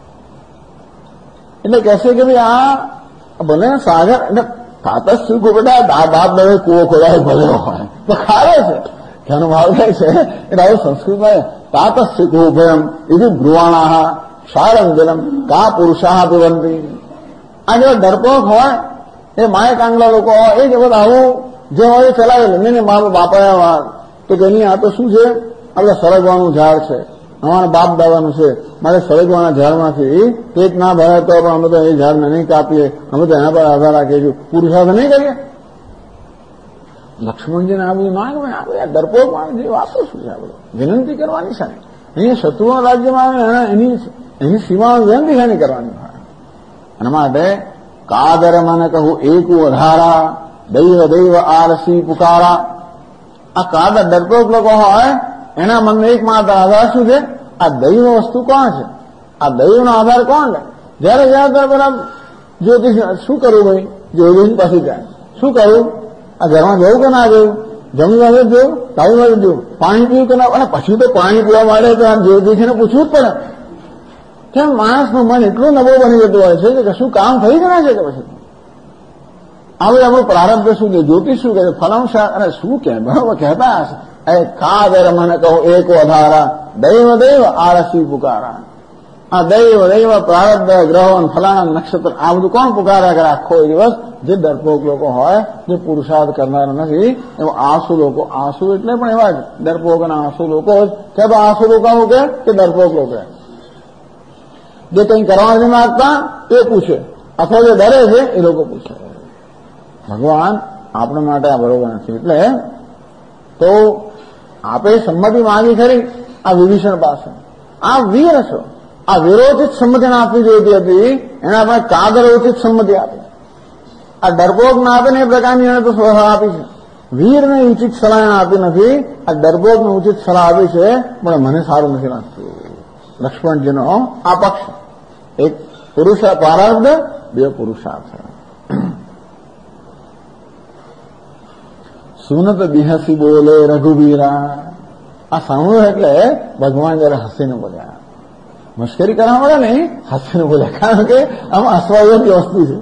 એટલે કહેશે કે ભાઈ આ ભલે સાગર, એટલે તાતસ્સુકો બેટા બાપ દાદાએ કુવો ખોદાય ભલે હોય તો ખારો છે, એનો ભાવ થાય છે. એટલે આવું સંસ્કૃતમાં તાતસ્સુકોભયમ એ બ્રુવાણા ક્ષારંજલમ કા પુરુષા પીવંતી. આ જેવા ડરપોક હોય એ માય કાંગલા લોકો હોય એ જ બધા આવું જે હોય એ ચલાવેલું. નહીં મારા બાપાએ વાત તો કે નહીં, આ તો શું છે, આપણે સરગવાનું ઝાડ છે, અમારા બાપ દાદાનું છે, મારે સરગવાના ઝાડમાંથી પેટ ના ભરાય તો પણ અમે તો એ ઝાડને નહીં કાપીએ, અમે તો એના પર આધાર રાખીશું, પુરુષાર્થ નહીં કરીએ. લક્ષ્મણજીને આ બધું ના ગમે. આપણે આ ડરપોક માણસ જે વાતો શું છે, આપણે વિનંતી કરવાની છે. અહીંયા શત્રુના રાજ્યમાં આવે એની સીમાઓ વિનંતી શાની કરવાની હોય. એના માટે કાદર મને કહું એકું વધારા દૈવ આરસી પુકારા. આ કાદર ડરપોક લોકો હોય એના મનમાં એક માત્ર આધાર શું છે? આ દૈવ વસ્તુ કોણ છે? આ દૈવનો આધાર કોણ લે? જયારે બરાબર જ્યોતિષ શું કરવું ભાઈ? જ્યોતિષ પછી જાય શું કરવું? આ ઘરમાં જવું કે ના જવું? જમવું વગર જવું, તાવી વગર જવું, પાણી પીવું કે ના? અને પછી તો પાણી પીવા માટે તો આ જ્યોતિષને પૂછવું જ પડે. કેમ? માણસનું મન એટલું નબળું બની જતું હોય છે કે શું કામ થઈ જ ના છે કે પછી હવે આપણું પ્રારબ્ધ શું છે, જ્યોતિષ શું કહે, ફલાંશા અને શું કહે, બરાબર કહેતા હશે. કાદર મને કહો એક વધારા દૈવ આરસી પુકારા. આ દૈવ પ્રારબ્ધ ગ્રહો ફલાણા નક્ષત્ર આ બધું કોણ પુકારા કરે આખો દિવસ? જે ડરપોક લોકો હોય, જે પુરુષાર્થ કરનારા નથી એવા આંસુ લોકો. આંસુ એટલે પણ એવા ડરપોક અને આંસુ લોકો જ કે તો આંસુ લોકો કે ડરપોક લોકો જે કંઈ કરવા નથી માંગતા એ પૂછે, અથવા જે ડરે છે એ લોકો પૂછે. ભગવાન આપણા માટે આ બરોબર નથી. એટલે તો આપે સંમતિ માંગી ખરી આ વિભીષણ પાસે. આ વીર છો, આ વિરોચિત સંમતિ આપવી જોઈતી હતી, એને આપણે કાદરોચિત સંમતિ આપી. આ ડરપોક ના આપે ને એ પ્રકારની એને તો સ્વભાવ આપી છે. વીરને ઉચિત સલાહ આપી નથી, આ ડરપોકને ઉચિત સલાહ આપી છે, પણ મને સારું નથી લાગતું. લક્ષ્મણજીનો આ પક્ષ, એક પુરુષ પ્રારબ્ધ, બે પુરુષાર્થ. સુનત બિહસી બોલે રઘુવીરા. આ સાંભળ્યું એટલે ભગવાન જયારે હસીને બોલ્યા. મશ્કરી કરવા મળે નહીં, હસીને બોલ્યા, કારણ કે આમાં હસવા યોગ્ય વસ્તુ છે.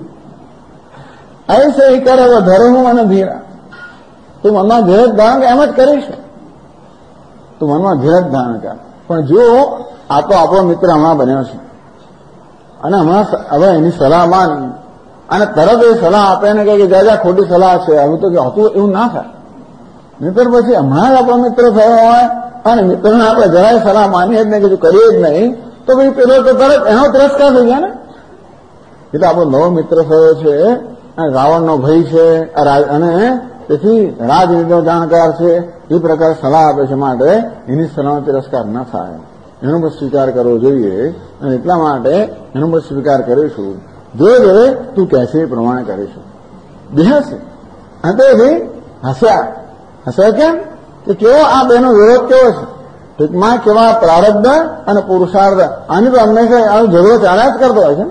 ऐसे ही करे वो धर्म અને ધીરા. તું મનમાં ધીરજ ધારણ એમ જ કરીશ, તું મનમાં ધીરજ ધારણ કર. પણ જો આ તો આપણો મિત્ર હમણાં બન્યો છે અને હમણાં હવે એની સલાહ માન અને તરત એ સલાહ આપે ને કે જાજા ખોટી સલાહ છે, હવે તો હતું એવું ના થાય. મિત્ર પછી હમણાં જ આપણો મિત્ર થયો હોય અને મિત્રને આપણે જરાય સલાહ માનીએ જ નહીં, કે કરીએ જ નહીં, તો ભાઈ પેલો તો તરત એનો તિરસ્કાર થઈ ગયા ને. એટલે આપણો નવો મિત્ર થયો છે, રાવણનો ભય છે અને તેથી રાજનીતિનો જાણકાર છે, એ પ્રકારે સલાહ આપે છે, માટે એની સલાહનો તિરસ્કાર ન થાય, એનો પણ સ્વીકાર કરવો જોઈએ. અને એટલા માટે એનો પણ સ્વીકાર કરીશું. જોઈ તું કહેશે એ પ્રમાણે કરીશું. બેહશે અને તેથી હસ્યા કેમ કે કેવો આ બેનો વિરોધ કેવો છે, ટૂંકમાં કેવા પ્રારબ્ધ અને પુરુષાર્થ. આની તો હંમેશા આનો ઝઘડો ચાલ્યા જ કરતો હોય છે.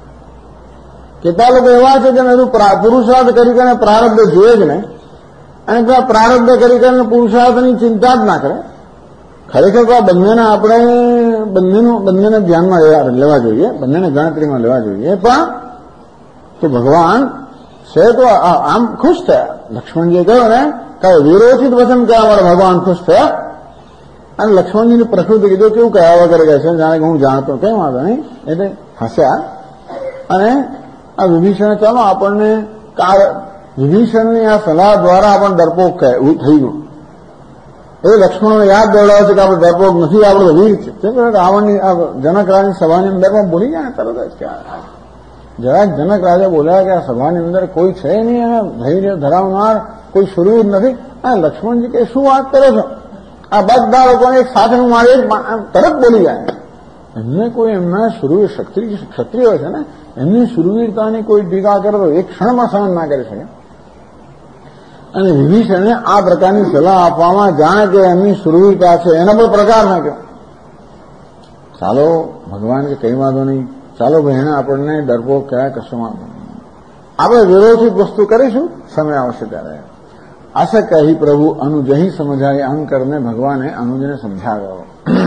કેટલા લોકો એવા છે કે એનું પુરુષાર્થ કરી કરીને પ્રારબ્ધ જોઈએ જ ને, અને પેલા પ્રારબ્ધ કરી કરીને પુરુષાર્થની ચિંતા જ ના કરે. ખરેખર તો આ બંનેને આપણે બંનેને ધ્યાનમાં લેવા જોઈએ, બંનેને ગણતરીમાં લેવા જોઈએ. પણ તો ભગવાન છે તો આમ ખુશ થયા. લક્ષ્મણજીએ કહ્યું ને કે વિરોચિત વચન કયા મારા ભગવાન ખુશ થયા. અને લક્ષ્મણજીની પ્રકૃતિ કીધું કેવું કયા વગર કહે છે, જાણે કે હું જાણતો કેમ વાંધો નહીં, એટલે હસ્યા. અને આ વિભીષણ ચાલો આપણને વિભીષણની આ સલાહ દ્વારા આપણને ડરપોક કહે એવું થઈ ગયું. એ લક્ષ્મણને યાદ દેવડાવે છે કે આપણે ડરપોક નથી, આપણે વીર છે. રાવણની જનક રાજની સભાની અંદર પણ બોલી જાય ને તરત જ કે જરાક જનક રાજા બોલ્યા કે આ સભાની અંદર કોઈ છે નહીં અને ધૈર્ય ધરાવનાર કોઈ શૂરવીર નથી. અને લક્ષ્મણજી કે શું વાત કરો છો, આ બધા લોકોને એક સાથે મારી તરત બોલી જાય. એમને કોઈ એમના શૂરવીર ક્ષત્રિય છે ને, એમની શૂરવીરતાની કોઈ ટીકા કરે તો એક ક્ષણમાં સહન ના કરી શકે. અને વિભીષણે આ પ્રકારની સલાહ આપવામાં જાણે કે એમની શૂરવીરતા છે એના પર પ્રકાર નાખ્યો. ચાલો ભગવાન કે કઈ વાંધો નહીં, ચાલો બહેને આપણને ડરપોક કયા કશું વાંધો નહીં, આપણે વિરોધિત વસ્તુ કરીશું, સમય આવશે ત્યારે. આશે કહી પ્રભુ અનુજહી સમજાય આમ કરીને ભગવાને અનુજને સમજાવ્યો.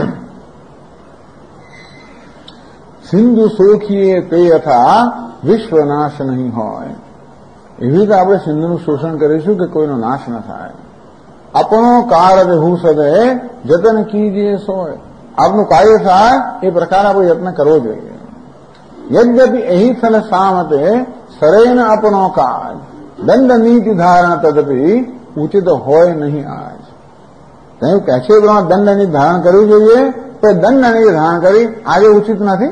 સિંધુ સોખીએ તે યથા વિશ્વનાશ નહીં હોય. એવી રીતે આપણે સિંધુનું શોષણ કરીશું કે કોઈનો નાશ ન થાય. આપણો કાર્ય હું સદે જતન કીજીએ સોય. આપનું કાર્ય થાય એ પ્રકાર આપણે યત્ન કરવો જોઈએ. યદ્યપિ એહી ફલ સામતે સરેન આપણો કાજ દંડ નીતિ ધારણ તદપી ઉચિત હોય નહીં. આજ કહ્યું કે છે દંડ નીતિ ધારણ કરવું જોઈએ, તો દંડ નીતિ ધારણ કરી આજે ઉચિત નથી.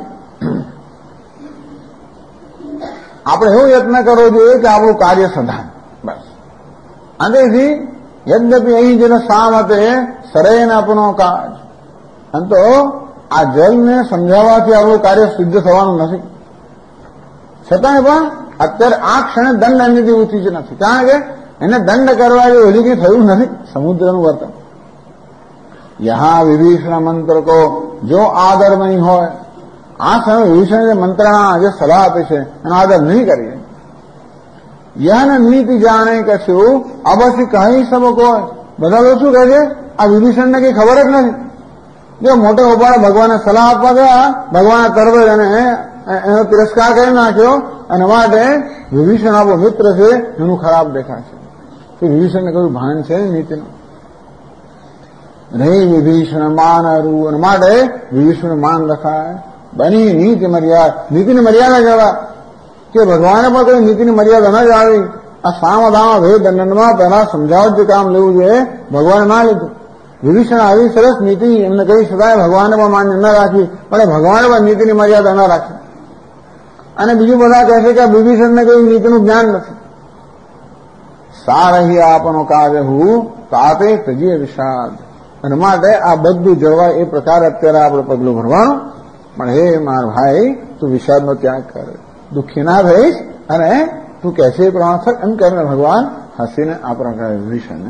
આપણે એવો યત્ન કરવો જોઈએ કે આપણું કાર્ય સધાન બસ. આથી યદ્યપિ અહીં જેને સામતે સરેન આપણો કાજ. અને તો આ જલને સમજાવવાથી આપણું કાર્ય સિદ્ધ થવાનું નથી. છતાંય પણ અત્યારે આ ક્ષણે દંડ નીતિ ઉચિત નથી, કારણ કે એને દંડ કરવા જે હજી કંઈ થયું નથી. સમુદ્રનું વર્તન યહા વિભીષણ મંત્ર કો જો આદર નહીં હોય, આ સમય વિભીષણ જે મંત્રણા જે સલાહ આપે છે એનો આદર નહીં કરીએ. યહન નીતિ જાણે કશું અવશ્ય કહી સબક હોય. બધા લોકો શું કહે છે, આ વિભીષણને કઈ ખબર જ નથી. જો મોટા ઉપાડે ભગવાનને સલાહ આપવા ગયા, ભગવાને તરત એને એનો તિરસ્કાર કરી નાખ્યો, અને માટે વિભીષણ આપણો મિત્ર છે એનું ખરાબ દેખાશે. તો વિભીષણને કયું ભાન છે નીતિનું? નહીં વિભીષણ માન અરું, અને માટે વિભીષણ માન રખાય. બની નીતિ મર્યાદા, નીતિની મર્યાદા કહેવાય કે ભગવાને પણ કોઈ નીતિની મર્યાદા ન જ આવી. આ સામધામ ભેદ દંડનમાં પહેલા સમજાવટ જે કામ લેવું જોઈએ ભગવાને ના લીધું. વિભીષણ આવી સરસ નીતિ એમને કહી શકાય, ભગવાને પણ માન્ય ન રાખી, પણ ભગવાને પણ નીતિની મર્યાદા ન રાખી. અને બીજું બધા કહે છે કે વિભીષણને કોઈ નીતિનું જ્ઞાન નથી. સારહી આપનો કાર્ય હું તાતે તજીએ વિષાદ. અને માટે આ બધું જળવાય એ પ્રકારે અત્યારે આપણે પગલું ભરવાનું. પણ હે મારા ભાઈ, તું વિષાદનો ત્યાગ કર, દુઃખી ના થઈશ, અને તું કહેશે એ પ્રમાણે એમ કરીને ભગવાન હસીને આ પ્રકારે વિભીષણને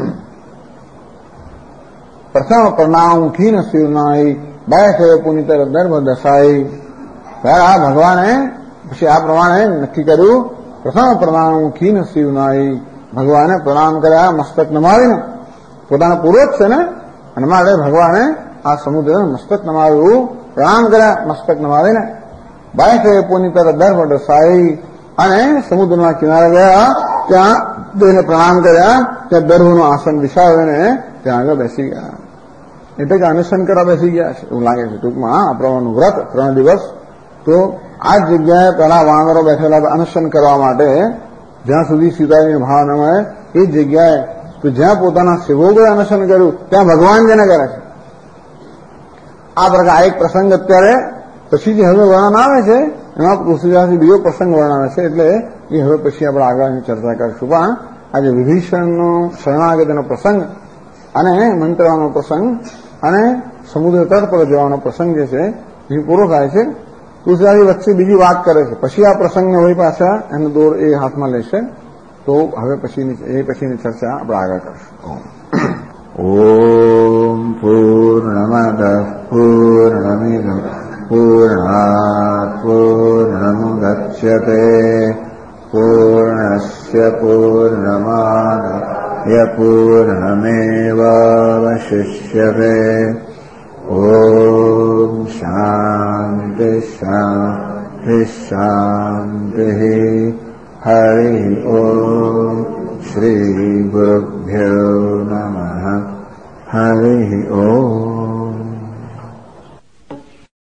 પ્રથમ પ્રણામ ખીન શિવનાઈ બેસે પુનિતર દર્ભ દસાઈ. આ ભગવાને પછી આ પ્રમાણે નક્કી કર્યું. પ્રથમ પ્રણામ ખીન શિવનાઈ, ભગવાને પ્રણામ કર્યા મસ્તક નમાવીને. પોતાના પૂર્વજ છે ને, અને માટે ભગવાને આ સમુદ્રને મસ્તક નમાવ્યું, પ્રણામ કર્યા મસ્તક નમાવીને. બેસે પુનિતર દર્ભ દસાઈ, અને સમુદ્રના કિનારે ગયા, ત્યાં તેને પ્રણામ કર્યા, ત્યાં દર્ભનું આસન બિછાવીને ત્યાં આગળ બેસી ગયા. એટલે કે અનુસન કરવા બેસી ગયા છે એવું લાગે છે. ટૂંકમાં આ પ્રમાણનું વ્રત 3 દિવસ. તો આ જ જગ્યાએ પેલા વાનરો બેઠેલા અનુસન કરવા માટે, જ્યાં સુધી સીતાજીની ભાવ ન મળે એ જગ્યાએ, તો જ્યાં પોતાના સેવકોએ અનુસન કર્યું ત્યાં ભગવાન જેને કરે છે. આ પ્રકાર એક પ્રસંગ અત્યારે પછી જે હવે વર્ણન આવે છે એમાં તુલસીદાસજી બીજો પ્રસંગ વર્ણવે છે, એટલે એ હવે પછી આપણે આગળની ચર્ચા કરીશું. પણ આજે વિભીષણનો શરણાગતિનો પ્રસંગ અને મંત્રવાનો પ્રસંગ અને સમુદ્ર તટ પર જવાનો પ્રસંગ જે છે એ પૂરો થાય છે. તુલસીદાસજી વચ્ચે બીજી વાત કરે છે, પછી આ પ્રસંગને વળી પાછા એનો દોર એ હાથમાં લેશે. તો હવે પછીની ચર્ચા આપણે આગળ કરીશું. ઓમ પૂર્ણમદ પૂર્ણમિદં પૂર્ણાત પૂર્ણમુદચ્યતે પૂર્ણસ્ય પૂર્ણમાદાય પૂર્ણમેવાવશિષ્યતે. ઓમ શાંતિ શાંતિ શાંતિ. હરિ ઓમ શ્રી ગુરુભ્યો નમઃ. હરિ ઓમ.